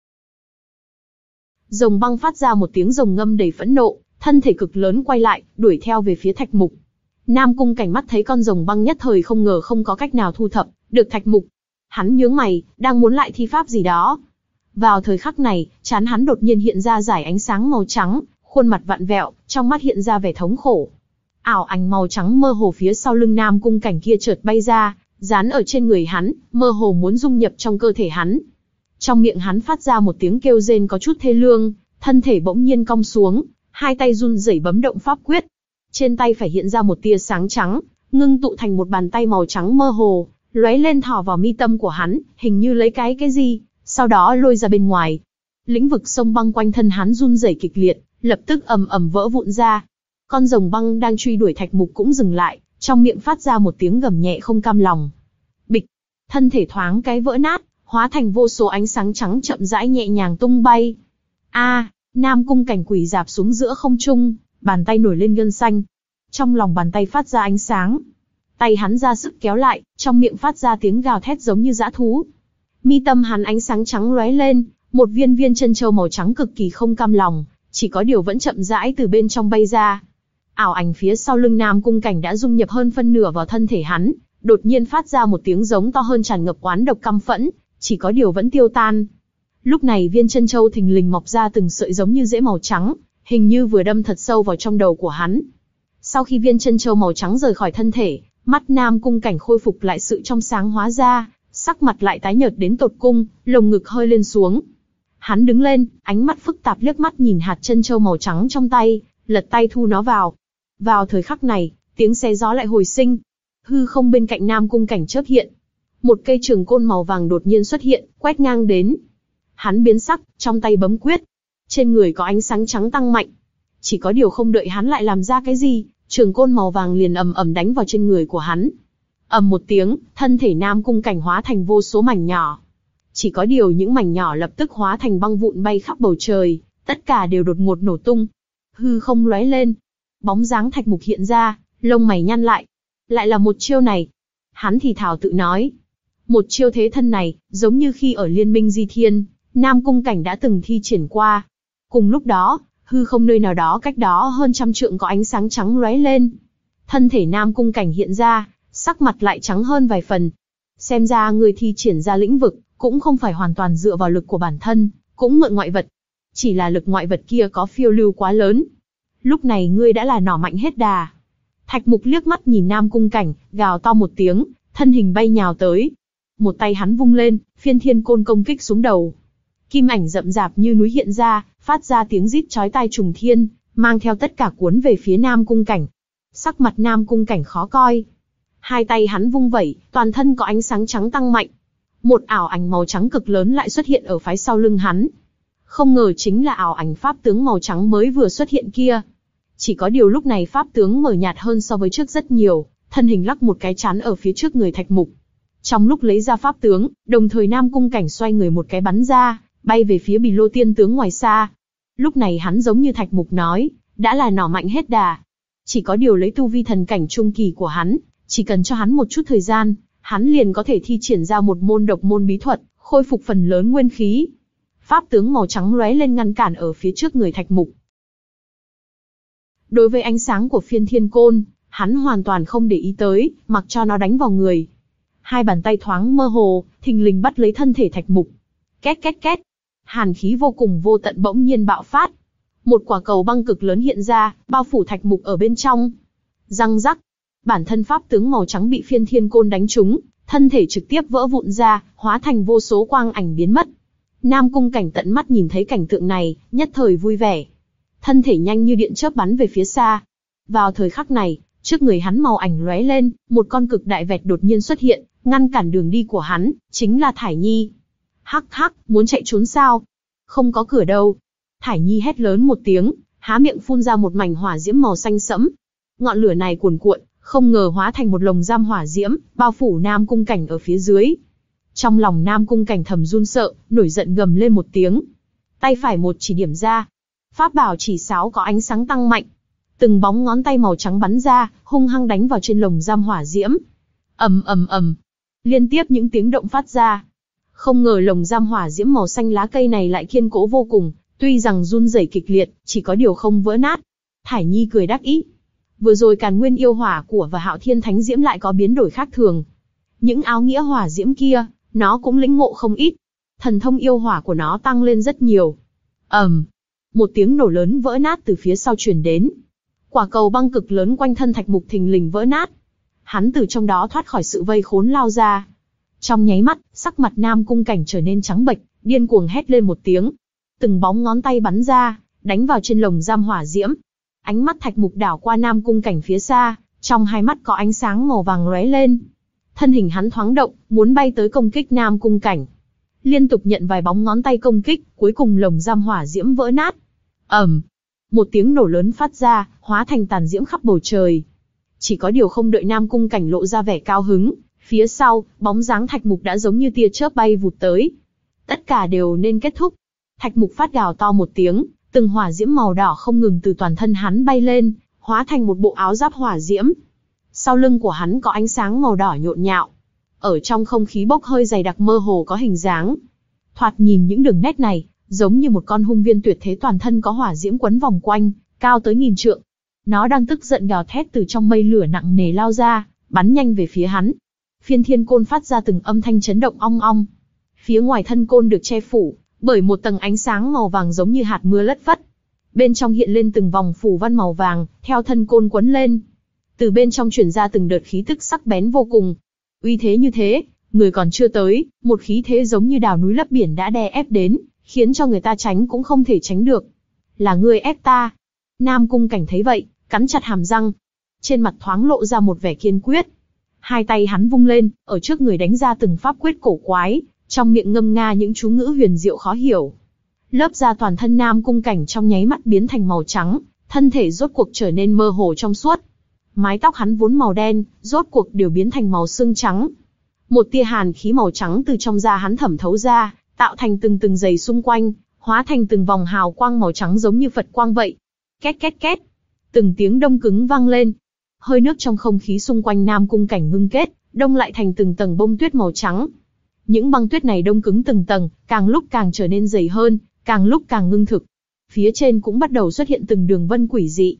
Rồng băng phát ra một tiếng rồng ngâm đầy phẫn nộ, thân thể cực lớn quay lại, đuổi theo về phía Thạch Mục. Nam Cung Cảnh mắt thấy con rồng băng nhất thời không ngờ không có cách nào thu thập được Thạch Mục. Hắn nhướng mày, đang muốn lại thi pháp gì đó. Vào thời khắc này, trán hắn đột nhiên hiện ra dải ánh sáng màu trắng, khuôn mặt vặn vẹo, trong mắt hiện ra vẻ thống khổ. Ảo ảnh màu trắng mơ hồ phía sau lưng Nam Cung Cảnh kia chợt bay ra, dán ở trên người hắn, mơ hồ muốn dung nhập trong cơ thể hắn. Trong miệng hắn phát ra một tiếng kêu rên có chút thê lương, thân thể bỗng nhiên cong xuống, hai tay run rẩy bấm động pháp quyết. Trên tay phải hiện ra một tia sáng trắng, ngưng tụ thành một bàn tay màu trắng mơ hồ, lóe lên thò vào mi tâm của hắn, hình như lấy cái cái gì, sau đó lôi ra bên ngoài. Lĩnh vực sông băng quanh thân hắn run rẩy kịch liệt, lập tức ầm ầm vỡ vụn ra. Con rồng băng đang truy đuổi Thạch Mục cũng dừng lại, trong miệng phát ra một tiếng gầm nhẹ không cam lòng. Bịch, thân thể thoáng cái vỡ nát, hóa thành vô số ánh sáng trắng chậm rãi nhẹ nhàng tung bay. A, Nam Cung Cảnh quỳ rạp xuống giữa không trung, bàn tay nổi lên gân xanh. Trong lòng bàn tay phát ra ánh sáng. Tay hắn ra sức kéo lại, trong miệng phát ra tiếng gào thét giống như dã thú. Mi tâm hắn ánh sáng trắng lóe lên, một viên viên chân châu màu trắng cực kỳ không cam lòng, chỉ có điều vẫn chậm rãi từ bên trong bay ra. Ảo ảnh phía sau lưng Nam Cung Cảnh đã dung nhập hơn phân nửa vào thân thể hắn, đột nhiên phát ra một tiếng giống to hơn tràn ngập oán độc căm phẫn, chỉ có điều vẫn tiêu tan. Lúc này viên chân châu thình lình mọc ra từng sợi giống như rễ màu trắng, hình như vừa đâm thật sâu vào trong đầu của hắn. Sau khi viên chân châu màu trắng rời khỏi thân thể, mắt Nam Cung Cảnh khôi phục lại sự trong sáng hóa ra, sắc mặt lại tái nhợt đến tột cung, lồng ngực hơi lên xuống. Hắn đứng lên, ánh mắt phức tạp liếc mắt nhìn hạt chân châu màu trắng trong tay, lật tay thu nó vào. Vào thời khắc này, tiếng xé gió lại hồi sinh. Hư không bên cạnh Nam Cung Cảnh chớp hiện. Một cây trường côn màu vàng đột nhiên xuất hiện, quét ngang đến. Hắn biến sắc, trong tay bấm quyết. Trên người có ánh sáng trắng tăng mạnh. Chỉ có điều không đợi hắn lại làm ra cái gì, trường côn màu vàng liền ầm ầm đánh vào trên người của hắn. Ầm một tiếng, thân thể Nam Cung Cảnh hóa thành vô số mảnh nhỏ. Chỉ có điều những mảnh nhỏ lập tức hóa thành băng vụn bay khắp bầu trời, tất cả đều đột ngột nổ tung. Hư không lóe lên, bóng dáng Thạch Mục hiện ra, lông mày nhăn lại. Lại là một chiêu này. Hắn thì thào tự nói. Một chiêu thế thân này, giống như khi ở Liên minh Di Thiên, Nam Cung Cảnh đã từng thi triển qua. Cùng lúc đó, hư không nơi nào đó cách đó hơn trăm trượng có ánh sáng trắng lóe lên. Thân thể Nam Cung Cảnh hiện ra, sắc mặt lại trắng hơn vài phần. Xem ra người thi triển ra lĩnh vực, cũng không phải hoàn toàn dựa vào lực của bản thân, cũng mượn ngoại vật. Chỉ là lực ngoại vật kia có phiêu lưu quá lớn. Lúc này ngươi đã là nỏ mạnh hết đà. Thạch Mục liếc mắt nhìn Nam Cung Cảnh, gào to một tiếng, thân hình bay nhào tới. Một tay hắn vung lên, phiên thiên côn công kích xuống đầu. Kim ảnh rậm rạp như núi hiện ra, phát ra tiếng rít chói tai trùng thiên, mang theo tất cả cuốn về phía Nam Cung Cảnh. Sắc mặt Nam Cung Cảnh khó coi. Hai tay hắn vung vẩy, toàn thân có ánh sáng trắng tăng mạnh. Một ảo ảnh màu trắng cực lớn lại xuất hiện ở phía sau lưng hắn. Không ngờ chính là ảo ảnh pháp tướng màu trắng mới vừa xuất hiện kia. Chỉ có điều lúc này pháp tướng mờ nhạt hơn so với trước rất nhiều, thân hình lắc một cái chắn ở phía trước người Thạch Mục. Trong lúc lấy ra pháp tướng, đồng thời Nam Cung Cảnh xoay người một cái bắn ra, bay về phía Bì Lô Tiên tướng ngoài xa. Lúc này hắn giống như Thạch Mục nói, đã là nỏ mạnh hết đà. Chỉ có điều lấy tu vi thần cảnh trung kỳ của hắn, chỉ cần cho hắn một chút thời gian, hắn liền có thể thi triển ra một môn độc môn bí thuật, khôi phục phần lớn nguyên khí. Pháp tướng màu trắng lóe lên ngăn cản ở phía trước người Thạch Mục. Đối với ánh sáng của phiên thiên côn, hắn hoàn toàn không để ý tới, mặc cho nó đánh vào người. Hai bàn tay thoáng mơ hồ, thình lình bắt lấy thân thể Thạch Mục. Két két két, hàn khí vô cùng vô tận bỗng nhiên bạo phát. Một quả cầu băng cực lớn hiện ra, bao phủ Thạch Mục ở bên trong. Răng rắc, bản thân pháp tướng màu trắng bị phiên thiên côn đánh trúng, thân thể trực tiếp vỡ vụn ra, hóa thành vô số quang ảnh biến mất. Nam Cung Cảnh tận mắt nhìn thấy cảnh tượng này, nhất thời vui vẻ. Thân thể nhanh như điện chớp bắn về phía xa. Vào thời khắc này, trước người hắn màu ảnh lóe lên, một con cực đại vẹt đột nhiên xuất hiện, ngăn cản đường đi của hắn, chính là Thải Nhi. Hắc hắc, muốn chạy trốn sao? Không có cửa đâu. Thải Nhi hét lớn một tiếng, há miệng phun ra một mảnh hỏa diễm màu xanh sẫm. Ngọn lửa này cuồn cuộn, không ngờ hóa thành một lồng giam hỏa diễm, bao phủ Nam Cung Cảnh ở phía dưới. Trong lòng Nam Cung Cảnh thầm run sợ, nổi giận gầm lên một tiếng. Tay phải một chỉ điểm ra. Pháp bảo chỉ sáo có ánh sáng tăng mạnh. Từng bóng ngón tay màu trắng bắn ra, hung hăng đánh vào trên lồng giam hỏa diễm. Ầm ầm ầm, liên tiếp những tiếng động phát ra. Không ngờ lồng giam hỏa diễm màu xanh lá cây này lại kiên cố vô cùng, tuy rằng run rẩy kịch liệt, chỉ có điều không vỡ nát. Thải Nhi cười đắc ý. Vừa rồi Càn Nguyên yêu hỏa của và Hạo Thiên Thánh Diễm lại có biến đổi khác thường. Những áo nghĩa hỏa diễm kia, nó cũng lĩnh ngộ không ít. Thần thông yêu hỏa của nó tăng lên rất nhiều. ầm, um, một tiếng nổ lớn vỡ nát từ phía sau truyền đến. Quả cầu băng cực lớn quanh thân Thạch Mục thình lình vỡ nát. Hắn từ trong đó thoát khỏi sự vây khốn lao ra. Trong nháy mắt, sắc mặt Nam Cung Cảnh trở nên trắng bệch, điên cuồng hét lên một tiếng. Từng bóng ngón tay bắn ra, đánh vào trên lồng giam hỏa diễm. Ánh mắt Thạch Mục đảo qua Nam Cung Cảnh phía xa, trong hai mắt có ánh sáng màu vàng lóe lên. Thân hình hắn thoáng động, muốn bay tới công kích Nam Cung Cảnh. Liên tục nhận vài bóng ngón tay công kích, cuối cùng lồng giam hỏa diễm vỡ nát. ầm, một tiếng nổ lớn phát ra, hóa thành tàn diễm khắp bầu trời. Chỉ có điều không đợi Nam Cung Cảnh lộ ra vẻ cao hứng, phía sau, bóng dáng Thạch Mục đã giống như tia chớp bay vụt tới. Tất cả đều nên kết thúc. Thạch Mục phát gào to một tiếng, từng hỏa diễm màu đỏ không ngừng từ toàn thân hắn bay lên, hóa thành một bộ áo giáp hỏa diễm. Sau lưng của hắn có ánh sáng màu đỏ nhộn nhạo. Ở trong không khí bốc hơi dày đặc mơ hồ có hình dáng. Thoạt nhìn những đường nét này, giống như một con hung viên tuyệt thế toàn thân có hỏa diễm quấn vòng quanh, cao tới nghìn trượng. Nó đang tức giận gào thét từ trong mây lửa nặng nề lao ra, bắn nhanh về phía hắn. Phiên thiên côn phát ra từng âm thanh chấn động ong ong. Phía ngoài thân côn được che phủ bởi một tầng ánh sáng màu vàng giống như hạt mưa lất phất. Bên trong hiện lên từng vòng phù văn màu vàng, theo thân côn quấn lên. Từ bên trong truyền ra từng đợt khí tức sắc bén vô cùng. Uy thế như thế, người còn chưa tới, một khí thế giống như đào núi lấp biển đã đè ép đến, khiến cho người ta tránh cũng không thể tránh được. Là ngươi ép ta. Nam Cung Cảnh thấy vậy, cắn chặt hàm răng. Trên mặt thoáng lộ ra một vẻ kiên quyết. Hai tay hắn vung lên, ở trước người đánh ra từng pháp quyết cổ quái, trong miệng ngâm nga những chú ngữ huyền diệu khó hiểu. Lớp da toàn thân Nam Cung Cảnh trong nháy mắt biến thành màu trắng, thân thể rốt cuộc trở nên mơ hồ trong suốt. Mái tóc hắn vốn màu đen, rốt cuộc đều biến thành màu xương trắng. Một tia hàn khí màu trắng từ trong da hắn thẩm thấu ra, tạo thành từng từng giày xung quanh, hóa thành từng vòng hào quang màu trắng giống như Phật quang vậy. Két két két, từng tiếng đông cứng vang lên. Hơi nước trong không khí xung quanh Nam Cung Cảnh ngưng kết, đông lại thành từng tầng bông tuyết màu trắng. Những băng tuyết này đông cứng từng tầng, càng lúc càng trở nên dày hơn, càng lúc càng ngưng thực. Phía trên cũng bắt đầu xuất hiện từng đường vân quỷ dị.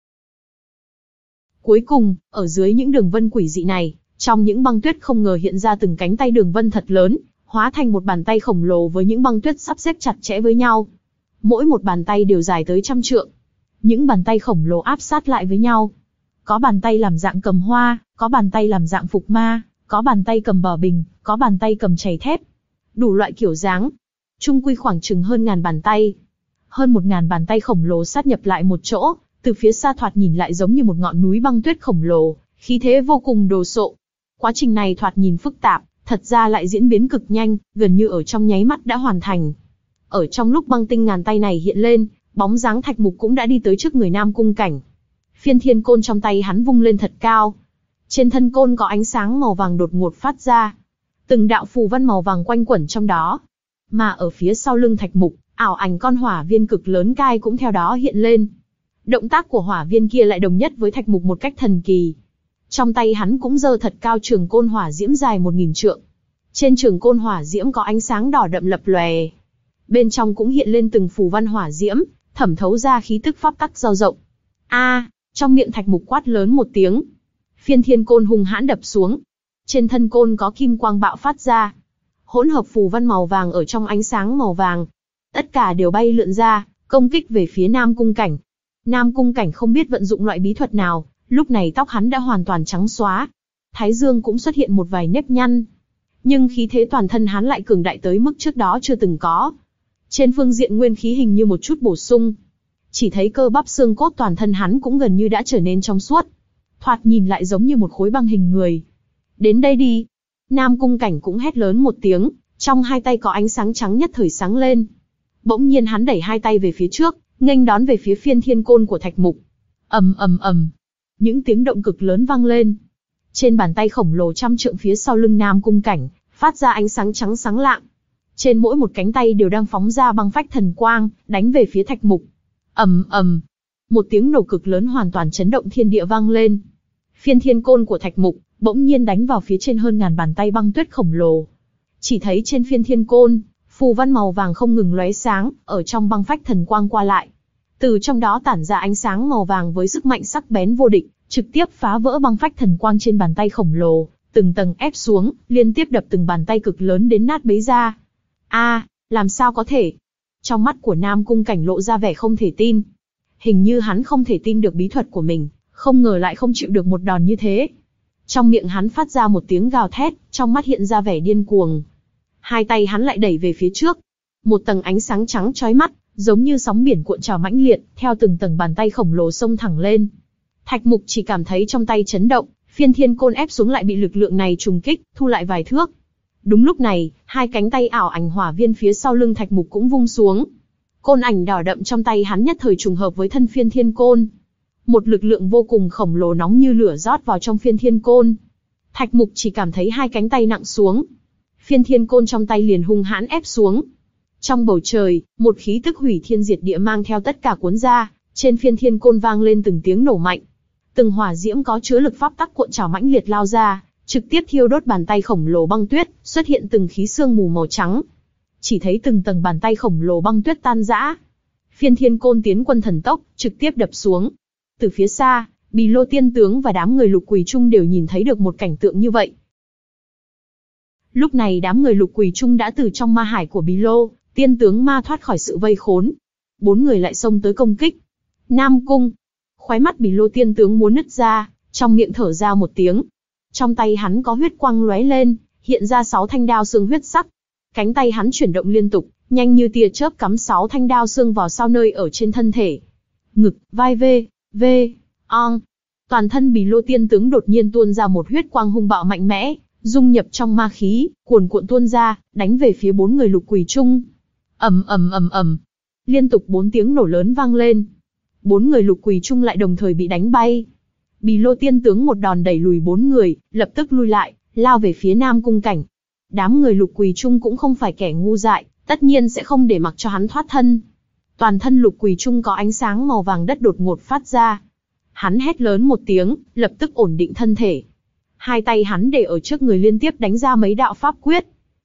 Cuối cùng, ở dưới những đường vân quỷ dị này, trong những băng tuyết không ngờ hiện ra từng cánh tay đường vân thật lớn, hóa thành một bàn tay khổng lồ với những băng tuyết sắp xếp chặt chẽ với nhau. Mỗi một bàn tay đều dài tới trăm trượng. Những bàn tay khổng lồ áp sát lại với nhau. Có bàn tay làm dạng cầm hoa, có bàn tay làm dạng phục ma, có bàn tay cầm bờ bình, có bàn tay cầm chày thép. Đủ loại kiểu dáng. Chung quy khoảng chừng hơn ngàn bàn tay. Hơn một ngàn bàn tay khổng lồ sát nhập lại một chỗ, từ phía xa thoạt nhìn lại giống như một ngọn núi băng tuyết khổng lồ, khí thế vô cùng đồ sộ. Quá trình này thoạt nhìn phức tạp, thật ra lại diễn biến cực nhanh, gần như ở trong nháy mắt đã hoàn thành. Ở trong lúc băng tinh ngàn tay này hiện lên, bóng dáng Thạch Mục cũng đã đi tới trước người Nam Cung Cảnh. Phiên thiên côn trong tay hắn vung lên thật cao. Trên thân côn có ánh sáng màu vàng đột ngột phát ra. Từng đạo phù văn màu vàng quanh quẩn trong đó. Mà ở phía sau lưng Thạch Mục, ảo ảnh con hỏa viên cực lớn cai cũng theo đó hiện lên. Động tác của hỏa viên kia lại đồng nhất với Thạch Mục một cách thần kỳ. Trong tay hắn cũng giơ thật cao trường côn hỏa diễm dài một nghìn trượng. Trên trường côn hỏa diễm có ánh sáng đỏ đậm lập lòe. Bên trong cũng hiện lên từng phù văn hỏa diễm, thẩm thấu ra khí tức pháp tắc dao rộng. A, trong miệng Thạch Mục quát lớn một tiếng. Phiên thiên côn hung hãn đập xuống. Trên thân côn có kim quang bạo phát ra. Hỗn hợp phù văn màu vàng ở trong ánh sáng màu vàng. Tất cả đều bay lượn ra, công kích về phía Nam Cung Cảnh. Nam Cung Cảnh không biết vận dụng loại bí thuật nào, lúc này tóc hắn đã hoàn toàn trắng xóa. Thái dương cũng xuất hiện một vài nếp nhăn. Nhưng khí thế toàn thân hắn lại cường đại tới mức trước đó chưa từng có. Trên phương diện nguyên khí hình như một chút bổ sung. Chỉ thấy cơ bắp xương cốt toàn thân hắn cũng gần như đã trở nên trong suốt. Thoạt nhìn lại giống như một khối băng hình người. Đến đây đi. Nam Cung Cảnh cũng hét lớn một tiếng, trong hai tay có ánh sáng trắng nhất thời sáng lên. Bỗng nhiên hắn đẩy hai tay về phía trước, nghênh đón về phía phiên thiên côn của Thạch Mục. Ầm ầm ầm. Những tiếng động cực lớn vang lên. Trên bàn tay khổng lồ trăm trượng phía sau lưng Nam Cung Cảnh, phát ra ánh sáng trắng sáng lạng. Trên mỗi một cánh tay đều đang phóng ra băng phách thần quang, đánh về phía Thạch Mục. Ầm ầm. Một tiếng nổ cực lớn hoàn toàn chấn động thiên địa vang lên. Phiên thiên côn của Thạch Mục bỗng nhiên đánh vào phía trên hơn ngàn bàn tay băng tuyết khổng lồ. Chỉ thấy trên phiên thiên côn, phù văn màu vàng không ngừng lóe sáng, ở trong băng phách thần quang qua lại. Từ trong đó tản ra ánh sáng màu vàng với sức mạnh sắc bén vô địch, trực tiếp phá vỡ băng phách thần quang trên bàn tay khổng lồ, từng tầng ép xuống, liên tiếp đập từng bàn tay cực lớn đến nát bấy ra. A, làm sao có thể? Trong mắt của Nam Cung Cảnh lộ ra vẻ không thể tin. Hình như hắn không thể tin được bí thuật của mình, không ngờ lại không chịu được một đòn như thế. Trong miệng hắn phát ra một tiếng gào thét, trong mắt hiện ra vẻ điên cuồng. Hai tay hắn lại đẩy về phía trước. Một tầng ánh sáng trắng chói mắt, giống như sóng biển cuộn trào mãnh liệt, theo từng tầng bàn tay khổng lồ xông thẳng lên. Thạch Mục chỉ cảm thấy trong tay chấn động, phiên thiên côn ép xuống lại bị lực lượng này trùng kích, thu lại vài thước. Đúng lúc này, hai cánh tay ảo ảnh hỏa viên phía sau lưng Thạch Mục cũng vung xuống. Côn ảnh đỏ đậm trong tay hắn nhất thời trùng hợp với thân phiên thiên côn. Một lực lượng vô cùng khổng lồ nóng như lửa rót vào trong phiên thiên côn. Thạch Mục chỉ cảm thấy hai cánh tay nặng xuống. Phiên thiên côn trong tay liền hung hãn ép xuống. Trong bầu trời, một khí tức hủy thiên diệt địa mang theo tất cả cuốn ra, trên phiên thiên côn vang lên từng tiếng nổ mạnh. Từng hỏa diễm có chứa lực pháp tắc cuộn trào mãnh liệt lao ra, trực tiếp thiêu đốt bàn tay khổng lồ băng tuyết, xuất hiện từng khí sương mù màu trắng. Chỉ thấy từng tầng bàn tay khổng lồ băng tuyết tan rã. Phiên thiên côn tiến quân thần tốc, trực tiếp đập xuống. Từ phía xa, Bì Lô tiên tướng và đám người Lục Quỳ Trung đều nhìn thấy được một cảnh tượng như vậy. Lúc này đám người Lục Quỳ Trung đã từ trong ma hải của Bì Lô tiên tướng ma thoát khỏi sự vây khốn. Bốn người lại xông tới công kích. Nam Cung. Khóe mắt Bì Lô tiên tướng muốn nứt ra, trong miệng thở ra một tiếng. Trong tay hắn có huyết quang lóe lên, hiện ra sáu thanh đao xương huyết sắc. Cánh tay hắn chuyển động liên tục, nhanh như tia chớp cắm sáu thanh đao xương vào sau nơi ở trên thân thể. Ngực, vai vê, vê, ong. Toàn thân Bì Lô tiên tướng đột nhiên tuôn ra một huyết quang hung bạo mạnh mẽ, dung nhập trong ma khí, cuồn cuộn tuôn ra, đánh về phía bốn người Lục Quỳ Trung. Ầm ầm ầm ầm, liên tục bốn tiếng nổ lớn vang lên. Bốn người Lục Quỳ Trung lại đồng thời bị đánh bay. Bì Lô tiên tướng một đòn đẩy lùi bốn người, lập tức lui lại, lao về phía Nam Cung Cảnh. Đám người Lục Quỳ Trung cũng không phải kẻ ngu dại, tất nhiên sẽ không để mặc cho hắn thoát thân. Toàn thân Lục Quỳ Trung có ánh sáng màu vàng đất đột ngột phát ra. Hắn hét lớn một tiếng, lập tức ổn định thân thể. Hai tay hắn để ở trước người liên tiếp đánh ra mấy đạo pháp quyết.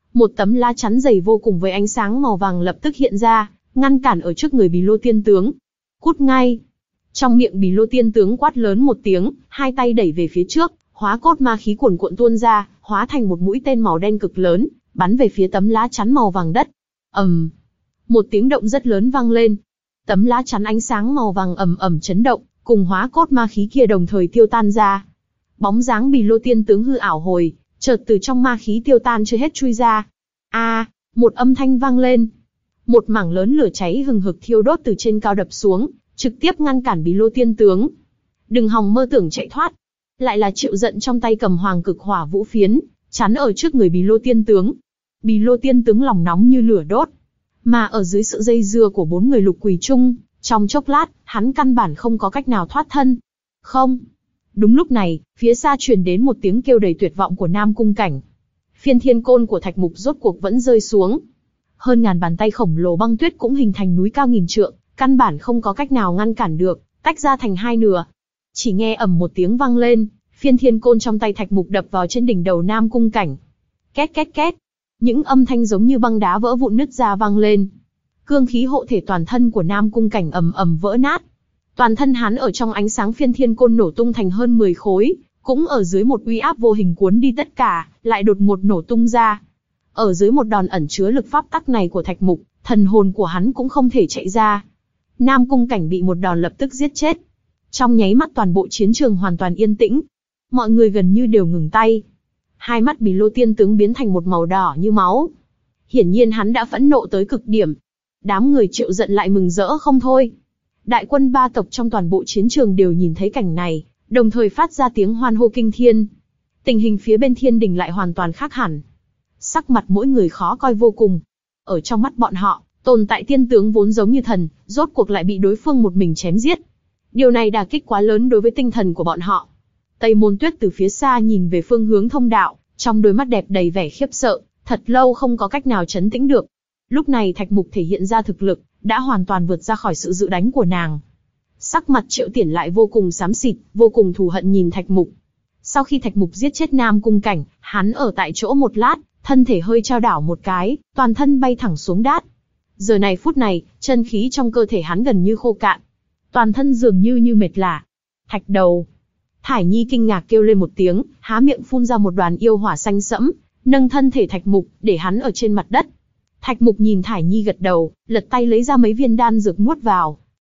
Một tấm lá chắn dày vô cùng với ánh sáng màu vàng lập tức hiện ra, ngăn cản ở trước người Bì Lô Tiên Tướng. Cút ngay! Trong miệng Bì Lô Tiên Tướng quát lớn một tiếng, hai tay đẩy về phía trước, hóa cốt ma khí cuồn cuộn tuôn ra, hóa thành một mũi tên màu đen cực lớn, bắn về phía tấm lá chắn màu vàng đất. ầm, một tiếng động rất lớn vang lên. Tấm lá chắn ánh sáng màu vàng ầm ầm chấn động, cùng hóa cốt ma khí kia đồng thời tiêu tan ra. Bóng dáng Bì Lô Tiên Tướng hư ảo hồi, chợt từ trong ma khí tiêu tan chưa hết chui ra. A, một âm thanh vang lên. Một mảng lớn lửa cháy hừng hực thiêu đốt từ trên cao đập xuống, trực tiếp ngăn cản Bì Lô Tiên Tướng. Đừng hòng mơ tưởng chạy thoát. Lại là Triệu Giận trong tay cầm Hoàng Cực Hỏa Vũ Phiến, chắn ở trước người Bì Lô Tiên Tướng. Bì Lô Tiên Tướng lòng nóng như lửa đốt. Mà ở dưới sự dây dưa của bốn người Lục Quỳ Trung, trong chốc lát, hắn căn bản không có cách nào thoát thân. Không. Đúng lúc này, phía xa truyền đến một tiếng kêu đầy tuyệt vọng của Nam Cung Cảnh. Phiên thiên côn của Thạch Mục rốt cuộc vẫn rơi xuống. Hơn ngàn bàn tay khổng lồ băng tuyết cũng hình thành núi cao nghìn trượng, căn bản không có cách nào ngăn cản được, tách ra thành hai nửa. Chỉ nghe ầm một tiếng vang lên, phiên thiên côn trong tay Thạch Mục đập vào trên đỉnh đầu Nam Cung Cảnh. Két két két. Những âm thanh giống như băng đá vỡ vụn nứt ra vang lên. Cương khí hộ thể toàn thân của Nam Cung Cảnh ầm ầm vỡ nát. Toàn thân hắn ở trong ánh sáng phiên thiên côn nổ tung thành hơn mười khối, cũng ở dưới một uy áp vô hình cuốn đi tất cả, lại đột ngột nổ tung ra. Ở dưới một đòn ẩn chứa lực pháp tắc này của Thạch Mục, thần hồn của hắn cũng không thể chạy ra. Nam Cung Cảnh bị một đòn lập tức giết chết. Trong nháy mắt toàn bộ chiến trường hoàn toàn yên tĩnh. Mọi người gần như đều ngừng tay. Hai mắt Bì Lô Tiên Tướng biến thành một màu đỏ như máu. Hiển nhiên hắn đã phẫn nộ tới cực điểm. Đám người Triệu Giận lại mừng rỡ không thôi. Đại quân ba tộc trong toàn bộ chiến trường đều nhìn thấy cảnh này, đồng thời phát ra tiếng hoan hô kinh thiên. Tình hình phía bên Thiên Đình lại hoàn toàn khác hẳn. Sắc mặt mỗi người khó coi vô cùng. Ở trong mắt bọn họ, tồn tại tiên tướng vốn giống như thần, rốt cuộc lại bị đối phương một mình chém giết. Điều này đả kích quá lớn đối với tinh thần của bọn họ. Tây Môn Tuyết từ phía xa nhìn về phương hướng thông đạo, trong đôi mắt đẹp đầy vẻ khiếp sợ, thật lâu không có cách nào trấn tĩnh được. Lúc này Thạch Mục thể hiện ra thực lực, đã hoàn toàn vượt ra khỏi sự dự đánh của nàng. Sắc mặt Triệu Tiển lại vô cùng xám xịt, vô cùng thù hận nhìn Thạch Mục. Sau khi Thạch Mục giết chết Nam Cung Cảnh, hắn ở tại chỗ một lát, thân thể hơi trao đảo một cái, toàn thân bay thẳng xuống đát. Giờ này phút này, chân khí trong cơ thể hắn gần như khô cạn. Toàn thân dường như như mệt lả. Thạch đầu. Thải Nhi kinh ngạc kêu lên một tiếng, há miệng phun ra một đoàn yêu hỏa xanh sẫm, nâng thân thể Thạch Mục, để hắn ở trên mặt đất. Thạch Mục nhìn Thải Nhi gật đầu, lật tay lấy ra mấy viên đan dược nuốt vào.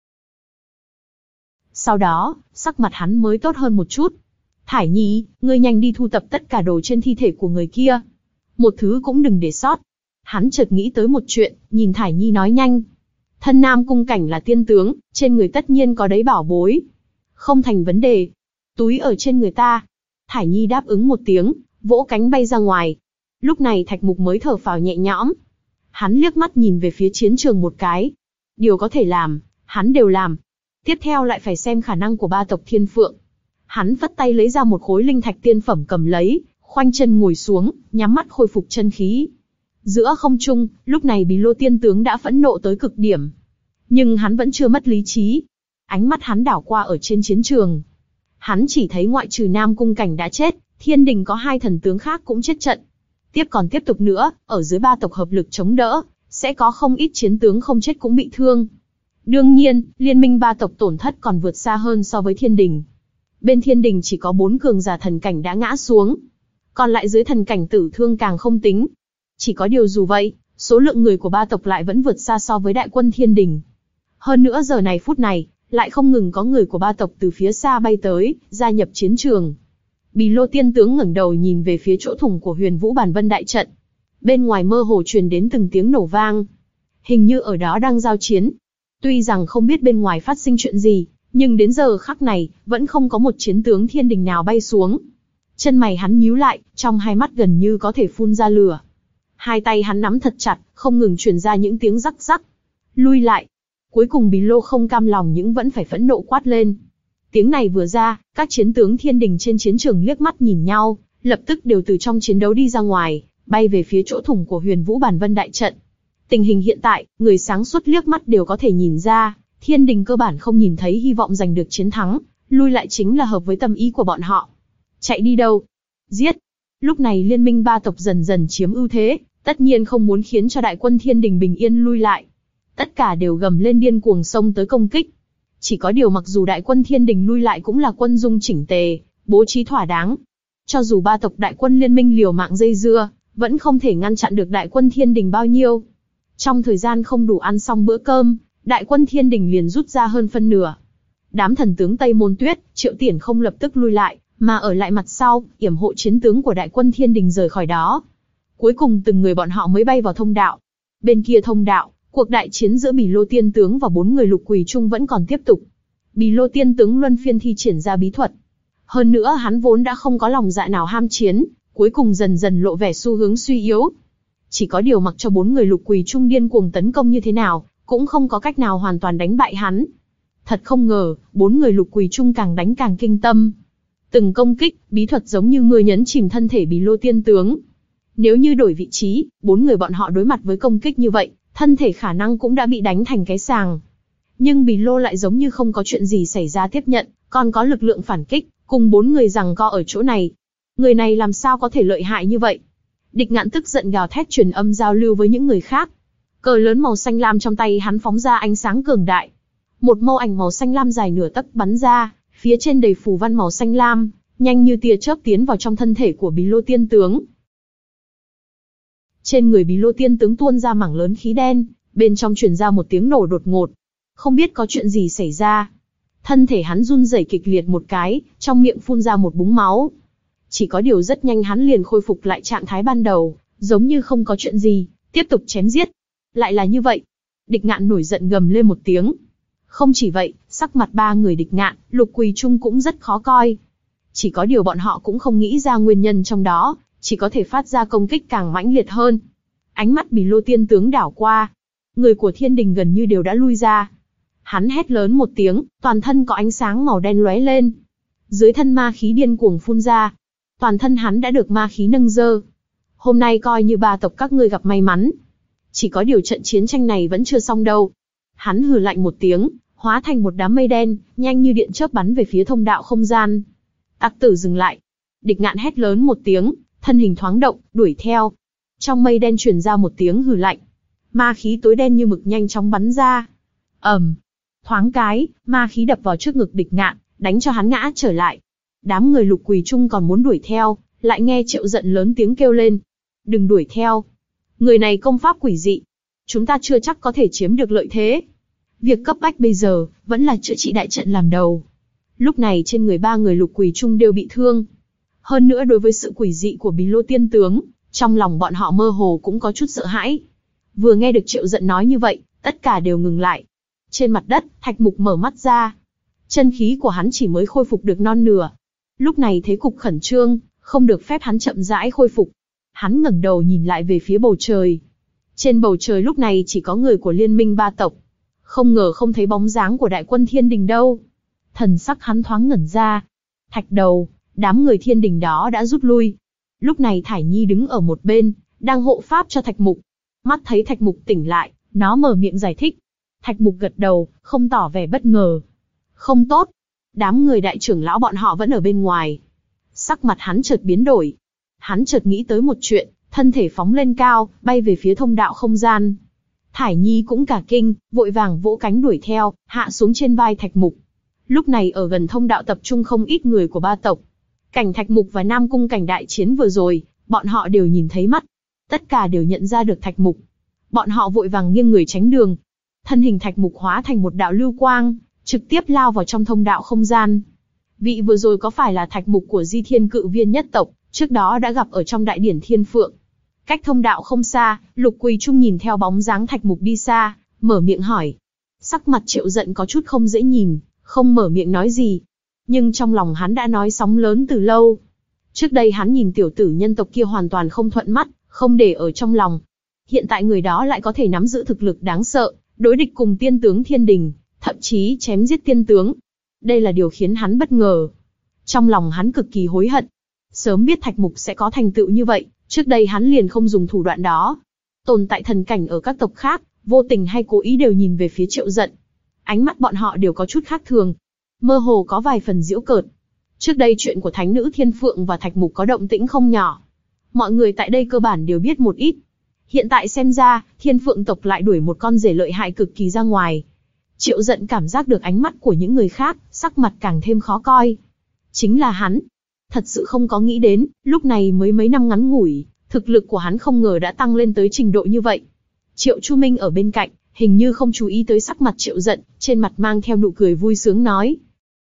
Sau đó, sắc mặt hắn mới tốt hơn một chút. Thải Nhi, ngươi nhanh đi thu tập tất cả đồ trên thi thể của người kia. Một thứ cũng đừng để sót. Hắn chợt nghĩ tới một chuyện, nhìn Thải Nhi nói nhanh. Thân Nam Cung Cảnh là tiên tướng, trên người tất nhiên có đấy bảo bối. Không thành vấn đề. Túi ở trên người ta. Thải Nhi đáp ứng một tiếng, vỗ cánh bay ra ngoài. Lúc này Thạch Mục mới thở phào nhẹ nhõm. Hắn liếc mắt nhìn về phía chiến trường một cái. Điều có thể làm, hắn đều làm. Tiếp theo lại phải xem khả năng của ba tộc Thiên Phượng. Hắn phất tay lấy ra một khối linh thạch tiên phẩm cầm lấy, khoanh chân ngồi xuống, nhắm mắt khôi phục chân khí. Giữa không trung, lúc này Bì Lô Tiên Tướng đã phẫn nộ tới cực điểm. Nhưng hắn vẫn chưa mất lý trí. Ánh mắt hắn đảo qua ở trên chiến trường. Hắn chỉ thấy ngoại trừ Nam Cung Cảnh đã chết, Thiên Đình có hai thần tướng khác cũng chết trận. Tiếp còn tiếp tục nữa, ở dưới ba tộc hợp lực chống đỡ, sẽ có không ít chiến tướng không chết cũng bị thương. Đương nhiên, liên minh ba tộc tổn thất còn vượt xa hơn so với Thiên Đình. Bên Thiên Đình chỉ có bốn cường giả thần cảnh đã ngã xuống. Còn lại dưới thần cảnh tử thương càng không tính. Chỉ có điều dù vậy, số lượng người của ba tộc lại vẫn vượt xa so với đại quân Thiên Đình. Hơn nữa giờ này phút này, lại không ngừng có người của ba tộc từ phía xa bay tới, gia nhập chiến trường. Bì Lô Tiên Tướng ngẩng đầu nhìn về phía chỗ thủng của Huyền Vũ Bàn Vân đại trận. Bên ngoài mơ hồ truyền đến từng tiếng nổ vang. Hình như ở đó đang giao chiến. Tuy rằng không biết bên ngoài phát sinh chuyện gì, nhưng đến giờ khắc này, vẫn không có một chiến tướng Thiên Đình nào bay xuống. Chân mày hắn nhíu lại, trong hai mắt gần như có thể phun ra lửa. Hai tay hắn nắm thật chặt, không ngừng truyền ra những tiếng rắc rắc. Lui lại. Cuối cùng Bì Lô không cam lòng nhưng vẫn phải phẫn nộ quát lên. Tiếng này vừa ra, các chiến tướng Thiên Đình trên chiến trường liếc mắt nhìn nhau, lập tức đều từ trong chiến đấu đi ra ngoài, bay về phía chỗ thủng của Huyền Vũ Bàn Vân đại trận. Tình hình hiện tại, người sáng suốt liếc mắt đều có thể nhìn ra, Thiên Đình cơ bản không nhìn thấy hy vọng giành được chiến thắng, lui lại chính là hợp với tâm ý của bọn họ. Chạy đi đâu? Giết! Lúc này liên minh ba tộc dần dần chiếm ưu thế, tất nhiên không muốn khiến cho đại quân thiên đình bình yên lui lại. Tất cả đều gầm lên điên cuồng xông tới công kích. Chỉ có điều mặc dù đại quân thiên đình lui lại cũng là quân dung chỉnh tề, bố trí thỏa đáng. Cho dù ba tộc đại quân liên minh liều mạng dây dưa, vẫn không thể ngăn chặn được đại quân thiên đình bao nhiêu. Trong thời gian không đủ ăn xong bữa cơm, đại quân thiên đình liền rút ra hơn phân nửa. Đám thần tướng Tây Môn Tuyết, Triệu Tiển không lập tức lui lại, mà ở lại mặt sau, yểm hộ chiến tướng của đại quân thiên đình rời khỏi đó. Cuối cùng từng người bọn họ mới bay vào thông đạo. Bên kia thông đạo, cuộc đại chiến giữa Bì Lô Tiên tướng và bốn người Lục Quỳ Trung vẫn còn tiếp tục. Bì Lô Tiên tướng luân phiên thi triển ra bí thuật. Hơn nữa hắn vốn đã không có lòng dạ nào ham chiến, cuối cùng dần dần lộ vẻ xu hướng suy yếu. Chỉ có điều mặc cho bốn người Lục Quỳ Trung điên cuồng tấn công như thế nào, cũng không có cách nào hoàn toàn đánh bại hắn. Thật không ngờ, bốn người Lục Quỳ Trung càng đánh càng kinh tâm. Từng công kích, bí thuật giống như mưa nhấn chìm thân thể Bì Lô Tiên tướng. Nếu như đổi vị trí, bốn người bọn họ đối mặt với công kích như vậy, thân thể khả năng cũng đã bị đánh thành cái sàng. Nhưng Bì Lô lại giống như không có chuyện gì xảy ra tiếp nhận, còn có lực lượng phản kích, cùng bốn người giằng co ở chỗ này. Người này làm sao có thể lợi hại như vậy? Địch Ngạn tức giận gào thét truyền âm giao lưu với những người khác. Cờ lớn màu xanh lam trong tay hắn phóng ra ánh sáng cường đại. Một mâu ảnh màu xanh lam dài nửa tấc bắn ra, phía trên đầy phù văn màu xanh lam, nhanh như tia chớp tiến vào trong thân thể của Bì Lô Tiên tướng. Trên người Bì Lô Tiên tướng tuôn ra mảng lớn khí đen, bên trong truyền ra một tiếng nổ đột ngột. Không biết có chuyện gì xảy ra. Thân thể hắn run rẩy kịch liệt một cái, trong miệng phun ra một búng máu. Chỉ có điều rất nhanh hắn liền khôi phục lại trạng thái ban đầu, giống như không có chuyện gì, tiếp tục chém giết. Lại là như vậy. Địch Ngạn nổi giận gầm lên một tiếng. Không chỉ vậy, sắc mặt ba người Địch Ngạn, Lục Quỳ Trung cũng rất khó coi. Chỉ có điều bọn họ cũng không nghĩ ra nguyên nhân trong đó, chỉ có thể phát ra công kích càng mãnh liệt hơn. Ánh mắt Bì Lô Tiên tướng đảo qua. Người của thiên đình gần như đều đã lui ra. Hắn hét lớn một tiếng, toàn thân có ánh sáng màu đen lóe lên. Dưới thân ma khí điên cuồng phun ra. Toàn thân hắn đã được ma khí nâng dơ. Hôm nay coi như ba tộc các ngươi gặp may mắn. Chỉ có điều trận chiến tranh này vẫn chưa xong đâu. Hắn hừ lạnh một tiếng, hóa thành một đám mây đen, nhanh như điện chớp bắn về phía thông đạo không gian. Tặc tử dừng lại. Địch Ngạn hét lớn một tiếng, thân hình thoáng động, đuổi theo. Trong mây đen truyền ra một tiếng hừ lạnh. Ma khí tối đen như mực nhanh chóng bắn ra. ầm, um, thoáng cái, ma khí đập vào trước ngực Địch Ngạn, đánh cho hắn ngã trở lại. Đám người Lục Quỳ Trung còn muốn đuổi theo, lại nghe Triệu Giận lớn tiếng kêu lên. Đừng đuổi theo. Người này công pháp quỷ dị. Chúng ta chưa chắc có thể chiếm được lợi thế. Việc cấp bách bây giờ, vẫn là chữa trị đại trận làm đầu. Lúc này trên người ba người Lục Quỳ Trung đều bị thương. Hơn nữa đối với sự quỷ dị của Bì Lô Tiên tướng, trong lòng bọn họ mơ hồ cũng có chút sợ hãi. Vừa nghe được Triệu Giận nói như vậy, tất cả đều ngừng lại. Trên mặt đất, Thạch Mục mở mắt ra. Chân khí của hắn chỉ mới khôi phục được non nửa. Lúc này thế cục khẩn trương, không được phép hắn chậm rãi khôi phục. Hắn ngẩng đầu nhìn lại về phía bầu trời. Trên bầu trời lúc này chỉ có người của liên minh ba tộc. Không ngờ không thấy bóng dáng của đại quân thiên đình đâu. Thần sắc hắn thoáng ngẩn ra. Thạch đầu, đám người thiên đình đó đã rút lui. Lúc này Thải Nhi đứng ở một bên, đang hộ pháp cho Thạch Mục. Mắt thấy Thạch Mục tỉnh lại, nó mở miệng giải thích. Thạch Mục gật đầu, không tỏ vẻ bất ngờ. Không tốt. Đám người đại trưởng lão bọn họ vẫn ở bên ngoài. Sắc mặt hắn chợt biến đổi. Hắn chợt nghĩ tới một chuyện, thân thể phóng lên cao, bay về phía thông đạo không gian. Thải Nhi cũng cả kinh, vội vàng vỗ cánh đuổi theo, hạ xuống trên vai Thạch Mục. Lúc này ở gần thông đạo tập trung không ít người của ba tộc. Cảnh Thạch Mục và Nam Cung Cảnh đại chiến vừa rồi, bọn họ đều nhìn thấy mắt. Tất cả đều nhận ra được Thạch Mục. Bọn họ vội vàng nghiêng người tránh đường. Thân hình Thạch Mục hóa thành một đạo lưu quang, trực tiếp lao vào trong thông đạo không gian. Vị vừa rồi có phải là Thạch Mục của Di Thiên Cự Viên nhất tộc, trước đó đã gặp ở trong đại điển Thiên Phượng. Cách thông đạo không xa, Lục Quỳ Trung nhìn theo bóng dáng Thạch Mục đi xa, mở miệng hỏi. Sắc mặt Triệu Giận có chút không dễ nhìn, không mở miệng nói gì. Nhưng trong lòng hắn đã nói sóng lớn từ lâu. Trước đây hắn nhìn tiểu tử nhân tộc kia hoàn toàn không thuận mắt, không để ở trong lòng. Hiện tại người đó lại có thể nắm giữ thực lực đáng sợ, đối địch cùng tiên tướng thiên đình, thậm chí chém giết tiên tướng. Đây là điều khiến hắn bất ngờ. Trong lòng hắn cực kỳ hối hận. Sớm biết Thạch Mục sẽ có thành tựu như vậy, trước đây hắn liền không dùng thủ đoạn đó. Tồn tại thần cảnh ở các tộc khác, vô tình hay cố ý đều nhìn về phía Triệu Giận. Ánh mắt bọn họ đều có chút khác thường. Mơ hồ có vài phần giễu cợt. Trước đây chuyện của Thánh nữ Thiên Phượng và Thạch Mục có động tĩnh không nhỏ. Mọi người tại đây cơ bản đều biết một ít. Hiện tại xem ra, Thiên Phượng tộc lại đuổi một con rể lợi hại cực kỳ ra ngoài. Triệu Dận cảm giác được ánh mắt của những người khác, sắc mặt càng thêm khó coi. Chính là hắn. Thật sự không có nghĩ đến, lúc này mới mấy năm ngắn ngủi, thực lực của hắn không ngờ đã tăng lên tới trình độ như vậy. Triệu Chu Minh ở bên cạnh, hình như không chú ý tới sắc mặt Triệu Dận, trên mặt mang theo nụ cười vui sướng nói.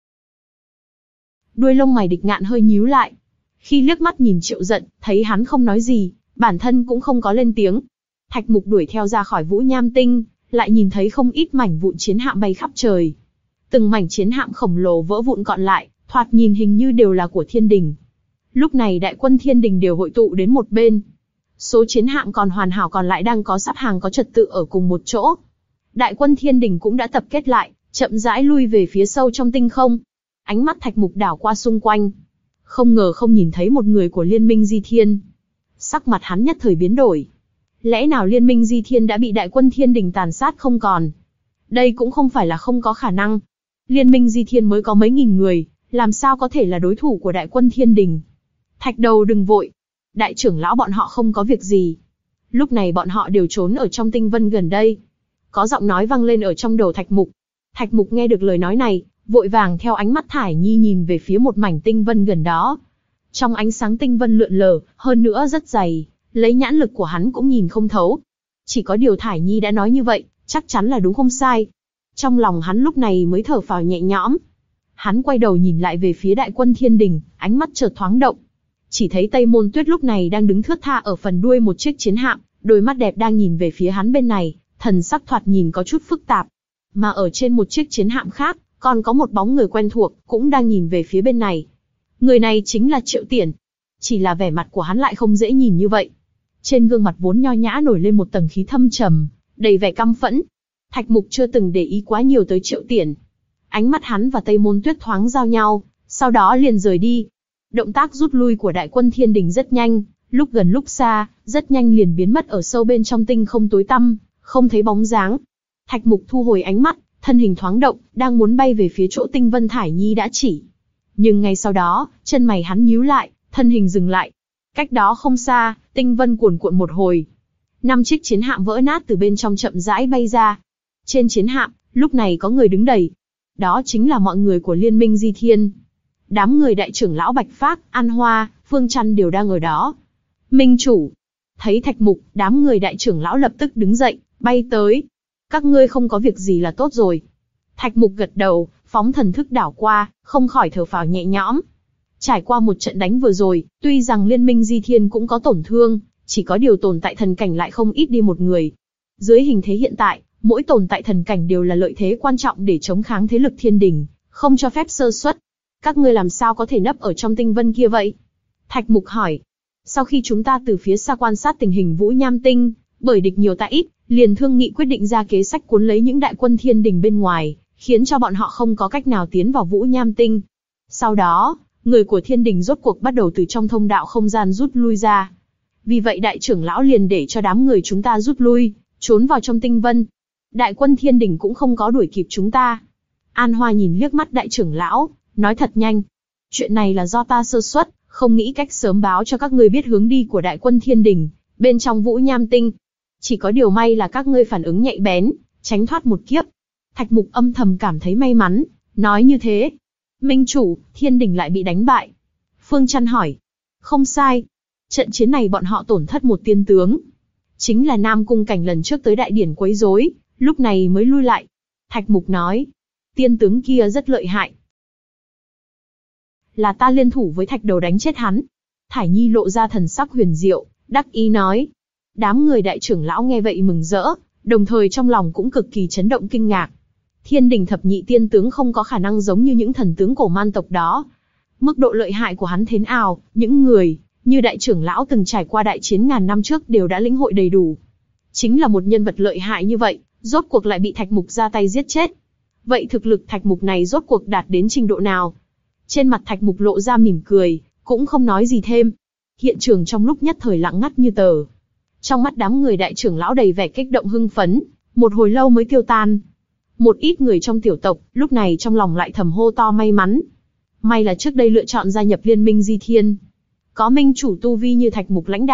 Đuôi lông mày Địch Ngạn hơi nhíu lại. Khi liếc mắt nhìn Triệu Dận, thấy hắn không nói gì, bản thân cũng không có lên tiếng. Thạch Mục đuổi theo ra khỏi Vũ Nham Tinh, lại nhìn thấy không ít mảnh vụn chiến hạm bay khắp trời. Từng mảnh chiến hạm khổng lồ vỡ vụn gọn lại, thoạt nhìn hình như đều là của Thiên Đình. Lúc này đại quân Thiên Đình đều hội tụ đến một bên. Số chiến hạm còn hoàn hảo còn lại đang có sắp hàng có trật tự ở cùng một chỗ. Đại quân Thiên Đình cũng đã tập kết lại, chậm rãi lui về phía sâu trong tinh không. Ánh mắt Thạch Mục đảo qua xung quanh. Không ngờ không nhìn thấy một người của Liên minh Di Thiên. Sắc mặt hắn nhất thời biến đổi. Lẽ nào Liên minh Di Thiên đã bị đại quân Thiên Đình tàn sát không còn? Đây cũng không phải là không có khả năng. Liên minh Di Thiên mới có mấy nghìn người, làm sao có thể là đối thủ của đại quân Thiên Đình? Thạch Đầu đừng vội. Đại trưởng lão bọn họ không có việc gì. Lúc này bọn họ đều trốn ở trong tinh vân gần đây. Có giọng nói vang lên ở trong đầu Thạch Mục. Thạch Mục nghe được lời nói này, vội vàng theo ánh mắt Thải Nhi nhìn về phía một mảnh tinh vân gần đó. Trong ánh sáng tinh vân lượn lờ, hơn nữa rất dày, lấy nhãn lực của hắn cũng nhìn không thấu. Chỉ có điều Thải Nhi đã nói như vậy, chắc chắn là đúng không sai. Trong lòng hắn lúc này mới thở phào nhẹ nhõm. Hắn quay đầu nhìn lại về phía đại quân Thiên Đình, ánh mắt chợt thoáng động. Chỉ thấy Tây Môn Tuyết lúc này đang đứng thướt tha ở phần đuôi một chiếc chiến hạm, đôi mắt đẹp đang nhìn về phía hắn bên này, thần sắc thoạt nhìn có chút phức tạp. Mà ở trên một chiếc chiến hạm khác, còn có một bóng người quen thuộc, cũng đang nhìn về phía bên này. Người này chính là Triệu Tiển. Chỉ là vẻ mặt của hắn lại không dễ nhìn như vậy. Trên gương mặt vốn nho nhã nổi lên một tầng khí thâm trầm, đầy vẻ căm phẫn. Thạch Mục chưa từng để ý quá nhiều tới Triệu Tiển. Ánh mắt hắn và Tây Môn Tuyết thoáng giao nhau, sau đó liền rời đi. Động tác rút lui của đại quân Thiên Đình rất nhanh, lúc gần lúc xa, rất nhanh liền biến mất ở sâu bên trong tinh không tối tăm, không thấy bóng dáng. Thạch Mục thu hồi ánh mắt, thân hình thoáng động, đang muốn bay về phía chỗ tinh vân Thải Nhi đã chỉ. Nhưng ngay sau đó, chân mày hắn nhíu lại, thân hình dừng lại. Cách đó không xa, tinh vân cuồn cuộn một hồi. Năm chiếc chiến hạm vỡ nát từ bên trong chậm rãi bay ra. Trên chiến hạm, lúc này có người đứng đầy. Đó chính là mọi người của Liên minh Di Thiên. Đám người đại trưởng lão Bạch Phác, An Hoa, Phương Trăn đều đang ở đó. Minh chủ. Thấy Thạch Mục, đám người đại trưởng lão lập tức đứng dậy, bay tới. Các ngươi không có việc gì là tốt rồi. Thạch Mục gật đầu, phóng thần thức đảo qua, không khỏi thở phào nhẹ nhõm. Trải qua một trận đánh vừa rồi, tuy rằng Liên minh Di Thiên cũng có tổn thương, chỉ có điều tồn tại thần cảnh lại không ít đi một người. Dưới hình thế hiện tại, mỗi tồn tại thần cảnh đều là lợi thế quan trọng để chống kháng thế lực Thiên Đình, không cho phép sơ suất. Các ngươi làm sao có thể nấp ở trong tinh vân kia vậy? Thạch Mục hỏi. Sau khi chúng ta từ phía xa quan sát tình hình Vũ Nham Tinh, bởi địch nhiều ta ít, liền thương nghị quyết định ra kế sách cuốn lấy những đại quân Thiên Đình bên ngoài, khiến cho bọn họ không có cách nào tiến vào Vũ Nham Tinh. Sau đó, người của Thiên Đình rốt cuộc bắt đầu từ trong thông đạo không gian rút lui ra. Vì vậy đại trưởng lão liền để cho đám người chúng ta rút lui, trốn vào trong tinh vân. Đại quân Thiên Đình cũng không có đuổi kịp chúng ta. An Hoa nhìn liếc mắt đại trưởng lão, nói thật nhanh. Chuyện này là do ta sơ suất, không nghĩ cách sớm báo cho các ngươi biết hướng đi của đại quân Thiên Đình, bên trong Vũ Nham Tinh. Chỉ có điều may là các ngươi phản ứng nhạy bén, tránh thoát một kiếp. Thạch Mục âm thầm cảm thấy may mắn, nói như thế. Minh chủ, Thiên Đình lại bị đánh bại. Phương Trăn hỏi. Không sai. Trận chiến này bọn họ tổn thất một tiên tướng. Chính là Nam Cung Cảnh lần trước tới đại điển quấy rối, lúc này mới lui lại. Thạch Mục nói. Tiên tướng kia rất lợi hại. Là ta liên thủ với Thạch Đầu đánh chết hắn. Thải Nhi lộ ra thần sắc huyền diệu, đắc ý nói. Đám người đại trưởng lão nghe vậy mừng rỡ, đồng thời trong lòng cũng cực kỳ chấn động kinh ngạc. Thiên Đình thập nhị tiên tướng không có khả năng giống như những thần tướng cổ man tộc đó. Mức độ lợi hại của hắn thế nào, những người như đại trưởng lão từng trải qua đại chiến ngàn năm trước đều đã lĩnh hội đầy đủ. Chính là một nhân vật lợi hại như vậy, rốt cuộc lại bị Thạch Mục ra tay giết chết. Vậy thực lực Thạch Mục này rốt cuộc đạt đến trình độ nào? Trên mặt Thạch Mục lộ ra mỉm cười, cũng không nói gì thêm. Hiện trường trong lúc nhất thời lặng ngắt như tờ. Trong mắt đám người đại trưởng lão đầy vẻ kích động hưng phấn, một hồi lâu mới tiêu tan. Một ít người trong tiểu tộc, lúc này trong lòng lại thầm hô to may mắn. May là trước đây lựa chọn gia nhập Liên minh Di Thiên. Có minh chủ tu vi như Thạch Mục lãnh đạo,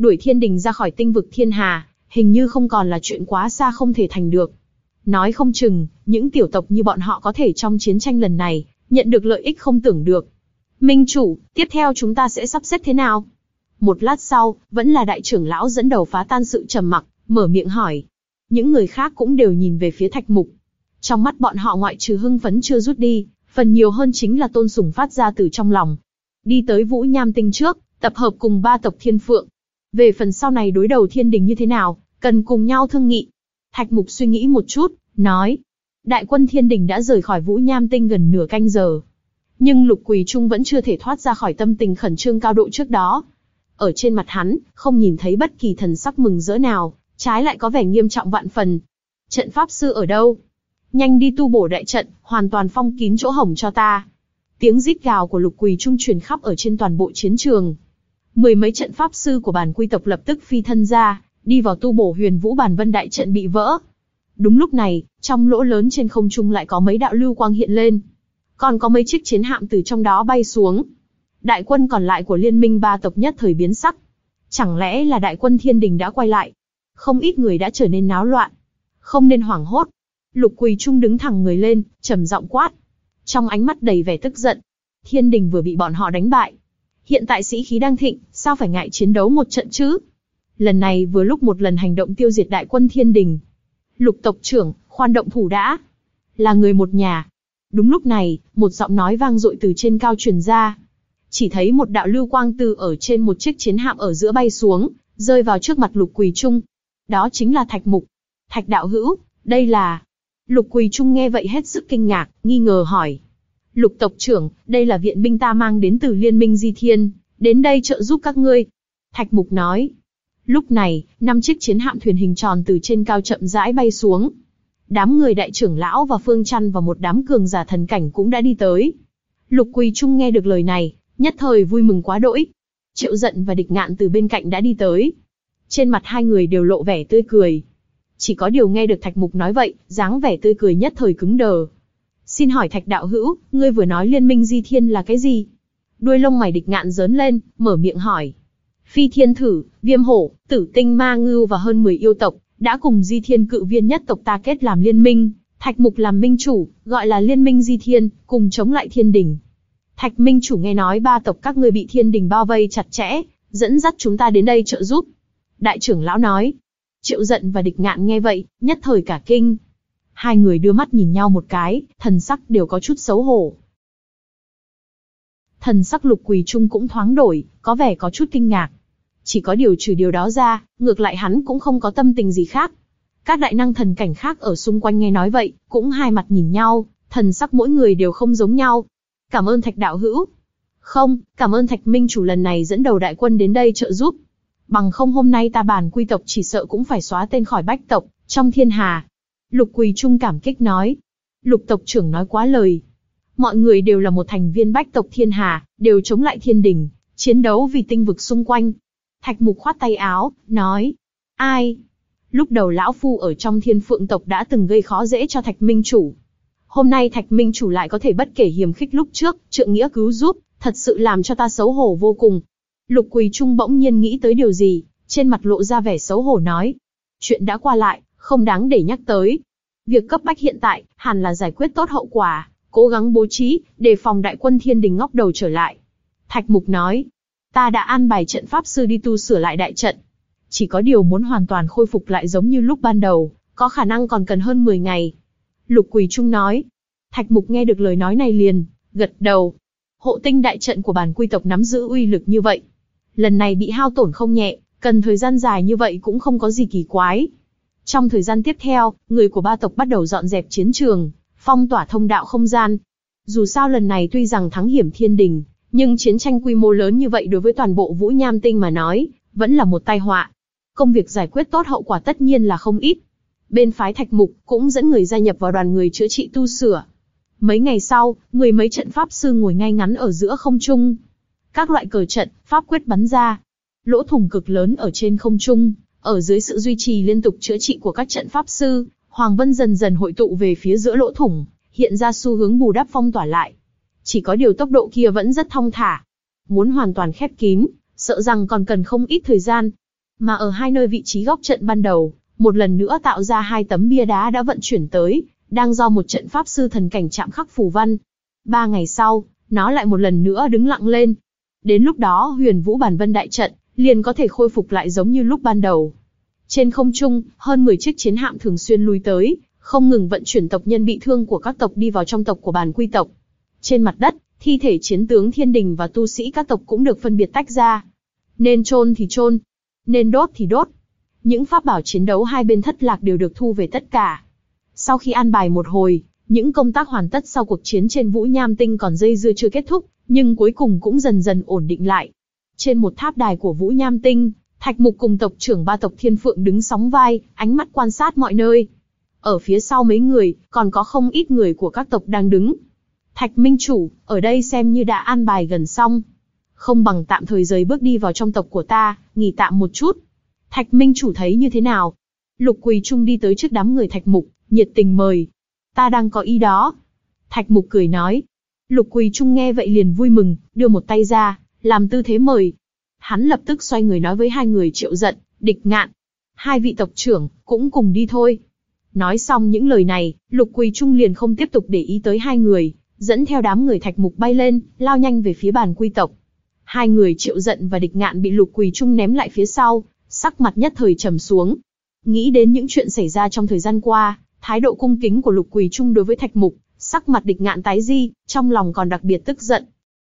đuổi thiên đình ra khỏi tinh vực thiên hà, hình như không còn là chuyện quá xa không thể thành được. Nói không chừng, những tiểu tộc như bọn họ có thể trong chiến tranh lần này, nhận được lợi ích không tưởng được. Minh chủ, tiếp theo chúng ta sẽ sắp xếp thế nào? Một lát sau, vẫn là đại trưởng lão dẫn đầu phá tan sự trầm mặc, mở miệng hỏi. Những người khác cũng đều nhìn về phía Thạch Mục. Trong mắt bọn họ ngoại trừ hưng phấn chưa rút đi, phần nhiều hơn chính là tôn sùng phát ra từ trong lòng. Đi tới Vũ Nham Tinh trước, tập hợp cùng ba tộc Thiên Phượng. Về phần sau này đối đầu thiên đình như thế nào, cần cùng nhau thương nghị. Thạch Mục suy nghĩ một chút, nói. Đại quân thiên đình đã rời khỏi Vũ Nham Tinh gần nửa canh giờ. Nhưng Lục Quỳ Trung vẫn chưa thể thoát ra khỏi tâm tình khẩn trương cao độ trước đó. Ở trên mặt hắn, không nhìn thấy bất kỳ thần sắc mừng rỡ nào, trái lại có vẻ nghiêm trọng vạn phần. Trận pháp sư ở đâu? Nhanh đi tu bổ đại trận, hoàn toàn phong kín chỗ hổng cho ta. Tiếng rít gào của Lục Quỳ Trung truyền khắp ở trên toàn bộ chiến trường. Mười mấy trận pháp sư của bản quy tộc lập tức phi thân ra, đi vào tu bổ Huyền Vũ Bàn Vân đại trận bị vỡ. Đúng lúc này, trong lỗ lớn trên không trung lại có mấy đạo lưu quang hiện lên. Còn có mấy chiếc chiến hạm từ trong đó bay xuống. Đại quân còn lại của liên minh ba tộc nhất thời biến sắc. Chẳng lẽ là đại quân thiên đình đã quay lại? Không ít người đã trở nên náo loạn. Không nên hoảng hốt. Lục Quỳ Trung đứng thẳng người lên, trầm giọng quát. Trong ánh mắt đầy vẻ tức giận. Thiên đình vừa bị bọn họ đánh bại. Hiện tại sĩ khí đang thịnh, sao phải ngại chiến đấu một trận chứ? Lần này vừa lúc một lần hành động tiêu diệt đại quân thiên đình. Lục tộc trưởng, khoan động thủ đã. Là người một nhà. Đúng lúc này, một giọng nói vang dội từ trên cao truyền ra. Chỉ thấy một đạo lưu quang từ ở trên một chiếc chiến hạm ở giữa bay xuống, rơi vào trước mặt Lục Quỳ Trung. Đó chính là Thạch Mục. Thạch đạo hữu, đây là... Lục Quỳ Trung nghe vậy hết sức kinh ngạc, nghi ngờ hỏi. Lục tộc trưởng, đây là viện binh ta mang đến từ Liên minh Di Thiên, đến đây trợ giúp các ngươi. Thạch Mục nói. Lúc này, năm chiếc chiến hạm thuyền hình tròn từ trên cao chậm rãi bay xuống. Đám người đại trưởng lão và Phương Chăn và một đám cường giả thần cảnh cũng đã đi tới. Lục Quỳ Trung nghe được lời này, nhất thời vui mừng quá đỗi. Triệu Giận và Địch Ngạn từ bên cạnh đã đi tới. Trên mặt hai người đều lộ vẻ tươi cười. Chỉ có điều nghe được Thạch Mục nói vậy, dáng vẻ tươi cười nhất thời cứng đờ. Xin hỏi Thạch đạo hữu, ngươi vừa nói Liên minh Di Thiên là cái gì? Đuôi lông mày Địch Ngạn giớn lên, mở miệng hỏi. Phi Thiên Thử, Viêm Hổ, Tử Tinh Ma Ngưu và hơn mười yêu tộc, đã cùng Di Thiên cự viên nhất tộc ta kết làm liên minh, Thạch Mục làm minh chủ, gọi là Liên minh Di Thiên, cùng chống lại thiên đình. Thạch minh chủ nghe nói ba tộc các ngươi bị thiên đình bao vây chặt chẽ, dẫn dắt chúng ta đến đây trợ giúp. Đại trưởng lão nói. Triệu Giận và Địch Ngạn nghe vậy, nhất thời cả kinh. Hai người đưa mắt nhìn nhau một cái, thần sắc đều có chút xấu hổ. Thần sắc Lục Quỳ Trung cũng thoáng đổi, có vẻ có chút kinh ngạc. Chỉ có điều trừ điều đó ra, ngược lại hắn cũng không có tâm tình gì khác. Các đại năng thần cảnh khác ở xung quanh nghe nói vậy, cũng hai mặt nhìn nhau, thần sắc mỗi người đều không giống nhau. Cảm ơn Thạch đạo hữu. Không, cảm ơn Thạch minh chủ lần này dẫn đầu đại quân đến đây trợ giúp. Bằng không hôm nay ta bản quy tộc chỉ sợ cũng phải xóa tên khỏi bách tộc, trong thiên hà. Lục Quỳ Trung cảm kích nói. Lục tộc trưởng nói quá lời. Mọi người đều là một thành viên bách tộc thiên hà, đều chống lại thiên đình, chiến đấu vì tinh vực xung quanh. Thạch Mục khoát tay áo, nói. Ai? Lúc đầu lão phu ở trong Thiên Phượng tộc đã từng gây khó dễ cho Thạch minh chủ. Hôm nay Thạch minh chủ lại có thể bất kể hiềm khích lúc trước, trượng nghĩa cứu giúp, thật sự làm cho ta xấu hổ vô cùng. Lục Quỳ Trung bỗng nhiên nghĩ tới điều gì, trên mặt lộ ra vẻ xấu hổ nói. Chuyện đã qua lại, không đáng để nhắc tới. Việc cấp bách hiện tại, hẳn là giải quyết tốt hậu quả, cố gắng bố trí, đề phòng đại quân thiên đình ngóc đầu trở lại. Thạch Mục nói. Ta đã an bài trận pháp sư đi tu sửa lại đại trận. Chỉ có điều muốn hoàn toàn khôi phục lại giống như lúc ban đầu, có khả năng còn cần hơn mười ngày. Lục Quỳ Trung nói. Thạch Mục nghe được lời nói này liền, gật đầu. Hộ tinh đại trận của bản quy tộc nắm giữ uy lực như vậy. Lần này bị hao tổn không nhẹ, cần thời gian dài như vậy cũng không có gì kỳ quái. Trong thời gian tiếp theo, người của ba tộc bắt đầu dọn dẹp chiến trường, phong tỏa thông đạo không gian. Dù sao lần này tuy rằng thắng hiểm thiên đình, nhưng chiến tranh quy mô lớn như vậy đối với toàn bộ Vũ Nham Tinh mà nói, vẫn là một tai họa. Công việc giải quyết tốt hậu quả tất nhiên là không ít. Bên phái Thạch Mục cũng dẫn người gia nhập vào đoàn người chữa trị tu sửa. Mấy ngày sau, người mấy trận pháp sư ngồi ngay ngắn ở giữa không trung. Các loại cờ trận, pháp quyết bắn ra. Lỗ thủng cực lớn ở trên không trung, ở dưới sự duy trì liên tục chữa trị của các trận pháp sư, Hoàng Vân dần dần hội tụ về phía giữa lỗ thủng, hiện ra xu hướng bù đắp phong tỏa lại. Chỉ có điều tốc độ kia vẫn rất thong thả. Muốn hoàn toàn khép kín, sợ rằng còn cần không ít thời gian. Mà ở hai nơi vị trí góc trận ban đầu, một lần nữa tạo ra hai tấm bia đá đã vận chuyển tới, đang do một trận pháp sư thần cảnh chạm khắc phù văn. Ba ngày sau, nó lại một lần nữa đứng lặng lên. Đến lúc đó Huyền Vũ Bàn Vân đại trận liền có thể khôi phục lại giống như lúc ban đầu. Trên không trung, hơn mười chiếc chiến hạm thường xuyên lui tới, không ngừng vận chuyển tộc nhân bị thương của các tộc đi vào trong tộc của Bàn Quy tộc. Trên mặt đất, thi thể chiến tướng thiên đình và tu sĩ các tộc cũng được phân biệt tách ra. Nên chôn thì chôn, nên đốt thì đốt. Những pháp bảo chiến đấu hai bên thất lạc đều được thu về tất cả. Sau khi an bài một hồi, những công tác hoàn tất sau cuộc chiến trên Vũ Nham Tinh còn dây dưa chưa kết thúc, nhưng cuối cùng cũng dần dần ổn định lại. Trên một tháp đài của Vũ Nham Tinh, Thạch Mục cùng tộc trưởng ba tộc Thiên Phượng đứng sóng vai, ánh mắt quan sát mọi nơi. Ở phía sau mấy người, còn có không ít người của các tộc đang đứng. Thạch Minh Chủ, ở đây xem như đã an bài gần xong. Không bằng tạm thời rời bước đi vào trong tộc của ta, nghỉ tạm một chút. Thạch Minh Chủ thấy như thế nào? Lục Quỳ Trung đi tới trước đám người Thạch Mục, nhiệt tình mời. Ta đang có ý đó. Thạch Mục cười nói. Lục Quỳ Trung nghe vậy liền vui mừng, đưa một tay ra, làm tư thế mời. Hắn lập tức xoay người nói với hai người Triệu Giận, Địch Ngạn. Hai vị tộc trưởng, cũng cùng đi thôi. Nói xong những lời này, Lục Quỳ Trung liền không tiếp tục để ý tới hai người, dẫn theo đám người Thạch Mục bay lên, lao nhanh về phía Bàn Quy tộc. Hai người Triệu Giận và Địch Ngạn bị Lục Quỳ Trung ném lại phía sau, sắc mặt nhất thời trầm xuống. Nghĩ đến những chuyện xảy ra trong thời gian qua, thái độ cung kính của Lục Quỳ Trung đối với Thạch Mục, sắc mặt Địch Ngạn tái di, trong lòng còn đặc biệt tức giận.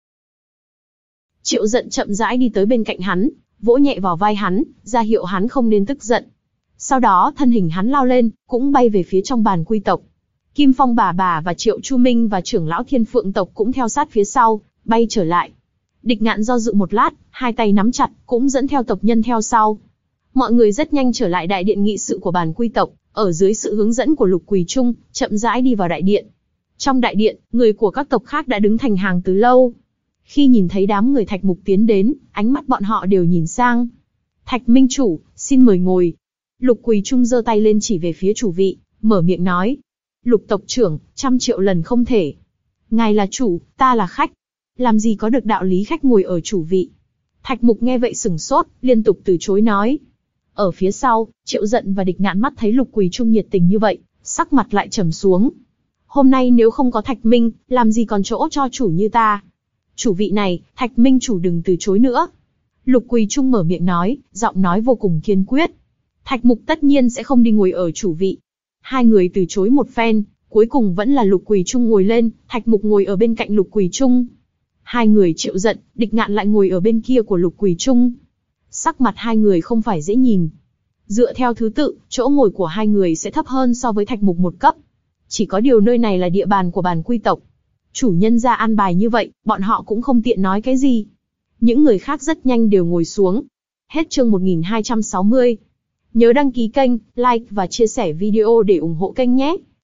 Triệu Giận chậm rãi đi tới bên cạnh hắn, vỗ nhẹ vào vai hắn, ra hiệu hắn không nên tức giận. Sau đó thân hình hắn lao lên, cũng bay về phía trong Bàn Quy tộc. Kim Phong bà bà và Triệu Chu Minh và trưởng lão Thiên Phượng tộc cũng theo sát phía sau, bay trở lại. Địch Ngạn do dự một lát, hai tay nắm chặt, cũng dẫn theo tộc nhân theo sau. Mọi người rất nhanh trở lại đại điện nghị sự của Bàn Quy tộc, ở dưới sự hướng dẫn của Lục Quỳ Trung, chậm rãi đi vào đại điện. Trong đại điện, người của các tộc khác đã đứng thành hàng từ lâu. Khi nhìn thấy đám người Thạch Mục tiến đến, ánh mắt bọn họ đều nhìn sang. Thạch Minh Chủ, xin mời ngồi. Lục Quỳ Trung giơ tay lên chỉ về phía chủ vị, mở miệng nói. Lục tộc trưởng, trăm triệu lần không thể. Ngài là chủ, ta là khách. Làm gì có được đạo lý khách ngồi ở chủ vị. Thạch Mục nghe vậy sửng sốt, liên tục từ chối nói. Ở phía sau, Triệu Giận và Địch Ngạn mắt thấy Lục Quỳ Trung nhiệt tình như vậy, sắc mặt lại trầm xuống. Hôm nay nếu không có Thạch Minh, làm gì còn chỗ cho chủ như ta. Chủ vị này, Thạch Minh Chủ đừng từ chối nữa. Lục Quỳ Trung mở miệng nói, giọng nói vô cùng kiên quyết. Thạch Mục tất nhiên sẽ không đi ngồi ở chủ vị. Hai người từ chối một phen, cuối cùng vẫn là Lục Quỳ Trung ngồi lên, Thạch Mục ngồi ở bên cạnh Lục Quỳ Trung. Hai người Triệu Giận, Địch Ngạn lại ngồi ở bên kia của Lục Quỳ Trung. Sắc mặt hai người không phải dễ nhìn. Dựa theo thứ tự, chỗ ngồi của hai người sẽ thấp hơn so với Thạch Mục một cấp. Chỉ có điều nơi này là địa bàn của Bàn Quy tộc. Chủ nhân ra an bài như vậy, bọn họ cũng không tiện nói cái gì. Những người khác rất nhanh đều ngồi xuống. Hết chương một nghìn hai trăm sáu mươi. Nhớ đăng ký kênh, like và chia sẻ video để ủng hộ kênh nhé.